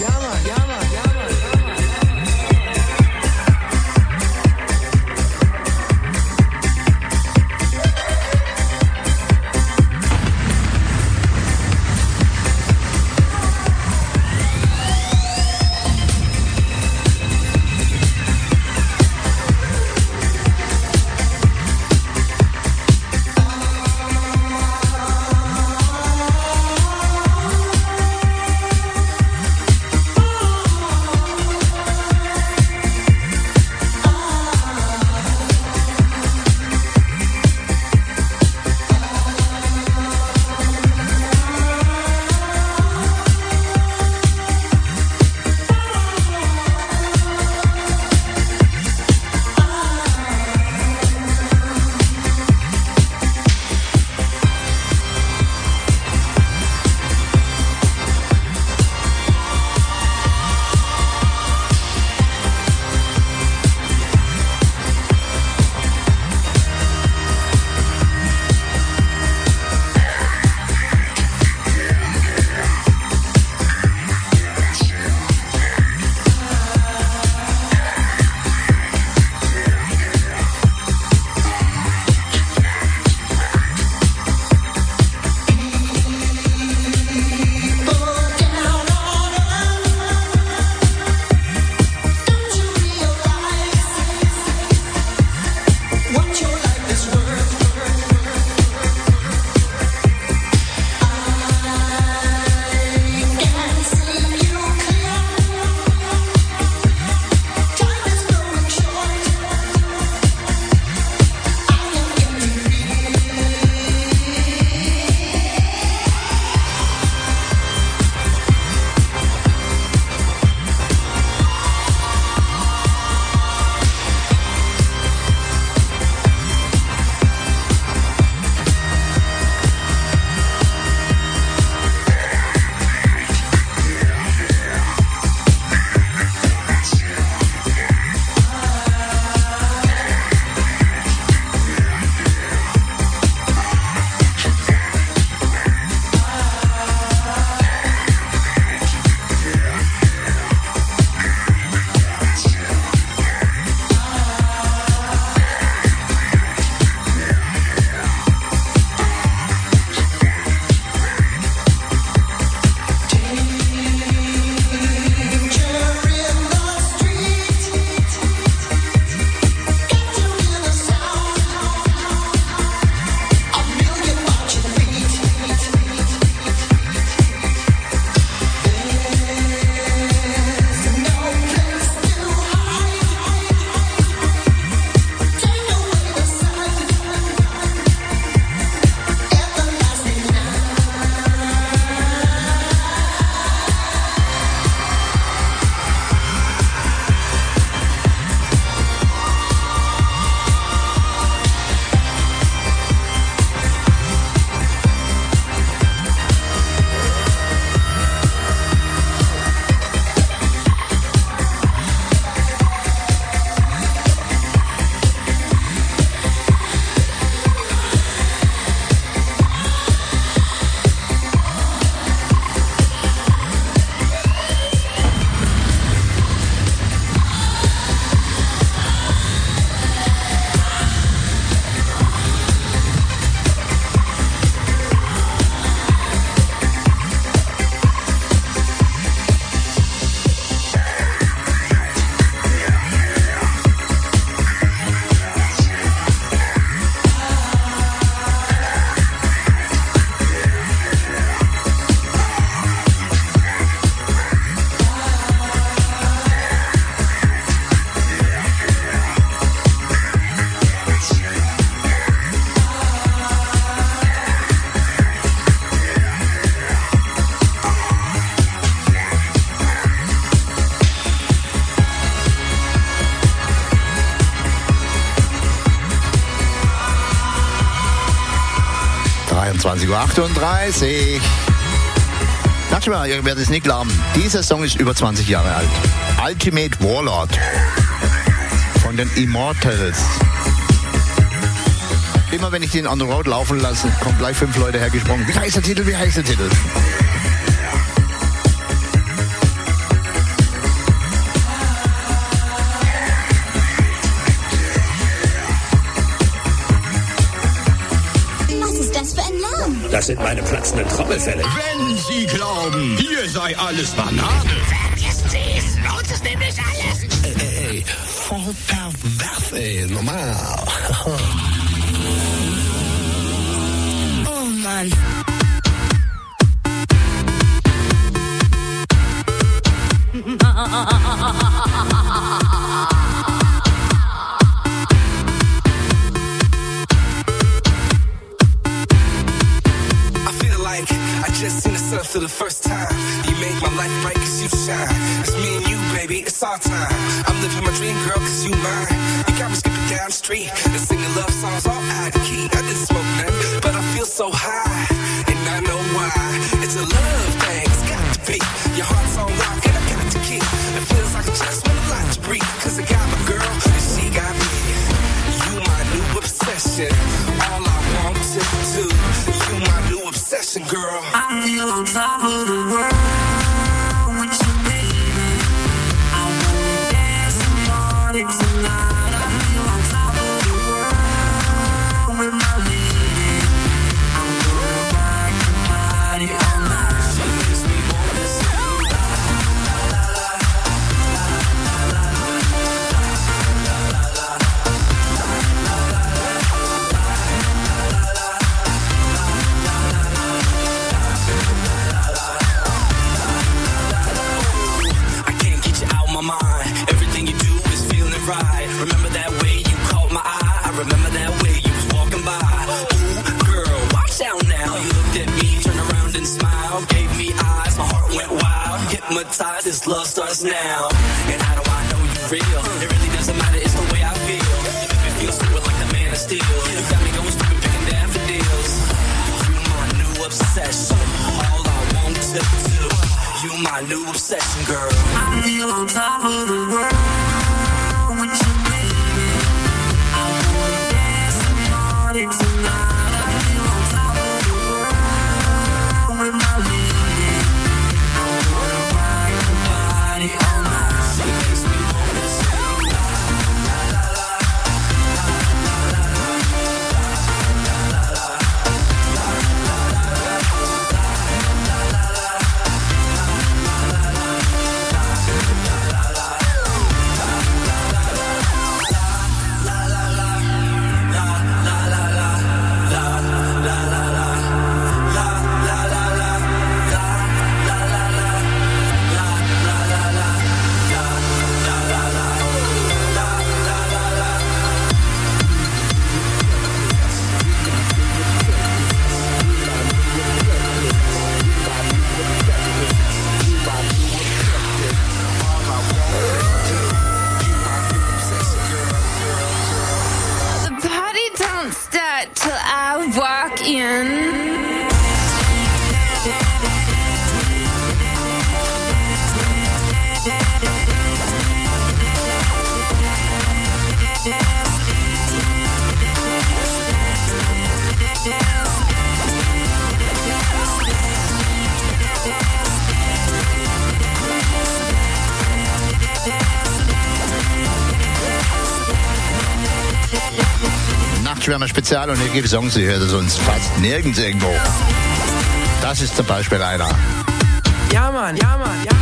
Speaker 1: 20:38 Uhr. Dachte mal, ihr werdet es nicht glauben. Dieser Song ist über 20 Jahre alt. Ultimate Warlord von den Immortals. Immer wenn ich den on the road laufen lasse, kommen gleich 5 Leute hergesprungen. Wie heißt der Titel? Wie heißt der Titel?
Speaker 4: Das sind meine platzenden Trommelfälle.
Speaker 8: Wenn Sie glauben, hier sei alles Banane.
Speaker 15: Vergessen Sie es. Uns ist nämlich alles.
Speaker 8: Ey, voll pervers, ey, normal.
Speaker 15: Oh Mann.
Speaker 3: I just seen the sun for the first time. You make my life bright cause you shine. It's me and you, baby, it's our time. I'm living my dream, girl, cause you mine. You got me skipping down the street and singing love songs all out of key. I didn't smoke nothing, but I feel so high. And I know why. It's a love thing, it's got to be. Your heart's on lock and I got to keep. It feels like I just want a lot to breathe. Cause I got my girl and she got me. You my new obsession. All I want to do. You my new obsession, girl.
Speaker 15: I feel on top of the world with you, baby. I wanna dance and party tonight. I feel on top of the world with my lady. I'm gonna rock the body all night. She makes me wanna sing. La la la la la la la la
Speaker 3: my mind. Everything you do is feeling right. Remember that way you caught my eye. I remember that way you was walking by. Ooh, girl, watch out now. You looked at me, turned around and smiled. Gave me eyes, my heart went wild. Hypnotized, this love starts now. And how do I know you real? It really doesn't matter, it's the way I feel. You make me feel stupid like the man of steel. You got me going stupid picking daffodils. You my new obsession. All I want to do. You my new obsession, girl.
Speaker 15: I feel on top of the world with you, baby. I wanna dance and party tonight. I feel on top of the world with my lady. I wanna rock the body all night. She makes me wanna sing. La la la la la la la la la.
Speaker 7: The party don't start till I walk in.
Speaker 1: Nachtschwärmer Spezial und hier gibt es Songs, die hört ihr sonst fast nirgends irgendwo. Das ist zum Beispiel einer.
Speaker 12: Ja, Mann, ja, Mann, ja,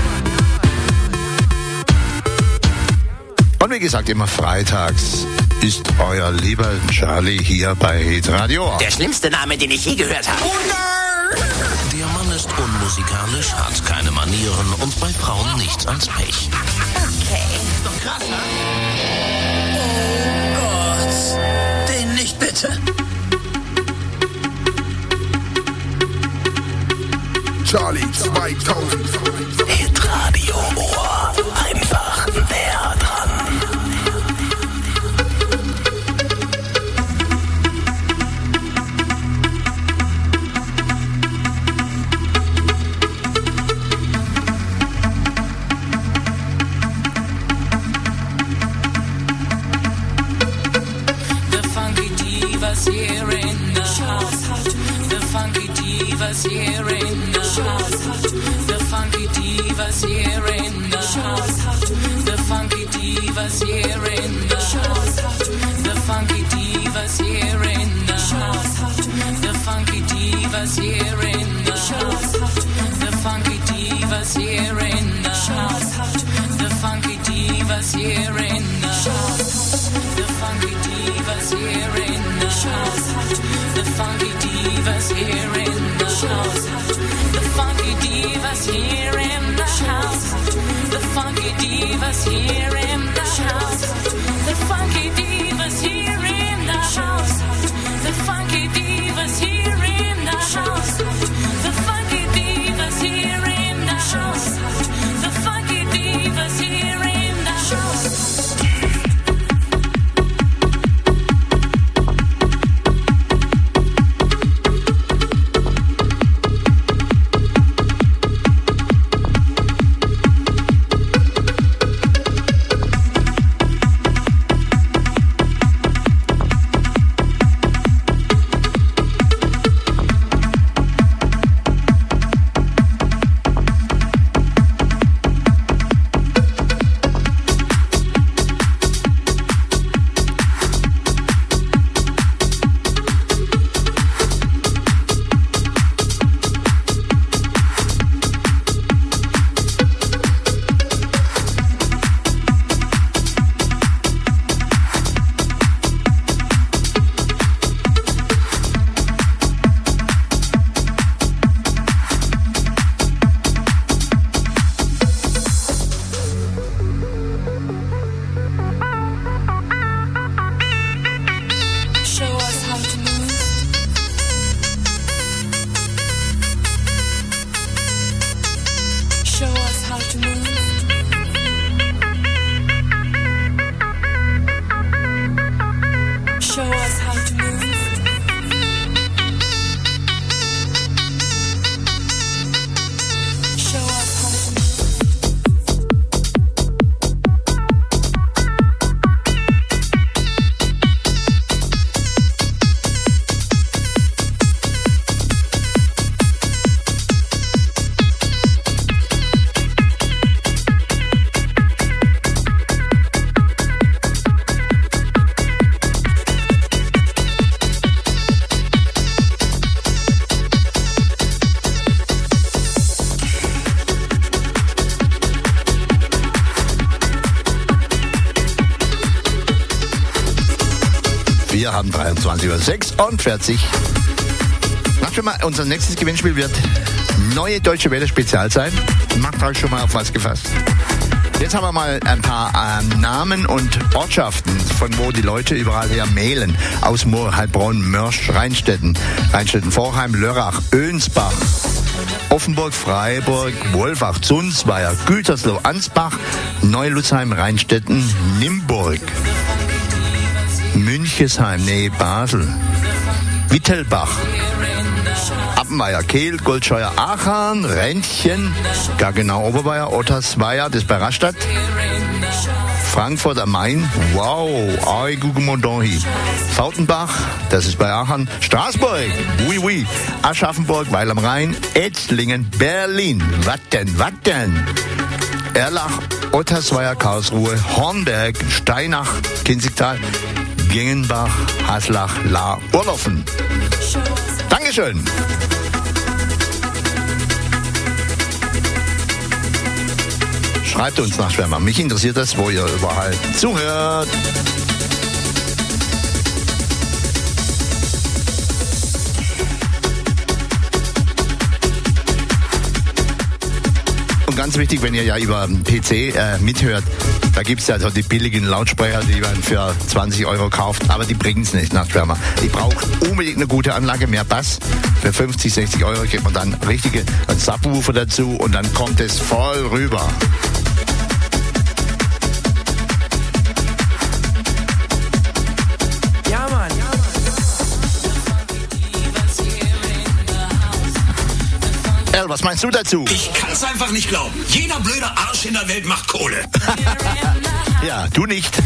Speaker 1: Und wie gesagt, immer freitags ist euer lieber Charlie hier bei Hitradio.
Speaker 18: Der schlimmste Name, den ich je gehört habe.
Speaker 2: Der Mann ist unmusikalisch, hat keine Manieren und bei Frauen nichts als Pech.
Speaker 18: Okay.
Speaker 8: Ist doch krass, ne? Oh Gott. Den nicht bitte.
Speaker 9: Charlie 2000.
Speaker 2: Hitradio Ohr. Einfach näher dran.
Speaker 6: divas here in the house. The funky divas here in the house. The funky divas here in the house. The funky divas here in the house. The funky divas here in the house. The funky divas here in the house. The funky divas here in the house. The funky divas here in the house. The funky divas here in the house. The funky divas here in the house.
Speaker 1: Wir haben 23:46. Macht schon mal, unser nächstes Gewinnspiel wird neue Deutsche Welle Spezial sein. Macht euch schon mal auf was gefasst. Jetzt haben wir mal ein paar Namen und Ortschaften, von wo die Leute überall her mailen. Aus Moor, Heilbronn, Mörsch, Rheinstetten, Vorheim, Lörrach, Önsbach, Offenburg, Freiburg, Wolfach, Zunzweier, Gütersloh, Ansbach, Neulutzheim, Rheinstetten, Nimburg, Münchesheim, nee, Basel, Wittelbach, Appenweier, Kehl, Goldscheuer, Aachen, Rentchen, Gaggenau, Oberweier, Ottersweier, das ist bei Rastatt, Frankfurt am Main, wow, Aigugumondohi, Fautenbach, das ist bei Aachen, Straßburg, oui, oui, Aschaffenburg, Weil am Rhein, Etzlingen, Berlin, Watten, Erlach, Ottersweier, Karlsruhe, Hornberg, Steinach, Kinzigtal, Gengenbach, Haslach, La, Urlaufen. Dankeschön. Schreibt uns nach Schwärmer. Mich interessiert das, wo ihr überall zuhört. Und ganz wichtig, wenn ihr ja über den PC mithört, da gibt es ja so die billigen Lautsprecher, die man für 20 € kauft, aber die bringen es nicht nach Schwärmer. Ich brauche unbedingt eine gute Anlage, mehr Bass. Für 50, 60 € kriegt man dann einen Subwoofer dazu und dann kommt es voll rüber.
Speaker 12: Ja, Mann.
Speaker 1: El, was meinst du dazu?
Speaker 4: Ich kann's einfach nicht glauben. Jeder blöde Arsch in der Welt macht Kohle.
Speaker 1: Ja, du nicht.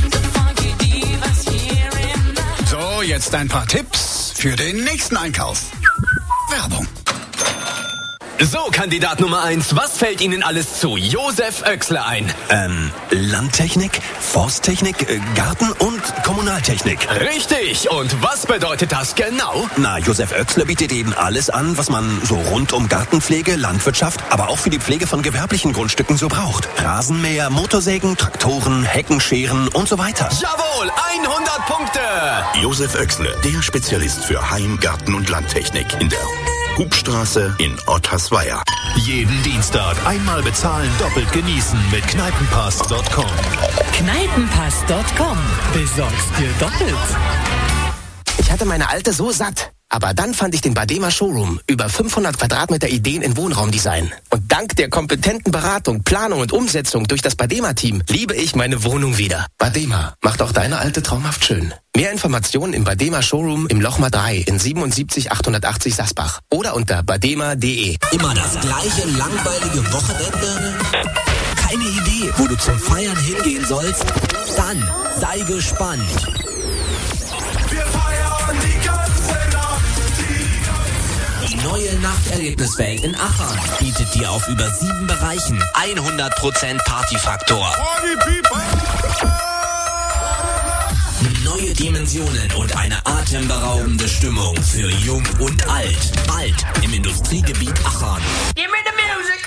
Speaker 17: So, jetzt ein paar Tipps für den nächsten Einkauf. Werbung.
Speaker 5: So, Kandidat Nummer 1, was fällt Ihnen alles zu Josef Oechsle ein?
Speaker 21: Landtechnik, Forsttechnik, Garten- und Kommunaltechnik.
Speaker 5: Richtig. Und was bedeutet das genau?
Speaker 21: Na, Josef Oechsle bietet Ihnen alles an, was man so rund um Gartenpflege, Landwirtschaft, aber auch für die Pflege von gewerblichen Grundstücken so braucht. Rasenmäher, Motorsägen, Traktoren, Heckenscheren und so weiter.
Speaker 5: Jawohl, 100 Punkte.
Speaker 21: Josef Oechsle, der Spezialist für Heim-, Garten- und Landtechnik in der Hubstraße in Ottersweier.
Speaker 11: Jeden Dienstag einmal bezahlen, doppelt genießen mit Kneipenpass.com.
Speaker 14: Kneipenpass.com. Besorgst dir doppelt.
Speaker 22: Ich hatte meine alte so satt. Aber dann fand ich den Badema Showroom. Über 500 Quadratmeter Ideen in Wohnraumdesign. Und dank der kompetenten Beratung, Planung und Umsetzung durch das Badema-Team liebe ich meine Wohnung wieder. Badema macht auch deine alte traumhaft schön. Mehr Informationen im Badema Showroom im Lochmar 3 in 77 880 Sasbach. Oder unter badema.de.
Speaker 2: Immer das gleiche langweilige Wochenende? Keine Idee, wo du zum Feiern hingehen sollst? Dann sei gespannt.
Speaker 3: Wir feiern die ganze Nacht.
Speaker 2: Die neue Nachterlebniswelt in Aachen bietet dir auf über 7 Bereichen 100% Partyfaktor. Neue Dimensionen und eine atemberaubende Stimmung für Jung und Alt. Bald im Industriegebiet Aachen.
Speaker 3: Give me the music.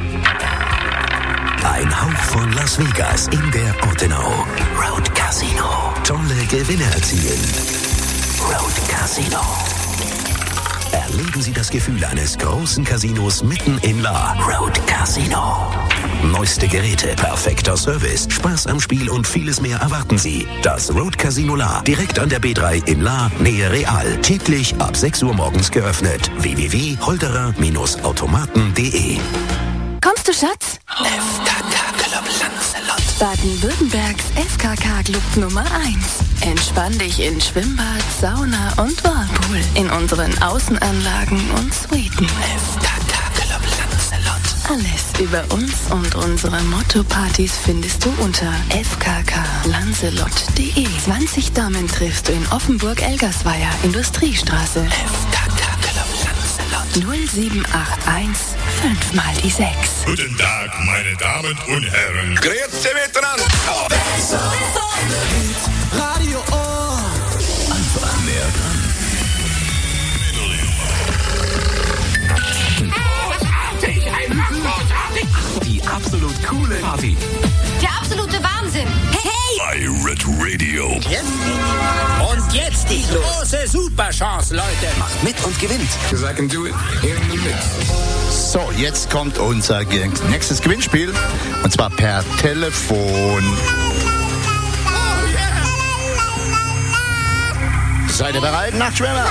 Speaker 21: Ein Hauch von Las Vegas in der Ortenau. Road Casino. Tolle Gewinne erzielen. Road Casino. Erleben Sie das Gefühl eines großen Casinos mitten in La. Road Casino. Neueste Geräte, perfekter Service, Spaß am Spiel und vieles mehr erwarten Sie. Das Road Casino La, direkt an der B3 in La, Nähe Real. Täglich ab 6 Uhr morgens geöffnet. www.holderer-automaten.de.
Speaker 24: Kommst du, Schatz?
Speaker 13: FKK Club Lancelot.
Speaker 24: Baden-Württembergs FKK Club Nummer 1. Entspann dich in Schwimmbad, Sauna und Whirlpool in unseren Außenanlagen und Suiten.
Speaker 13: FKK Club Lancelot.
Speaker 24: Alles über uns und unsere Motto-Partys findest du unter fkklancelot.de. 20 Damen triffst du in Offenburg-Elgersweier, Industriestraße.
Speaker 13: FKK Club Lancelot.
Speaker 24: 0781 5 mal die 6.
Speaker 9: Guten Tag, meine Damen und Herren.
Speaker 3: Grüezi miteinander.
Speaker 15: Radio Ohr.
Speaker 21: Einfach näher dran.
Speaker 17: Die absolut coole Party.
Speaker 7: Der absolute Wahnsinn. Hey!
Speaker 9: Pirate Radio.
Speaker 23: Und jetzt die große Superchance, Leute.
Speaker 17: Macht mit und gewinnt.
Speaker 3: Because I can do it in the mix.
Speaker 1: So, jetzt kommt unser nächstes Gewinnspiel. Und zwar per Telefon. Seid ihr bereit, Nachtschwimmer?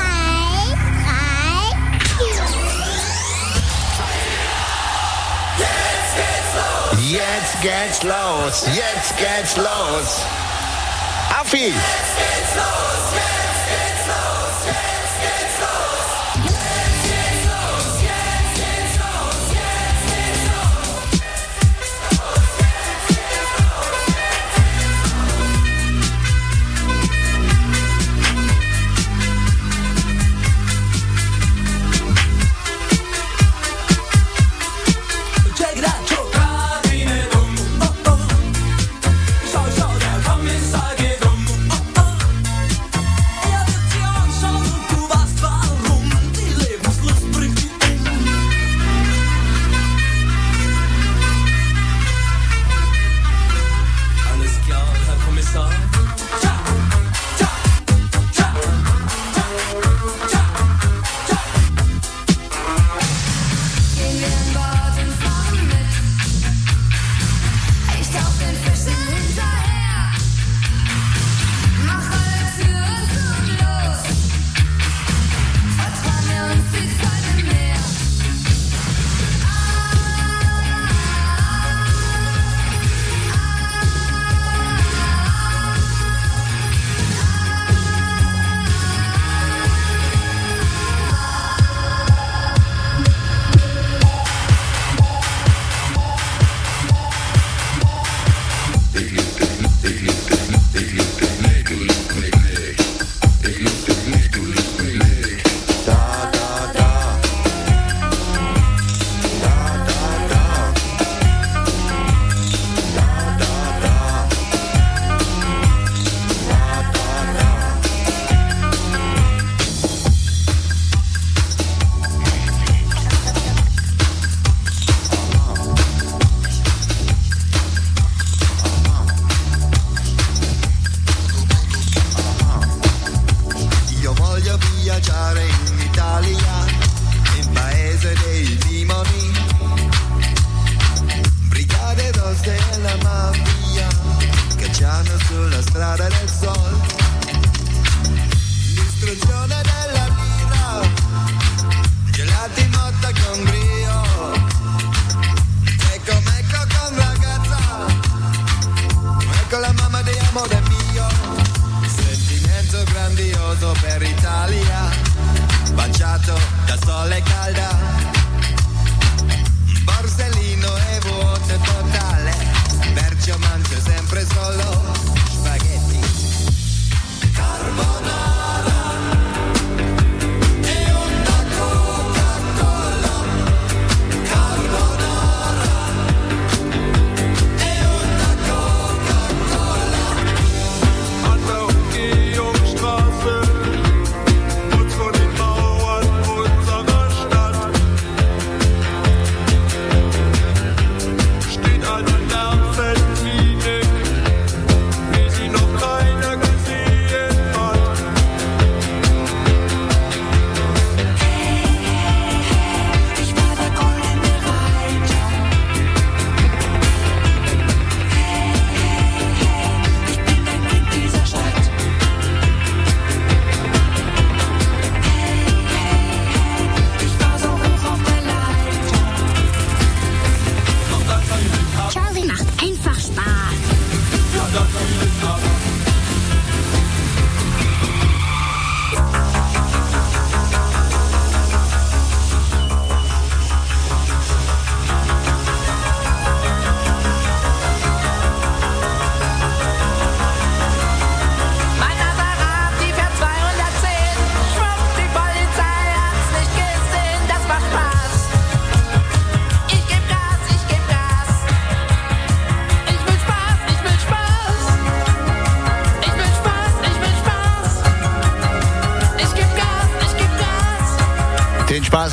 Speaker 1: Jetzt geht's los. Jetzt geht's los. Affi! Jetzt geht's los. Jetzt geht's los. Jetzt geht's los. Jetzt geht's los. Jetzt geht's los. Jetzt geht's
Speaker 3: los. Check it out. Schau, der Kommissar geht um. Er wird sie anschauen und du weißt warum.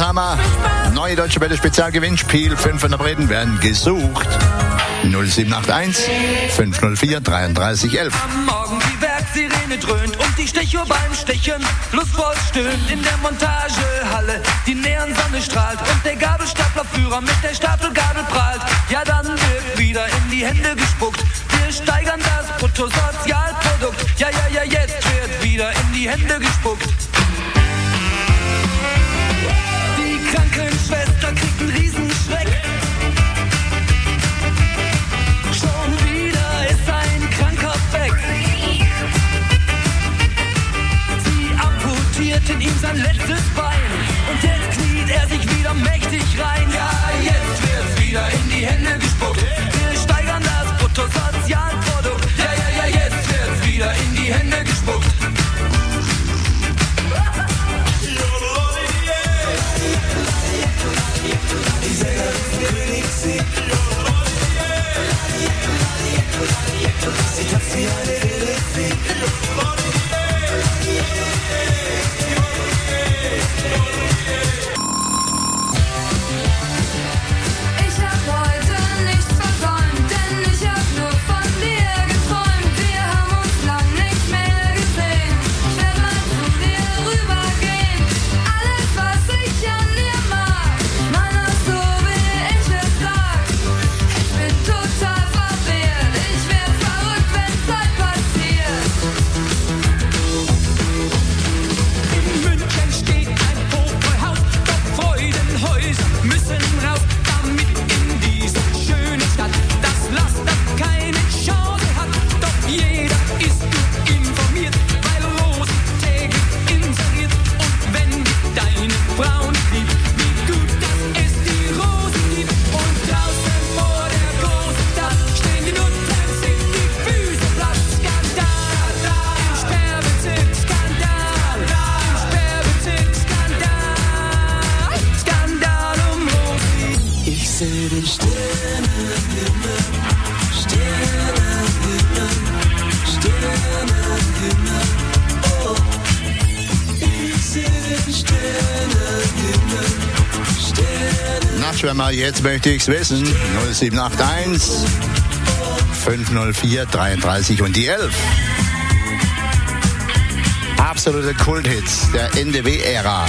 Speaker 1: Drama. Neue Deutsche Welle Spezialgewinnspiel. 500 Reden werden gesucht. 0781 504 3311.
Speaker 3: Am Morgen die Werksirene dröhnt und die Stechuhr beim Stechen lustvoll stöhnt. In der Montagehalle die Neonsonne strahlt und der Gabelstaplerführer mit der Stapelgabel prahlt. Ja, dann wird wieder in die Hände gespuckt. Wir steigern das Bruttosozialprodukt. Ja, ja, ja, jetzt wird wieder in die Hände gespuckt. Die Krankenschwester kriegt einen Riesenschreck. Schon wieder ist ein Kranker weg. Sie amputierten ihm sein letztes Bein und jetzt kniet er sich wieder mächtig rein. Ja, jetzt wird's wieder in die Hände gespuckt. Wir steigern das Bruttosozialprodukt. Ja, ja, ja, jetzt wird's wieder in die Hände gespuckt.
Speaker 7: Ich hab heute nichts versäumt, denn ich hab nur von dir geträumt. Wir haben uns lang nicht mehr gesehen. Ich werd mal zu dir rübergehen. Alles, was ich an dir mag, meiner so wie ich es sag. Ich bin total verwirrt, ich werd verrückt, wenn Zeit passiert.
Speaker 3: In München steht ein Hochbauhaus, doch Freudenhäuser müssen raus, damit in diese schöne Stadt das Laster keine Chance hat. Doch jeder ist gut informiert, weil Rosen täglich inseriert. Und wenn deine Frau nicht liebt, wie gut, dass es die Rosen gibt. Und draußen vor der großen Stadt stehen die Nutten, sind die Füße platt. Skandal, im Sperrbezirk, Skandal, im Sperrbezirk, Skandal, Skandal um Rosi. Ich seh den Sternenhimmel, Sternenhimmel, Sternenhimmel, oh. Ich seh den Sternenhimmel, Sternenhimmel.
Speaker 1: Nachtschwärmer, jetzt möchte ich's wissen. 0781 504 33 und die 11. Absolute Kulthits der NDW-Ära.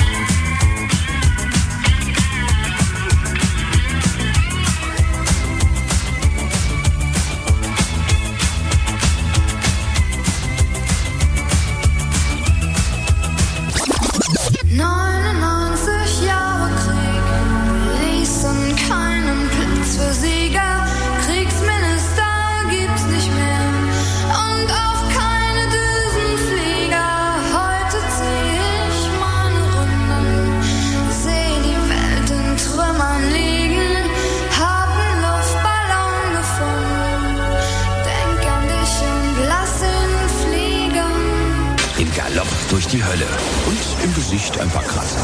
Speaker 7: Jahre Krieg ließen keinen Platz für Sieger. Kriegsminister gibt's nicht mehr und auch keine Düsenflieger. Heute zieh ich meine Runden, seh die Welt in Trümmern liegen, hab 'n Luftballon gefunden, denk an dich und lass ihn fliegen.
Speaker 17: Im Galopp durch die Hölle und im Gesicht ein paar Kratzer.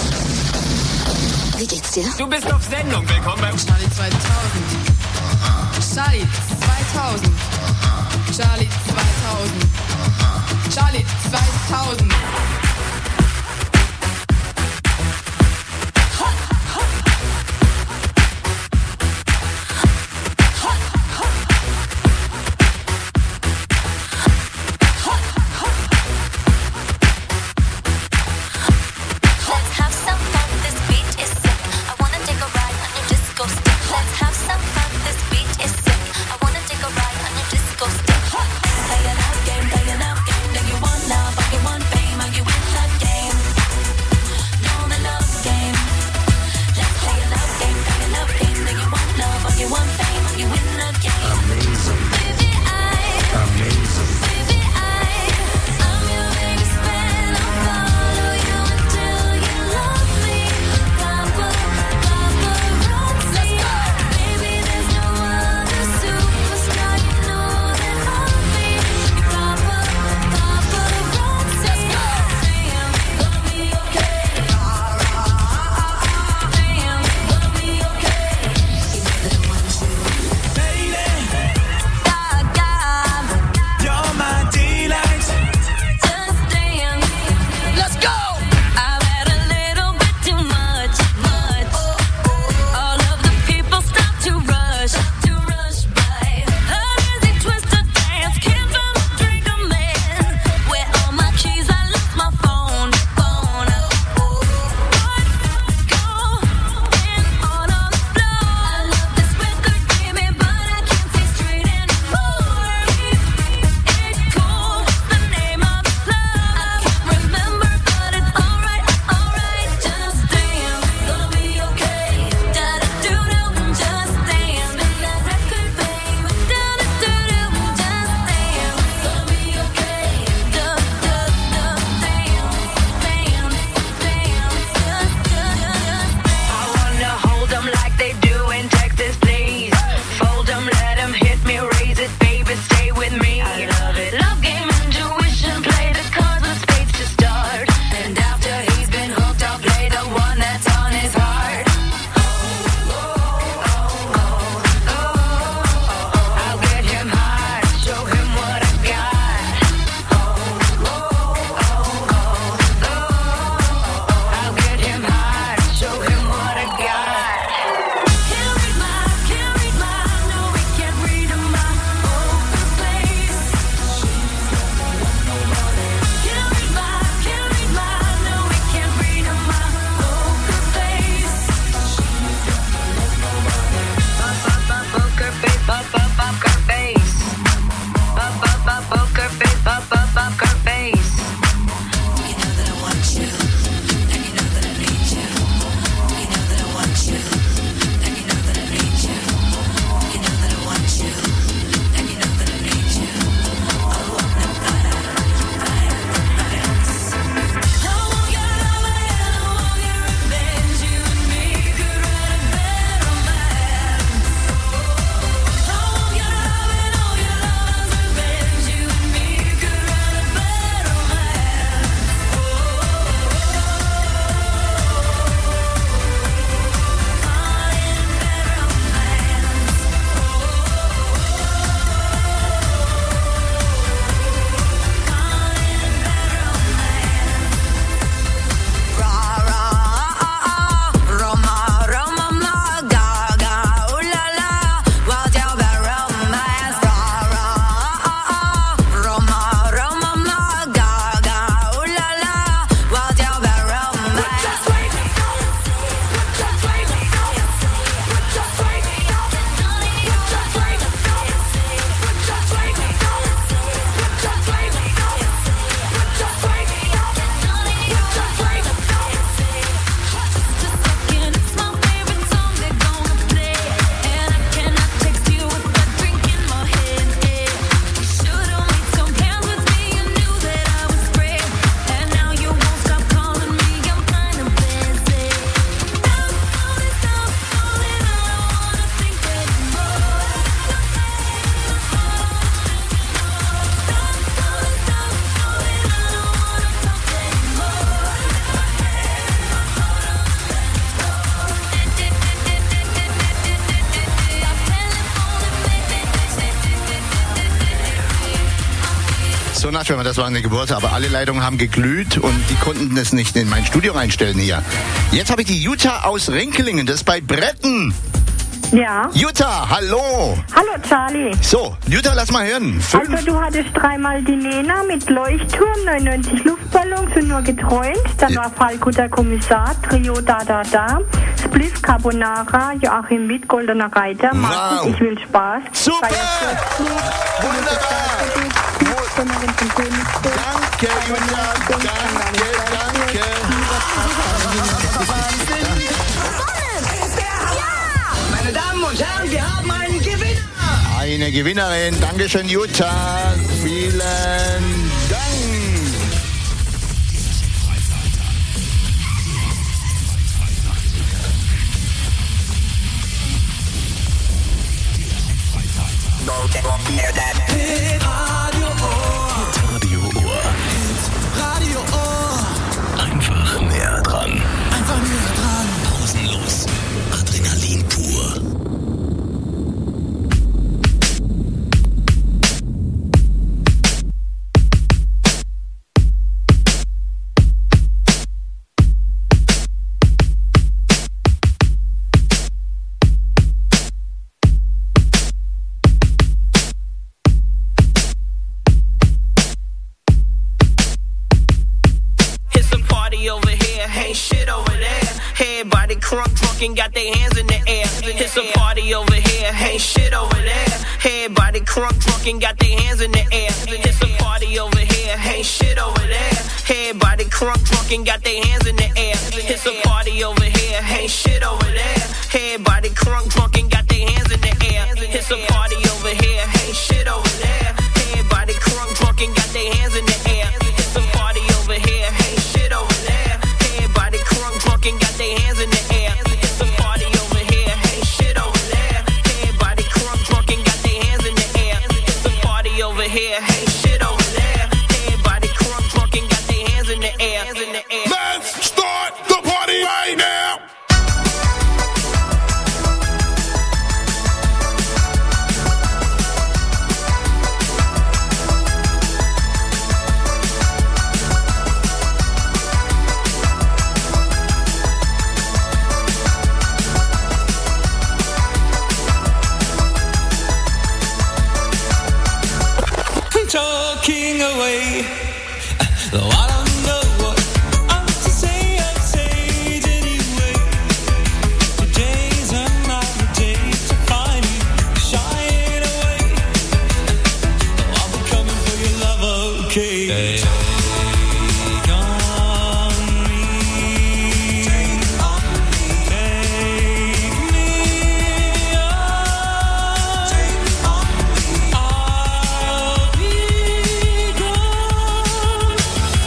Speaker 7: Wie geht's dir?
Speaker 12: Du bist auf Sendung. Willkommen beim Charlie 2000. Charlie 2000. Charlie 2000. Charlie 2000.
Speaker 7: Let's have some fun, this beat is sick. I wanna take a ride on your disco stick. Let's have some fun, this beat is sick. I wanna take a ride on your disco stick. Play it out game, do you want love or you want pain?
Speaker 1: So nachher, das war eine Geburt, aber alle Leitungen haben geglüht und die konnten es nicht in mein Studio reinstellen hier. Jetzt habe ich die Jutta aus Rinkelingen, das ist bei Bretten.
Speaker 10: Ja.
Speaker 1: Jutta, hallo.
Speaker 10: Hallo Charlie.
Speaker 1: So, Jutta, lass mal hören.
Speaker 10: Also du hattest dreimal die Nena mit Leuchtturm, 99 Luftballons und nur geträumt. Dann war Falco der Kommissar, Trio Da, Spliff Carbonara, Joachim Witt, Goldener Reiter, Markus, ich will Spaß.
Speaker 1: Super!
Speaker 10: Wunderbar!
Speaker 1: Danke, Jutta, danke.
Speaker 15: Meine Damen und Herren, wir haben einen Gewinner.
Speaker 1: Eine Gewinnerin. Dankeschön, Jutta. Vielen Dank.
Speaker 21: Radio Ohr. Radio Ohr. Einfach näher dran.
Speaker 8: Einfach näher dran.
Speaker 21: Pausenlos. Adrenalin pur.
Speaker 16: Crunk and got their hands in the air. It's a party over here, ain't shit over there. Everybody crunk drunk and got their hands in the air. It's a party over here, ain't shit over there. Everybody crunk drunk and got their hands in the air. It's a party over here, ain't shit over there. Everybody crunk drunk and got their hands in the air. It's a party over here, ain't shit over there. Everybody crunk drunk and got their hands in the air. It's a party over here, ain't shit over there. Everybody crunk drunk and got their hands in the air. It's a party over here, ain't shit over there. Everybody crunk drunk and got their hands in the air. It's a party over here, ain't shit over there. Everybody crunk drunk and got their hands in the air.
Speaker 3: Let's start the party right now.
Speaker 8: Talking away, though I don't know what I'm to say, I'll say it anyway. Today's another day to find you shining away. Though I'll be coming for your love, okay. Take on me, take on me, take me on, take on me. I'll be gone.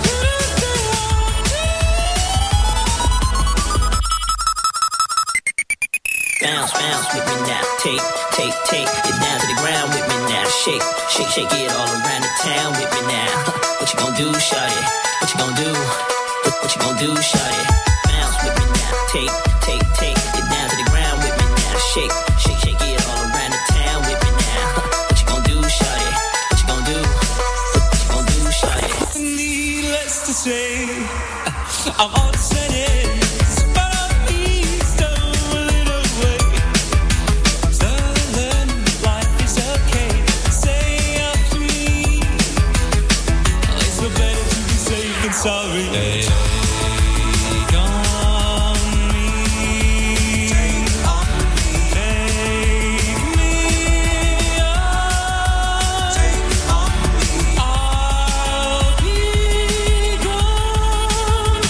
Speaker 16: Bounce, bounce with me now. Take it down to the ground with me now. Shake it all around the town with me now. What you gonna do, shawty? What you gonna do? What you gonna do, shawty? Bounce with me now. Take it down to the ground with me now. Shake it all around the town with me now. What you gonna do, shawty? What you gonna do? What you gonna do, shawty?
Speaker 8: Needless to say, I'm all set in. But I'm eased a little way. Southern life is okay. Say up to me. It's no better to be safe than sorry. Take on me. Take on me. Take me on. Take on me. I'll be gone.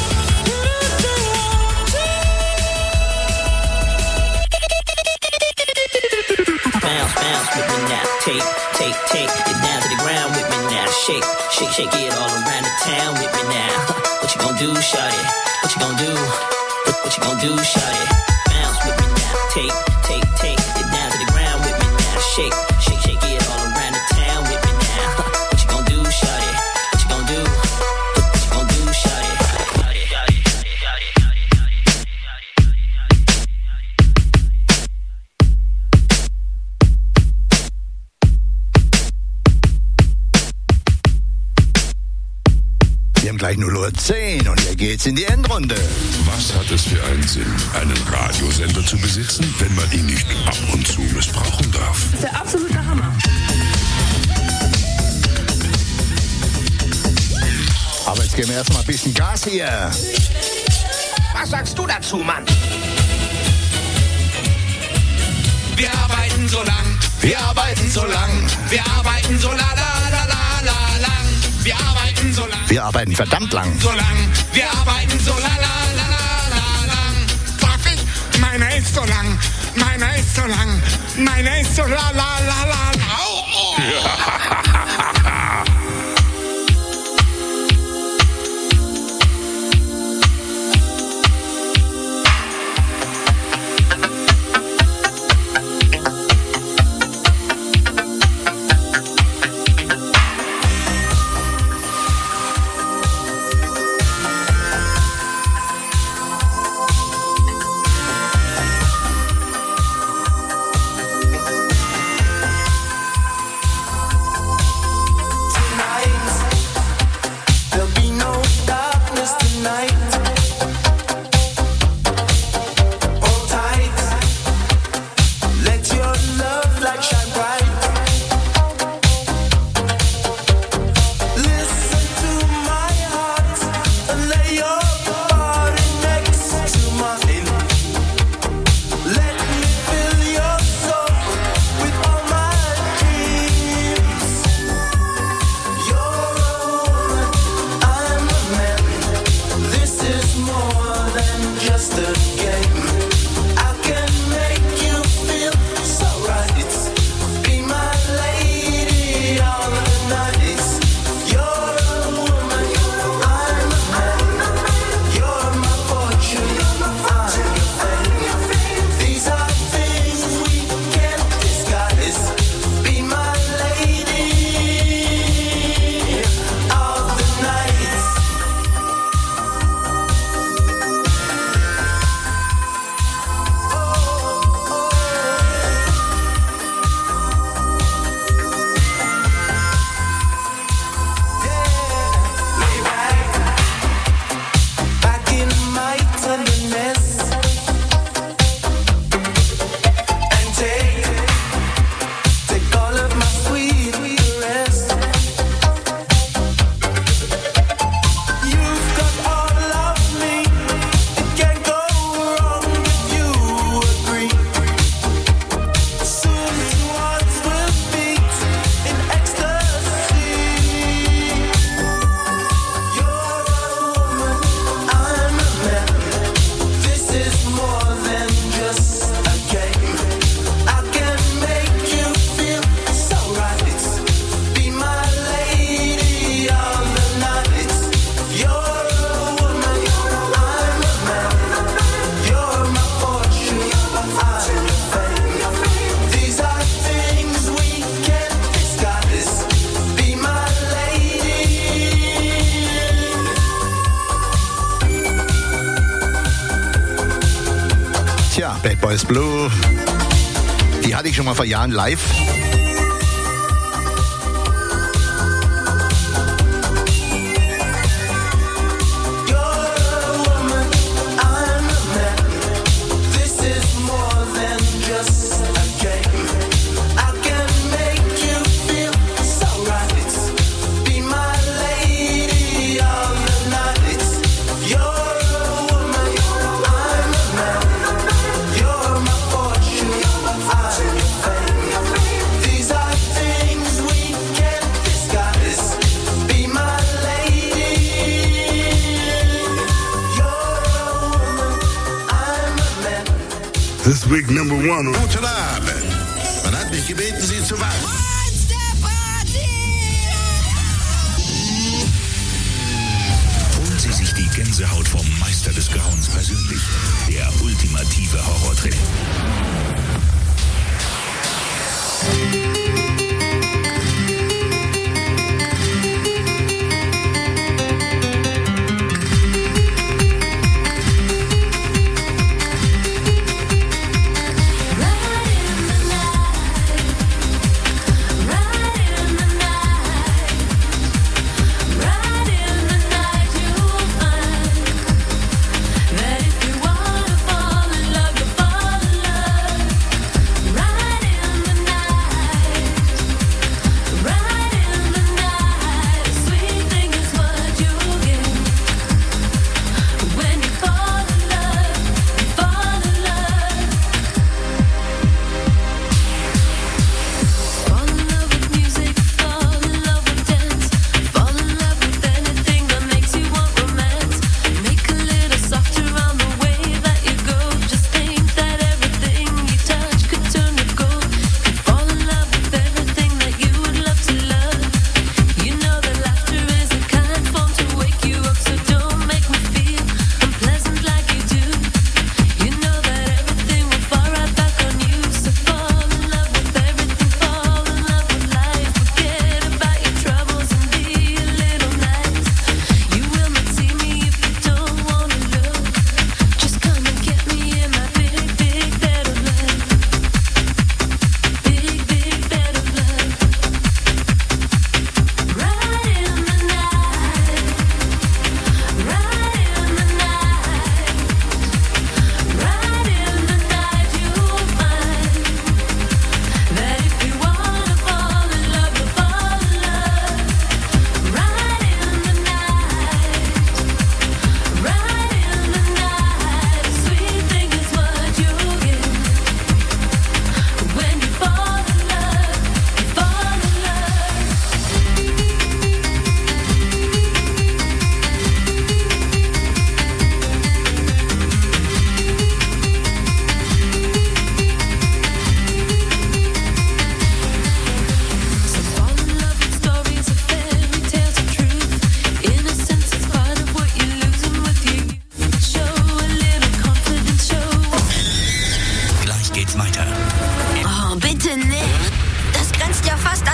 Speaker 16: Bounce with me now. Take it down to the ground with me now. Shake it all around the town with me now. What you gonna do, shawty? What you gonna do? What you gonna do, shawty? Bounce with me now. Take it down to the ground with me now. Shake it all around the town with me now. What you gonna do, shawty? What you gonna do? What you gonna do, shawty?
Speaker 1: Wir haben gleich 0:10 Uhr und hier geht's in die Endrunde.
Speaker 9: Was hat es für einen Sinn, einen Radiosender zu besitzen, wenn man ihn nicht ab und zu missbrauchen darf?
Speaker 12: Das ist der absolute Hammer.
Speaker 1: Aber jetzt geben wir erstmal ein bisschen Gas hier.
Speaker 23: Was sagst du dazu, Mann?
Speaker 3: Wir arbeiten so lang, wir arbeiten so lang, wir arbeiten so la la la la la lang. Wir arbeiten so lang,
Speaker 1: Wir arbeiten verdammt lang.
Speaker 3: so lang, wir arbeiten so la la la la la lang. Darf ich? Meiner ist so lang, meiner ist so lang, meiner ist so la la la la la. Oh, oh.
Speaker 1: Bad Boys Blue. Die hatte ich schon mal vor Jahren live.
Speaker 6: This week number one.
Speaker 18: Guten Abend. Man hat mich gebeten, Sie zu warten.
Speaker 11: Holen Sie sich die Gänsehaut vom Meister des Grauens persönlich. Der ultimative Horrortrailer.
Speaker 7: Right in the night,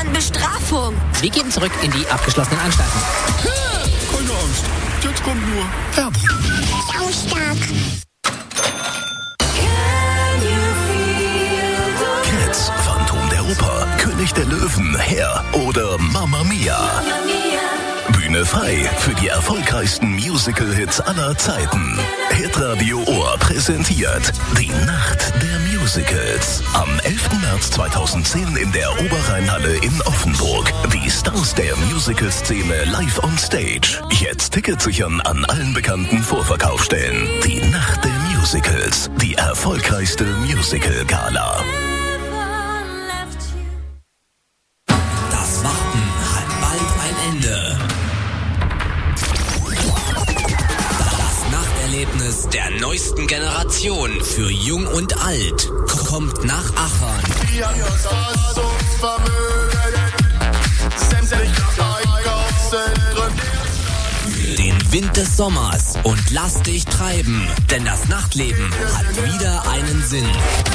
Speaker 4: an Bestrafung.
Speaker 5: Wir gehen zurück in die abgeschlossenen Anstalten.
Speaker 6: Keine Angst, jetzt kommt nur Werbung.
Speaker 7: Saustark.
Speaker 21: Cats, Phantom der Oper, König der Löwen, Herr oder Mamma Mia. Bühne frei für die erfolgreichsten Musical-Hits aller Zeiten. Hitradio Ohr präsentiert die Nacht der Musicals. Am 11. März 2010 in der Oberrheinhalle in Offenburg. Die Stars der Musical-Szene live on stage. Jetzt Tickets sichern an allen bekannten Vorverkaufsstellen. Die Nacht der Musicals. Die erfolgreichste Musical-Gala.
Speaker 19: Das Warten hat bald ein Ende. Das Nachterlebnis der neuesten Generation für Jung und Alt kommt nach Achern.
Speaker 3: Wir haben das Vermögen, sämtliche Einkaufszentren.
Speaker 19: Den Wind des Sommers und lass dich treiben, denn das Nachtleben hat wieder einen Sinn.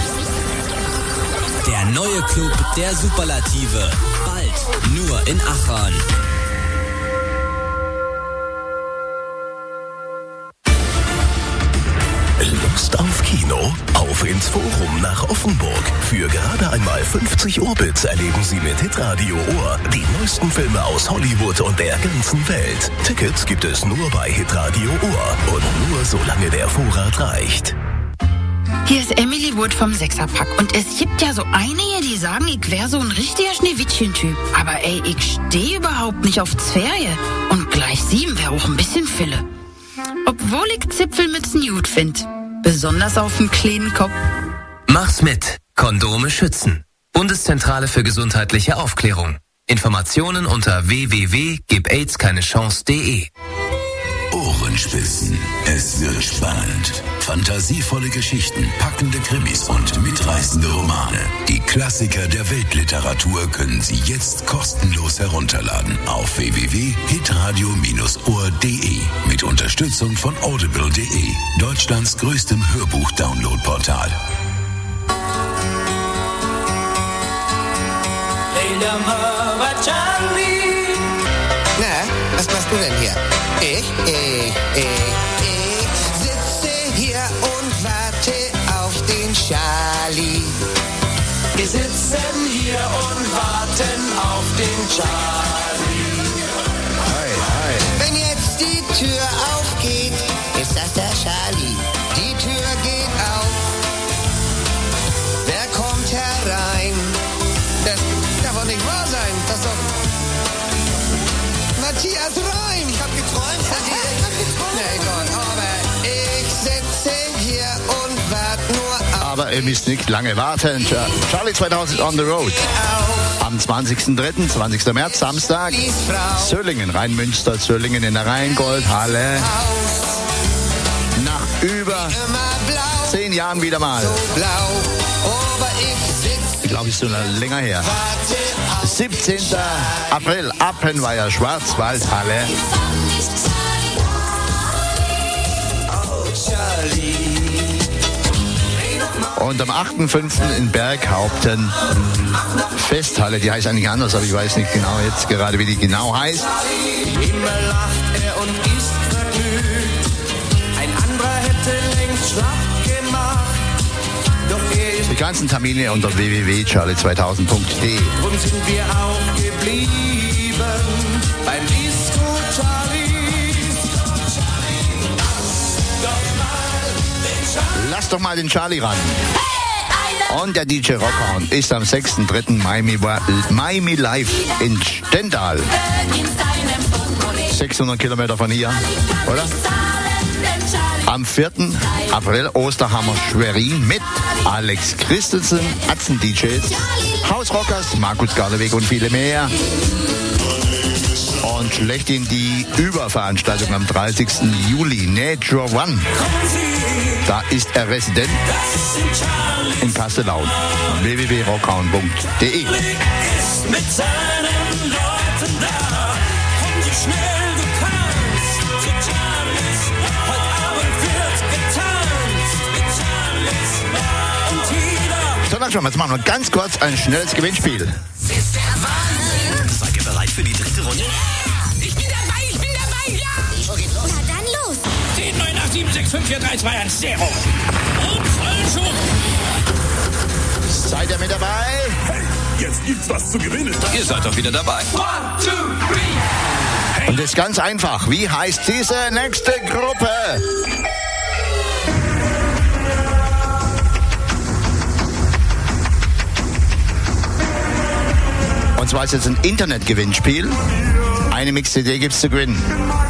Speaker 19: Der neue Club der Superlative, bald nur in Achern.
Speaker 21: Lust auf Kino? Auf ins Forum nach Offenburg. Für gerade einmal 50 Orbits erleben Sie mit Hitradio Ohr die neuesten Filme aus Hollywood und der ganzen Welt. Tickets gibt es nur bei Hitradio Ohr und nur solange der Vorrat reicht.
Speaker 20: Hier ist Emily Wood vom Sechserpack und es gibt ja so einige, die sagen, ich wäre so ein richtiger Schneewittchen-Typ. Aber ey, ich stehe überhaupt nicht auf Zwerge. Und gleich 7 wäre auch ein bisschen Fille. Obwohl ich Zipfelmützen gut find. Besonders auf dem kleinen Kopf.
Speaker 25: Mach's mit. Kondome schützen. Bundeszentrale für gesundheitliche Aufklärung. Informationen unter www.gibaids-keine-chance.de.
Speaker 11: Ohrenspitzen. Es wird spannend. Fantasievolle Geschichten, packende Krimis und mitreißende Romane. Die Klassiker der Weltliteratur können Sie jetzt kostenlos herunterladen auf www.hitradio-ohr.de mit Unterstützung von audible.de, Deutschlands größtem Hörbuch-Download-Portal.
Speaker 15: Na, was machst du denn hier? Ich sitze hier und warte auf den Charlie.
Speaker 3: Wir sitzen hier und warten auf den Charlie.
Speaker 1: Hi, hi.
Speaker 15: Wenn jetzt die Tür aufgeht, ist das der Charlie. Die Tür geht auf. Wer kommt herein? Das darf doch nicht wahr sein. Das ist doch Matthias Reim. Ich hab geträumt. Nee, Gott, aber ich sitze hier und warte nur auf.
Speaker 1: Aber ihr müsst nicht lange warten. Charlie 2000 on the road. Am 20.03., 20. März, Samstag, Söllingen, Rheinmünster, Söllingen in der Rheingoldhalle. Nach über 10 Jahren wieder mal. Ich glaube, es ist schon länger her. 17. April, Appenweier, Schwarzwaldhalle. Und am 8.5. in Berghaupten Festhalle, die heißt eigentlich anders, aber ich weiß nicht genau jetzt gerade, wie die genau heißt.
Speaker 3: Immer lacht er und ist vergnügt. Ein anderer hätte längst schlapp gemacht. Doch er ist
Speaker 1: Die ganzen Termine unter www.charlie2000.de.
Speaker 3: drum sind wir auch geblieben. Beim Disco Charlie.
Speaker 1: Lass doch mal den Charlie ran. Und der DJ Rockhound ist am 6.3. Miami Live in Stendal. 600 Kilometer von hier, oder? Am 4. April Osterhammer Schwerin mit Alex Christensen, Atzen DJs, Hausrockers, Markus Garleweg und viele mehr. Und schlechthin die Überveranstaltung am 30. Juli, Nature One. Da ist er Resident in Kastellaun. www.rockhound.de.
Speaker 3: mit seinen Leuten da. Komm so schnell du kannst. Zu Charlies. Heute Abend wird getanzt. Mit Charlies. Und jeder.
Speaker 1: So, dann schauen wir, jetzt machen wir ganz kurz ein schnelles Gewinnspiel.
Speaker 3: ist der Wahnsinn.
Speaker 23: 7654321 und Vollschub.
Speaker 1: Seid ihr mit dabei?
Speaker 6: Hey, jetzt gibt's was zu gewinnen.
Speaker 17: Ihr seid doch wieder dabei.
Speaker 23: 1, 2, 3.
Speaker 1: Und das ist ganz einfach. Wie heißt diese nächste Gruppe? Und zwar ist jetzt ein Internetgewinnspiel. Eine Mix-CD gibt's zu gewinnen.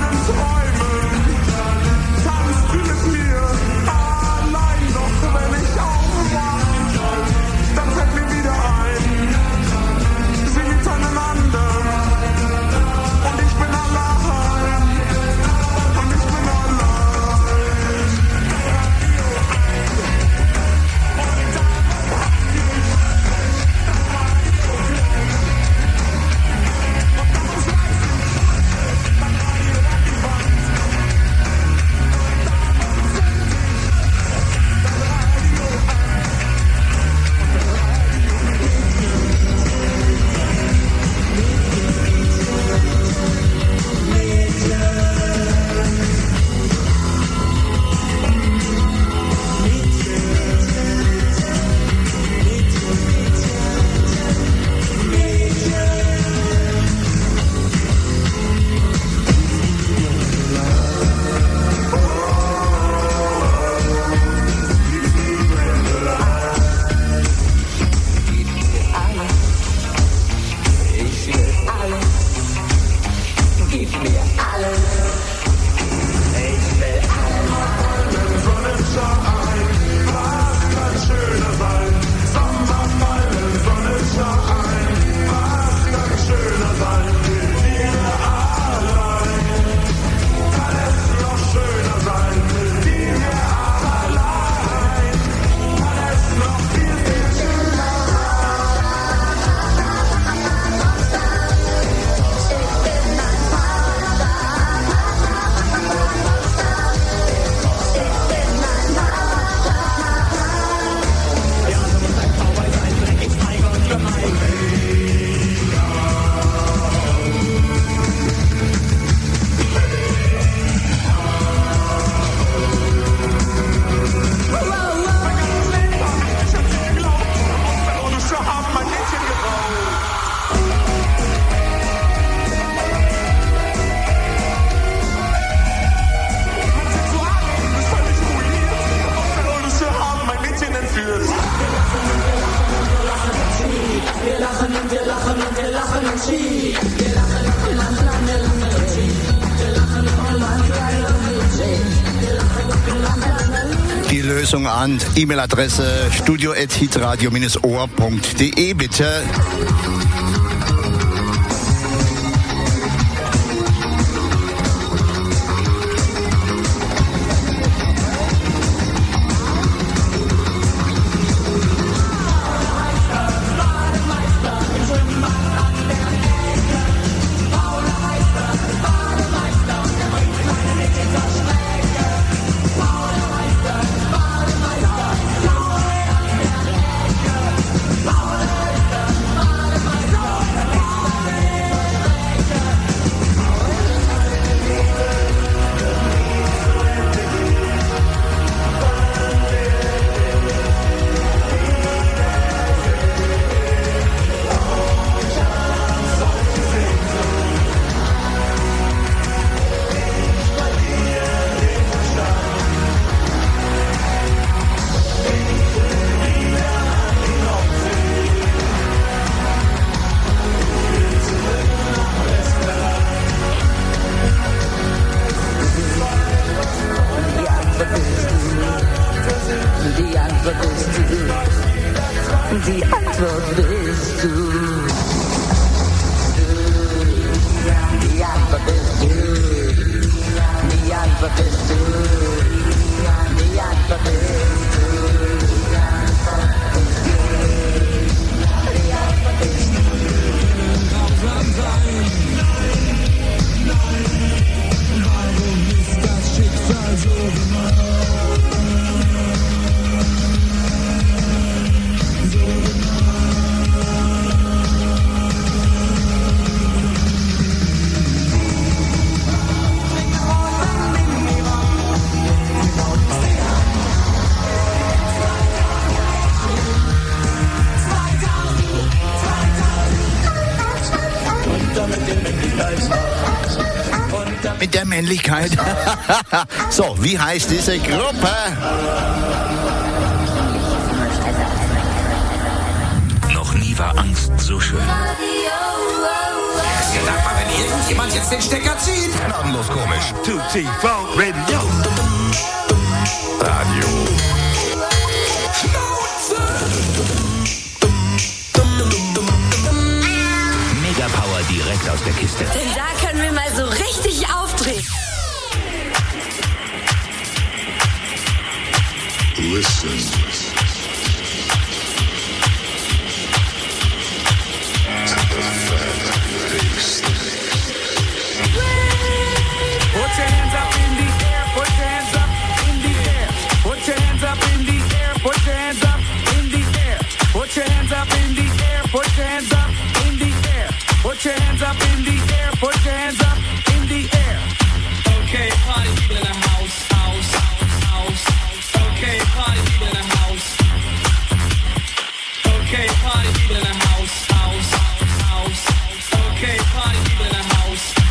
Speaker 1: Die Lösung an E-Mail-Adresse studio@hitradio-ohr.de bitte.
Speaker 2: Die Antwort bist du. Die Antwort bist du. Die Antwort bist du. Die Antwort bist du. Die Antwort bist du. Grausam sein. Warum ist das Schicksal so gemein?
Speaker 1: Mit der Männlichkeit. So, wie heißt diese Gruppe?
Speaker 4: Noch nie war Angst so schön.
Speaker 8: Ist gedacht mal, wenn irgendjemand jetzt den Stecker zieht.
Speaker 4: Gnadenlos komisch. Tutti Funk Radio. Radio. Mega Power direkt aus der Kiste.
Speaker 7: Denn da können wir mal so richtig aufdrehen.
Speaker 3: Listen.
Speaker 13: Put your hands up in the air, put your hands up in the air. Put your hands up in the air, put your hands up in the air. Put your hands up in the air, put your hands up in the air. Put your hands up in the air, put your hands up in the air. Okay, party people in the house, house, house. Okay, party people in the house. Okay, party people in the house, house, house. Okay, party people in the house.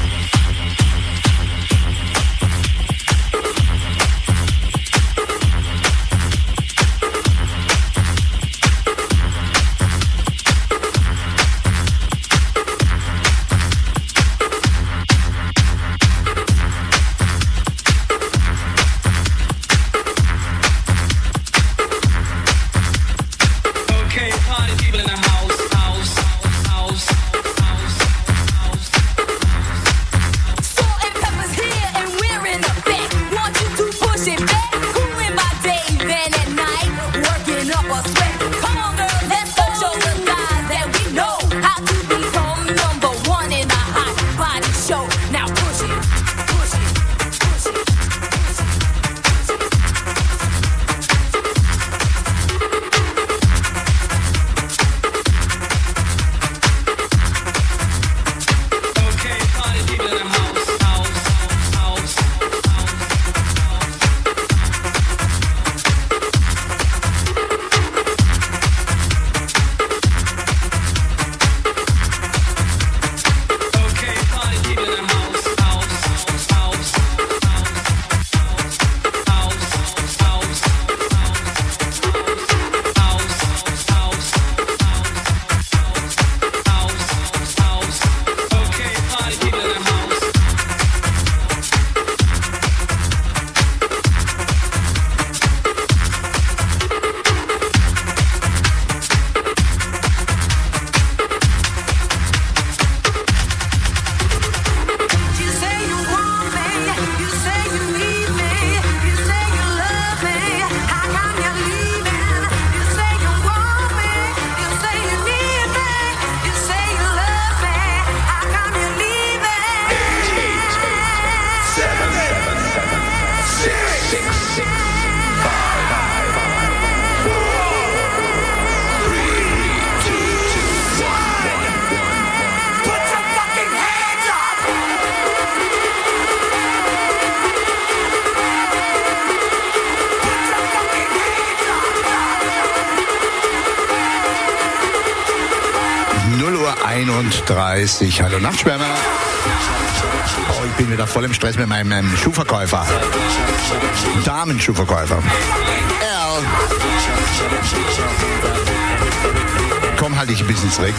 Speaker 1: Hallo Nachtschwärmer. Oh, ich bin wieder voll im Stress mit meinem Schuhverkäufer. Damenschuhverkäufer. Al. Komm, halt dich ein bisschen zurück.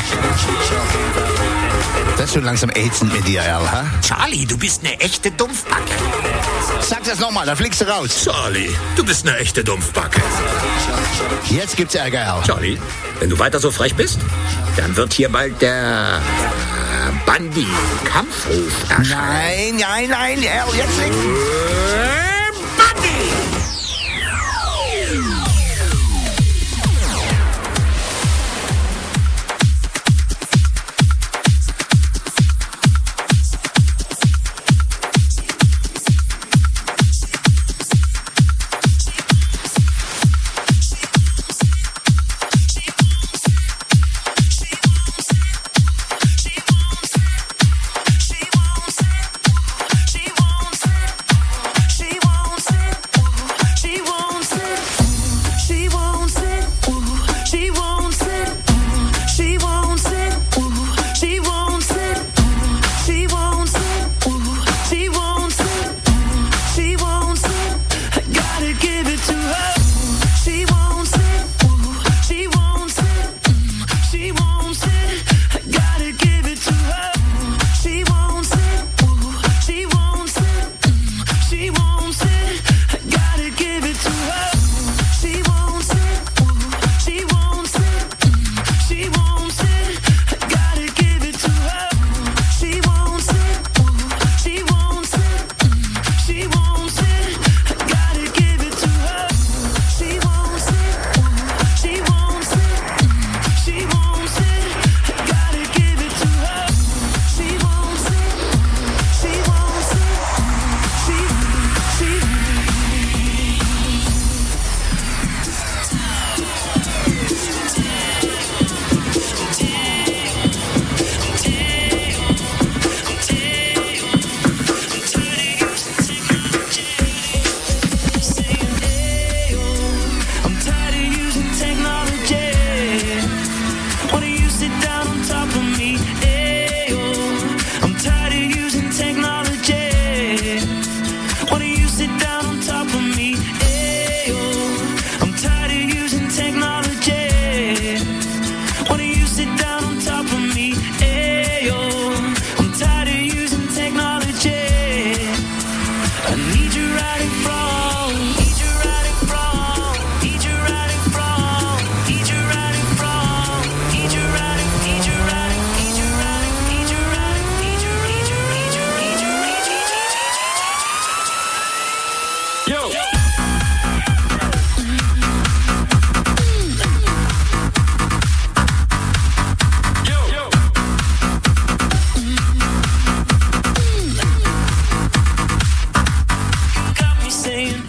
Speaker 1: Das ist schon langsam ätzend mit dir, Al, ha?
Speaker 8: Charlie, du bist eine echte Dumpfbacke.
Speaker 1: Sag das nochmal, da fliegst du raus.
Speaker 8: Charlie, du bist eine echte Dumpfbacke.
Speaker 1: Jetzt gibt's Ärger, Al.
Speaker 8: Charlie, wenn du weiter so frech bist, dann wird hier bald der Bandi-Kampfruf erscheinen.
Speaker 1: Nein, Al, jetzt nicht.
Speaker 8: Bandi!
Speaker 7: She
Speaker 3: sit down on top of me? Ayo, I'm tired of using technology. Why don't you sit down on top of me? Ayo, I'm tired of using technology. Why don't you sit down on top of me? Ayo, I'm tired of using technology. I need you right in front. Need you right in front. Need you right in front. Need you right in front. Need you right in. Need you right in. Need you right in. Need you right in. Need you. Need you. Need you. Need you. Need you. Yo. Got me saying.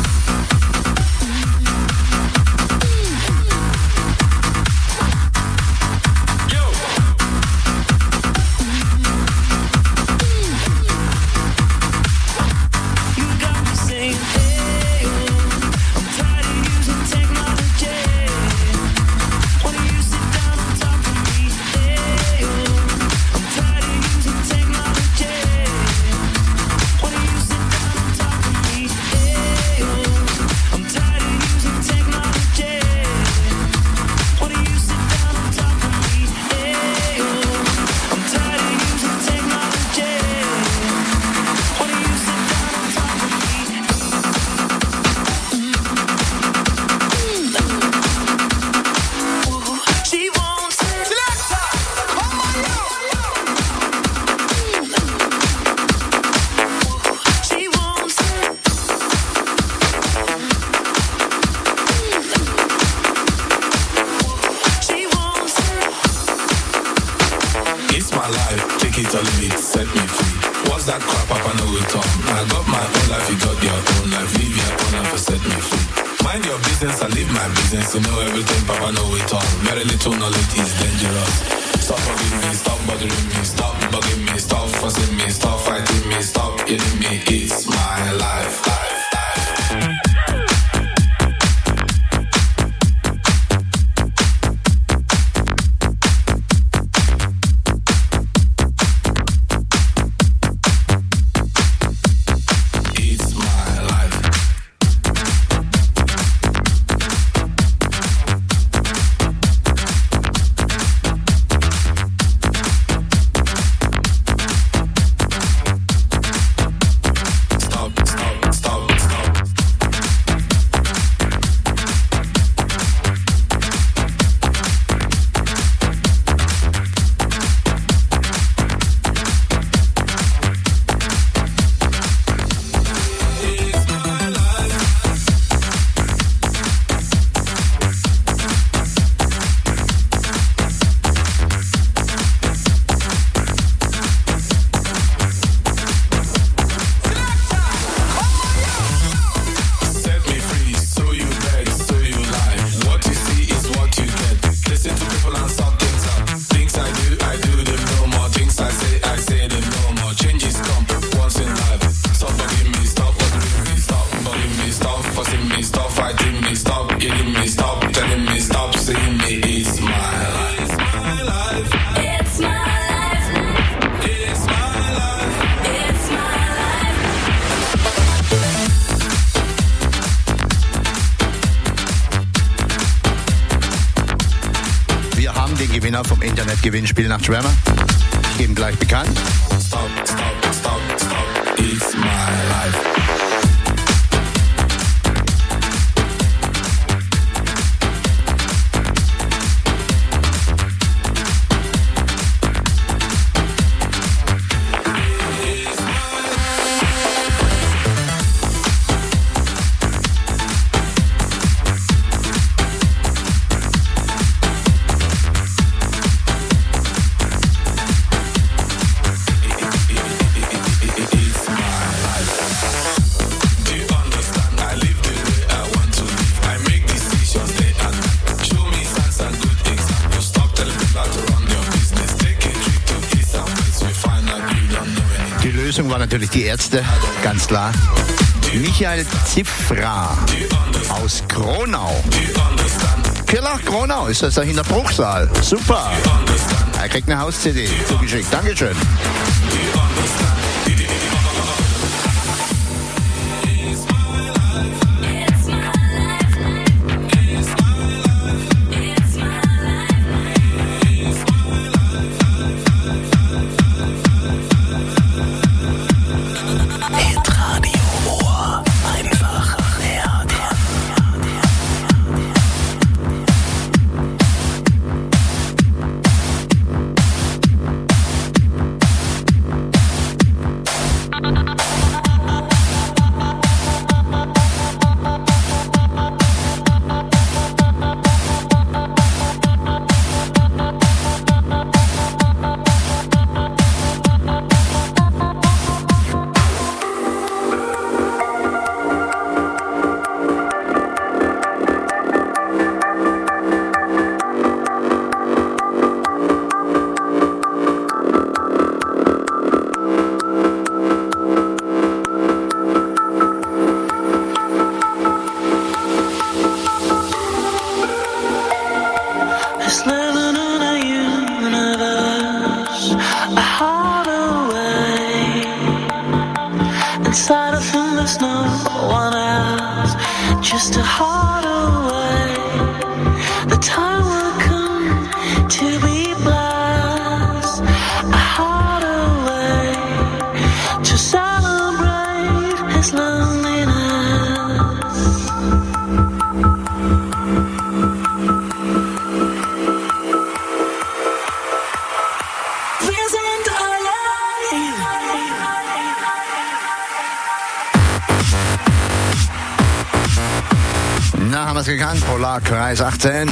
Speaker 3: You got me saying, hey, I'm tired of using technology. Why don't you sit down on top of me? Hey, I'm tired of using technology. Why don't you sit down on top of me? Hey, I'm tired of using technology. Why don't you sit down on top of me? Hey, I'm tired of using technology. Why don't you sit down on top of me? She wants selector. She wants She wants
Speaker 10: It's my life, take it or leave it, set me free. What's that crap up? I know it all. I got my own life, you got your own life. Live your own life and set me free. Mind your business, I live my business. You know everything, Papa know it all. Very little knowledge is dangerous. Stop bugging me, stop bothering me, stop bugging me, stop fussing me, stop fighting me, stop hitting me. It's my life. It's my life.
Speaker 1: Gewinner vom Internet-Gewinnspiel nach Schwärmer. Ich gebe ihn gleich bekannt.
Speaker 10: Stop, stop, stop, stop. It's my life.
Speaker 1: Lösung war natürlich die Ärzte, ganz klar. Michael Ziffra aus Kronau. Killer Kronau, ist das da hinter Bruchsal? Super. Er kriegt eine Haus-CD zugeschickt. Dankeschön. Kreis 18.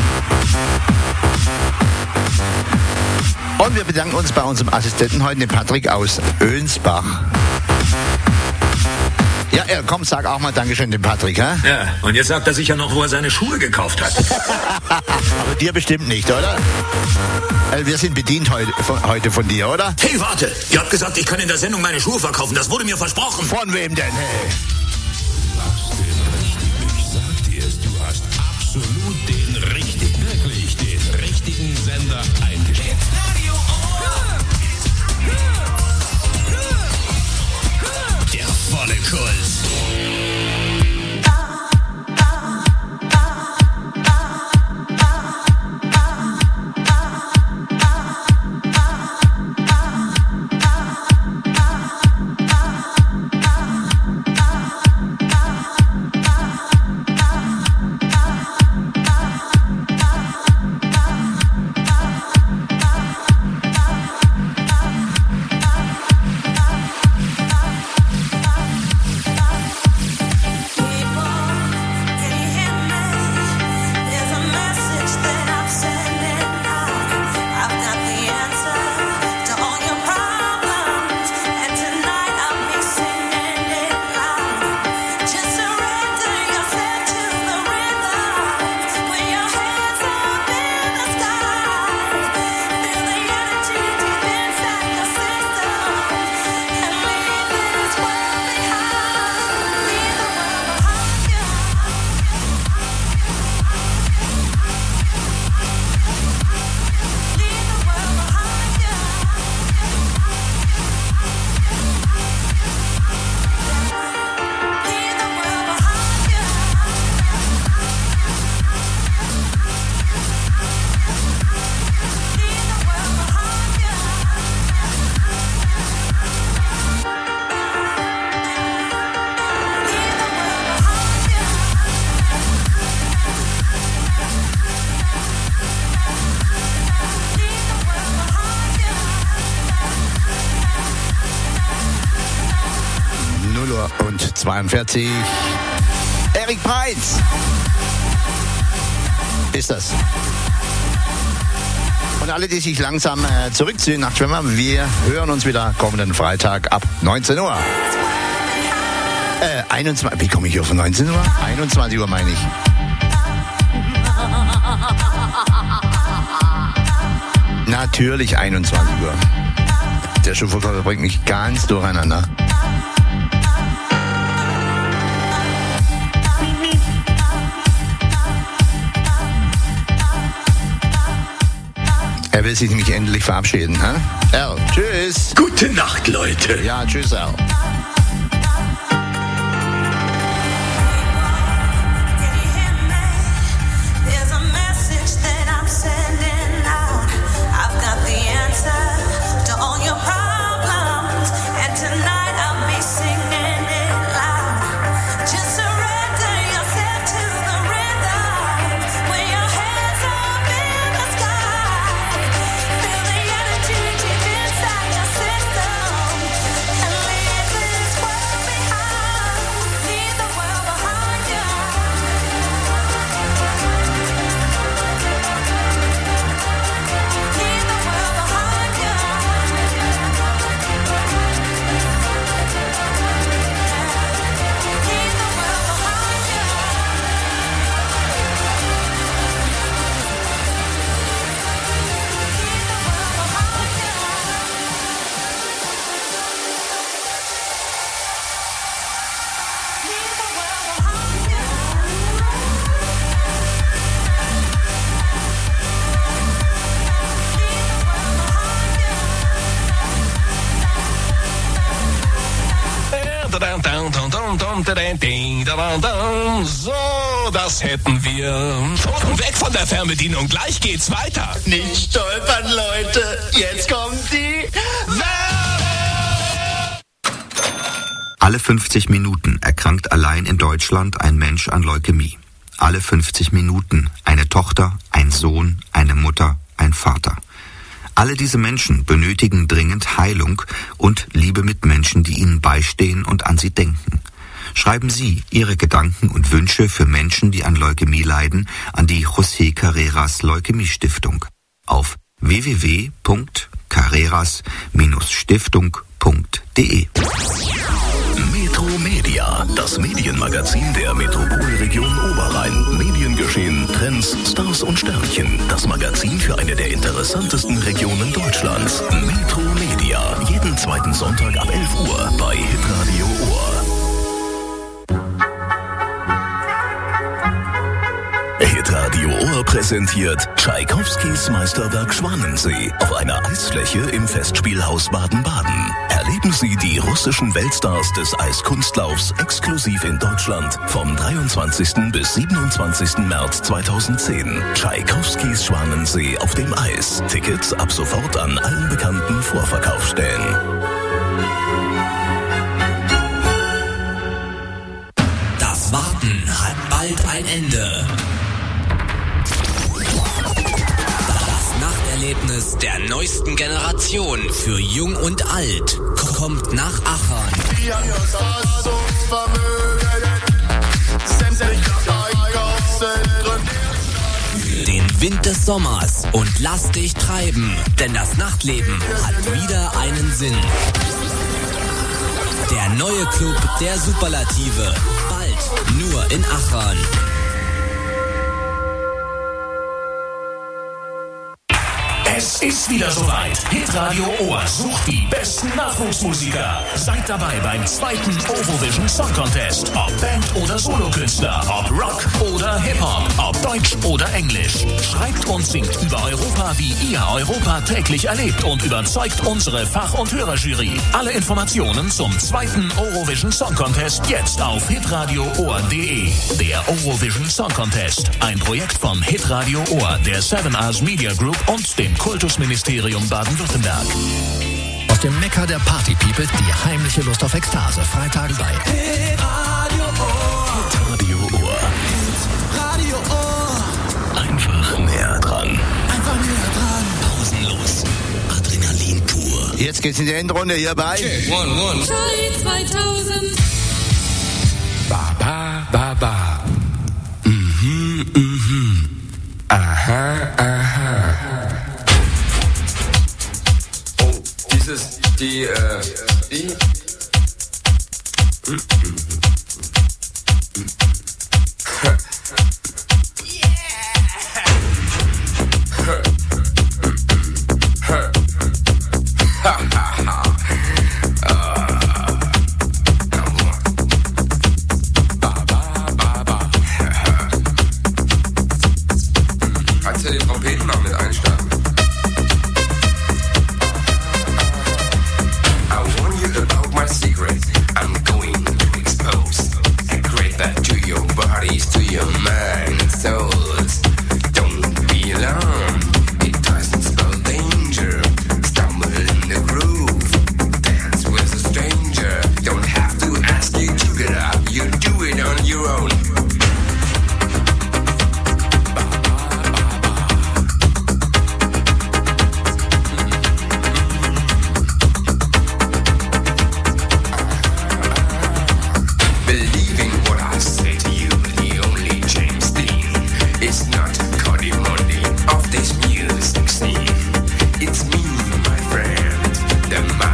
Speaker 1: Und wir bedanken uns bei unserem Assistenten heute, dem Patrick aus Önsbach. Ja, komm, sag auch mal Dankeschön dem Patrick, hä?
Speaker 4: Ja, und jetzt sagt er sicher noch, wo er seine Schuhe gekauft hat.
Speaker 1: Aber dir bestimmt nicht, oder? Wir sind bedient heute von dir, oder?
Speaker 4: Hey, warte! Ihr habt gesagt, ich kann in der Sendung meine Schuhe verkaufen. Das wurde mir versprochen.
Speaker 1: Von wem denn, hey?
Speaker 9: Absolut den richtigen, wirklich den richtigen Sender eingeschaltet.
Speaker 4: Der volle Kurs.
Speaker 1: Und 42. Erik Preitz. Ist das. Und alle, die sich langsam zurückziehen nach Schwimmer, wir hören uns wieder kommenden Freitag ab 19 Uhr. 21, wie komme ich hier von 19 Uhr? 21 Uhr meine ich. Natürlich 21 Uhr. Der Schuhverkäufer bringt mich ganz durcheinander. Er will sich nämlich endlich verabschieden. Hä? Erl, tschüss.
Speaker 8: Gute Nacht, Leute.
Speaker 1: Ja, tschüss, Erl.
Speaker 7: There's a message that I'm sending out. I've got the answer to all your problems, and tonight I'll be singing it loud. Just surrender yourself to the rhythm. When your hands up in the sky, feel the energy deep inside your system, and leave this world behind. Leave the world behind you.
Speaker 9: So, das hätten wir. Und weg von der Fernbedienung, gleich geht's weiter.
Speaker 8: Nicht stolpern, Leute. Jetzt kommt die
Speaker 12: Alle 50 Minuten erkrankt allein in Deutschland ein Mensch an Leukämie. Alle 50 Minuten eine Tochter, ein Sohn, eine Mutter, ein Vater. Alle diese Menschen benötigen dringend Heilung und liebe Mitmenschen, die ihnen beistehen und an sie denken. Schreiben Sie Ihre Gedanken und Wünsche für Menschen, die an Leukämie leiden, an die José Carreras Leukämie-Stiftung auf www.carreras-stiftung.de.
Speaker 21: Metro Media, das Medienmagazin der Metropolregion Oberrhein. Mediengeschehen, Trends, Stars und Sternchen. Das Magazin für eine der interessantesten Regionen Deutschlands. Metro Media, jeden zweiten Sonntag ab 11 Uhr bei Hitradio Ohr. Hitradio Ohr präsentiert Tschaikowskis Meisterwerk Schwanensee auf einer Eisfläche im Festspielhaus Baden-Baden. Erleben Sie die russischen Weltstars des Eiskunstlaufs exklusiv in Deutschland vom 23. bis 27. März 2010. Tschaikowskis Schwanensee auf dem Eis. Tickets ab sofort an allen bekannten Vorverkaufsstellen.
Speaker 19: Das Warten hat bald ein Ende. Das Nachterlebnis der neuesten Generation für Jung und Alt kommt nach Achern. Den Wind des Sommers und lass dich treiben, denn das Nachtleben hat wieder einen Sinn. Der neue Club der Superlative, bald nur in Achern.
Speaker 14: Es ist wieder soweit. Hitradio Ohr sucht die besten Nachwuchsmusiker. Seid dabei beim zweiten Eurovision Song Contest. Ob Band oder Solokünstler, ob Rock oder Hip-Hop, ob Deutsch oder Englisch. Schreibt und singt über Europa, wie ihr Europa täglich erlebt und überzeugt unsere Fach- und Hörerjury. Alle Informationen zum zweiten Eurovision Song Contest jetzt auf hitradioohr.de. Der Eurovision Song Contest, ein Projekt von Hitradio Ohr, der 7Rs Media Group und dem Kultusministerium Baden-Württemberg.
Speaker 16: Aus dem Mekka der Party-People die heimliche Lust auf Ekstase. Freitag bei
Speaker 21: Radio Ohr.
Speaker 8: Radio Ohr.
Speaker 21: Einfach näher dran.
Speaker 8: Einfach näher dran.
Speaker 21: Pausenlos. Adrenalin pur.
Speaker 1: Jetzt geht's in die Endrunde hier bei
Speaker 7: Charlie 2000.
Speaker 6: Ba, ba, ba, ba. Mhm, mhm. Aha, aha.
Speaker 22: Dies ist die. Kannst du den Trompeten noch mit einstarten?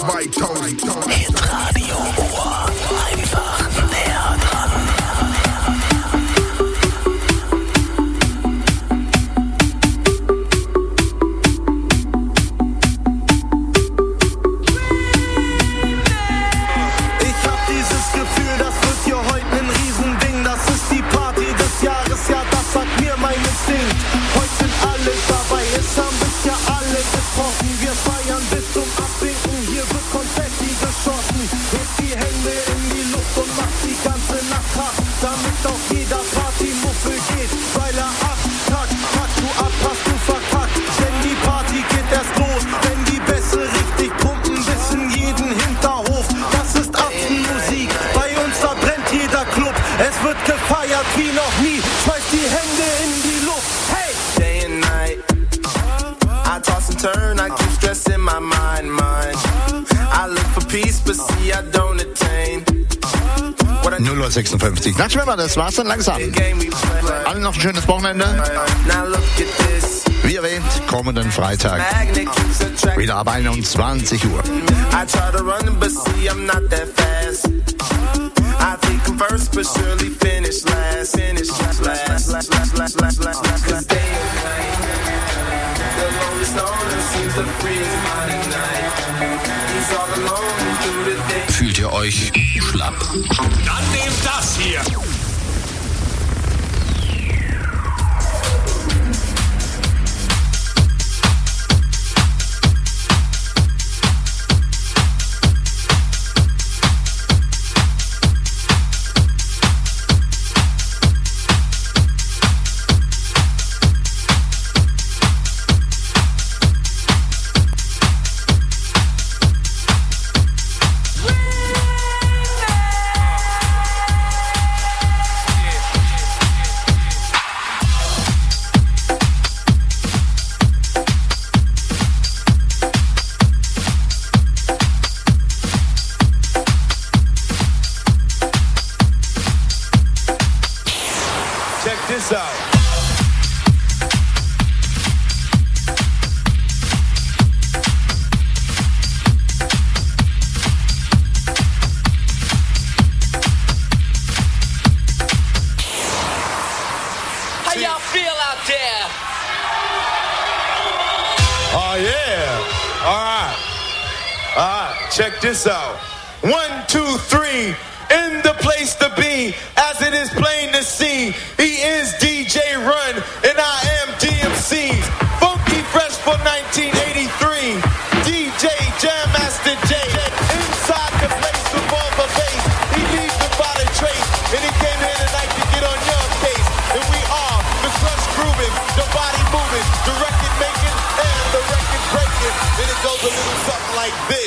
Speaker 8: Hitradio Ohr. Einfach näher dran.
Speaker 11: Ich hab dieses Gefühl, das wird hier heute ein Riesending. Das ist die Party des Jahres, ja, das sagt mir mein Instinkt. Heute sind alle dabei, es haben bisher alle getroffen. Wir feiern bis zum Abwinken, hier wird Konfetti geschossen. Hebt die Hände in die Luft und macht die ganze Nacht hart, damit auch jeder Partymuffel geht, weil er abkackt. Pack du ab, hast du verkackt, denn die Party geht erst los, wenn die Bässe richtig pumpen bis in jeden Hinterhof. Das ist Affenmusik, bei uns da brennt jeder Club. Es wird gefeiert wie noch nie, schmeiß die Hände in die Luft. Hey!
Speaker 3: Day and night, I toss and turn, I keep stress in my mind. I look for peace, but see I don't attain.
Speaker 1: 0:56. Na, Schwimmer, das war's dann langsam. Allen noch ein schönes Wochenende. Wie erwähnt, kommenden Freitag wieder ab 21 Uhr.
Speaker 3: I try to run, but see I'm not that fast. I think I'm first, but surely finish last. Cause day and night, the loneliest loner seems to free his mind at night. He's all alone through the day.
Speaker 9: Fühlt ihr euch schlapp?
Speaker 14: Dann nehmt das hier.
Speaker 18: Check this out. 1, 2, 3, in the place to be, as it is plain to see. He is DJ Run, and I am DMC. Funky fresh for 1983. DJ Jam Master J. Inside the place with all the bass. He leaves without a trace, and he came here tonight to get on your case. And we are the crush grooving, the body moving, the record making, and the record breaking. And it goes a little something like this.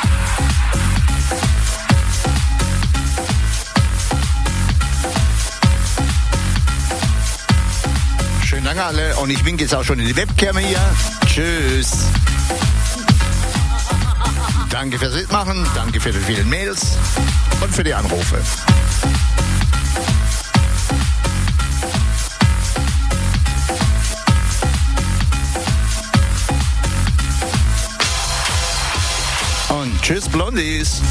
Speaker 1: Schönen Dank alle und ich winke jetzt auch schon in die Webcam hier. Tschüss. Danke fürs Mitmachen, danke für die vielen Mails und für die Anrufe. Und tschüss Blondies.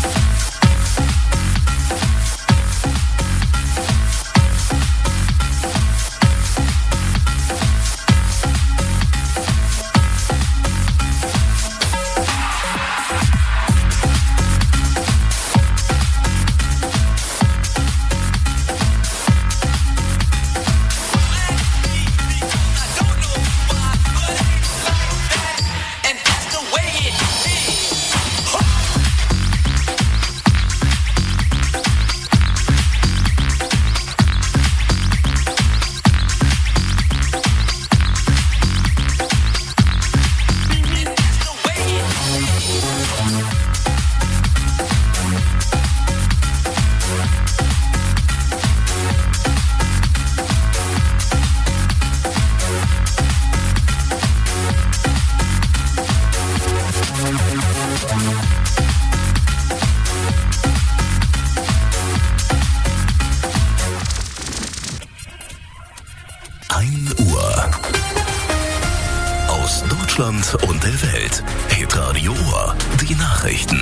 Speaker 21: Deutschland und der Welt. Hitradio Ohr, die Nachrichten.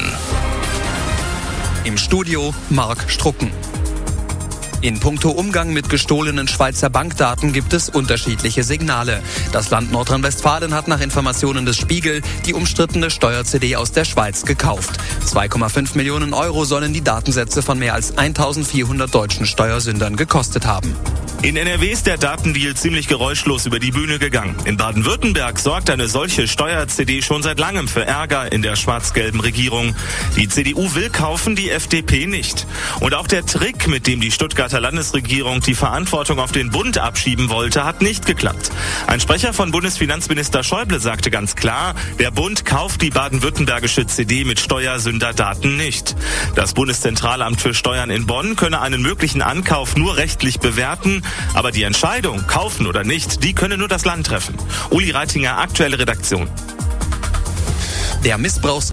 Speaker 15: Im Studio Marc Strucken. In puncto Umgang mit gestohlenen Schweizer Bankdaten gibt es unterschiedliche Signale. Das Land Nordrhein-Westfalen hat nach Informationen des Spiegel die umstrittene Steuer-CD aus der Schweiz gekauft. 2,5 Millionen Euro sollen die Datensätze von mehr als 1400 deutschen Steuersündern gekostet haben.
Speaker 17: In NRW ist der Datendeal ziemlich geräuschlos über die Bühne gegangen. In Baden-Württemberg sorgt eine solche Steuer-CD schon seit langem für Ärger in der schwarz-gelben Regierung. Die CDU will kaufen, die FDP nicht. Und auch der Trick, mit dem die Stuttgarter Landesregierung die Verantwortung auf den Bund abschieben wollte, hat nicht geklappt. Ein Sprecher von Bundesfinanzminister Schäuble sagte ganz klar, der Bund kauft die baden-württembergische CD mit Steuersünderdaten nicht. Das Bundeszentralamt für Steuern in Bonn könne einen möglichen Ankauf nur rechtlich bewerten, aber die Entscheidung, kaufen oder nicht, die könne nur das Land treffen. Uli Reitinger, aktuelle Redaktion.
Speaker 15: Der Missbrauchs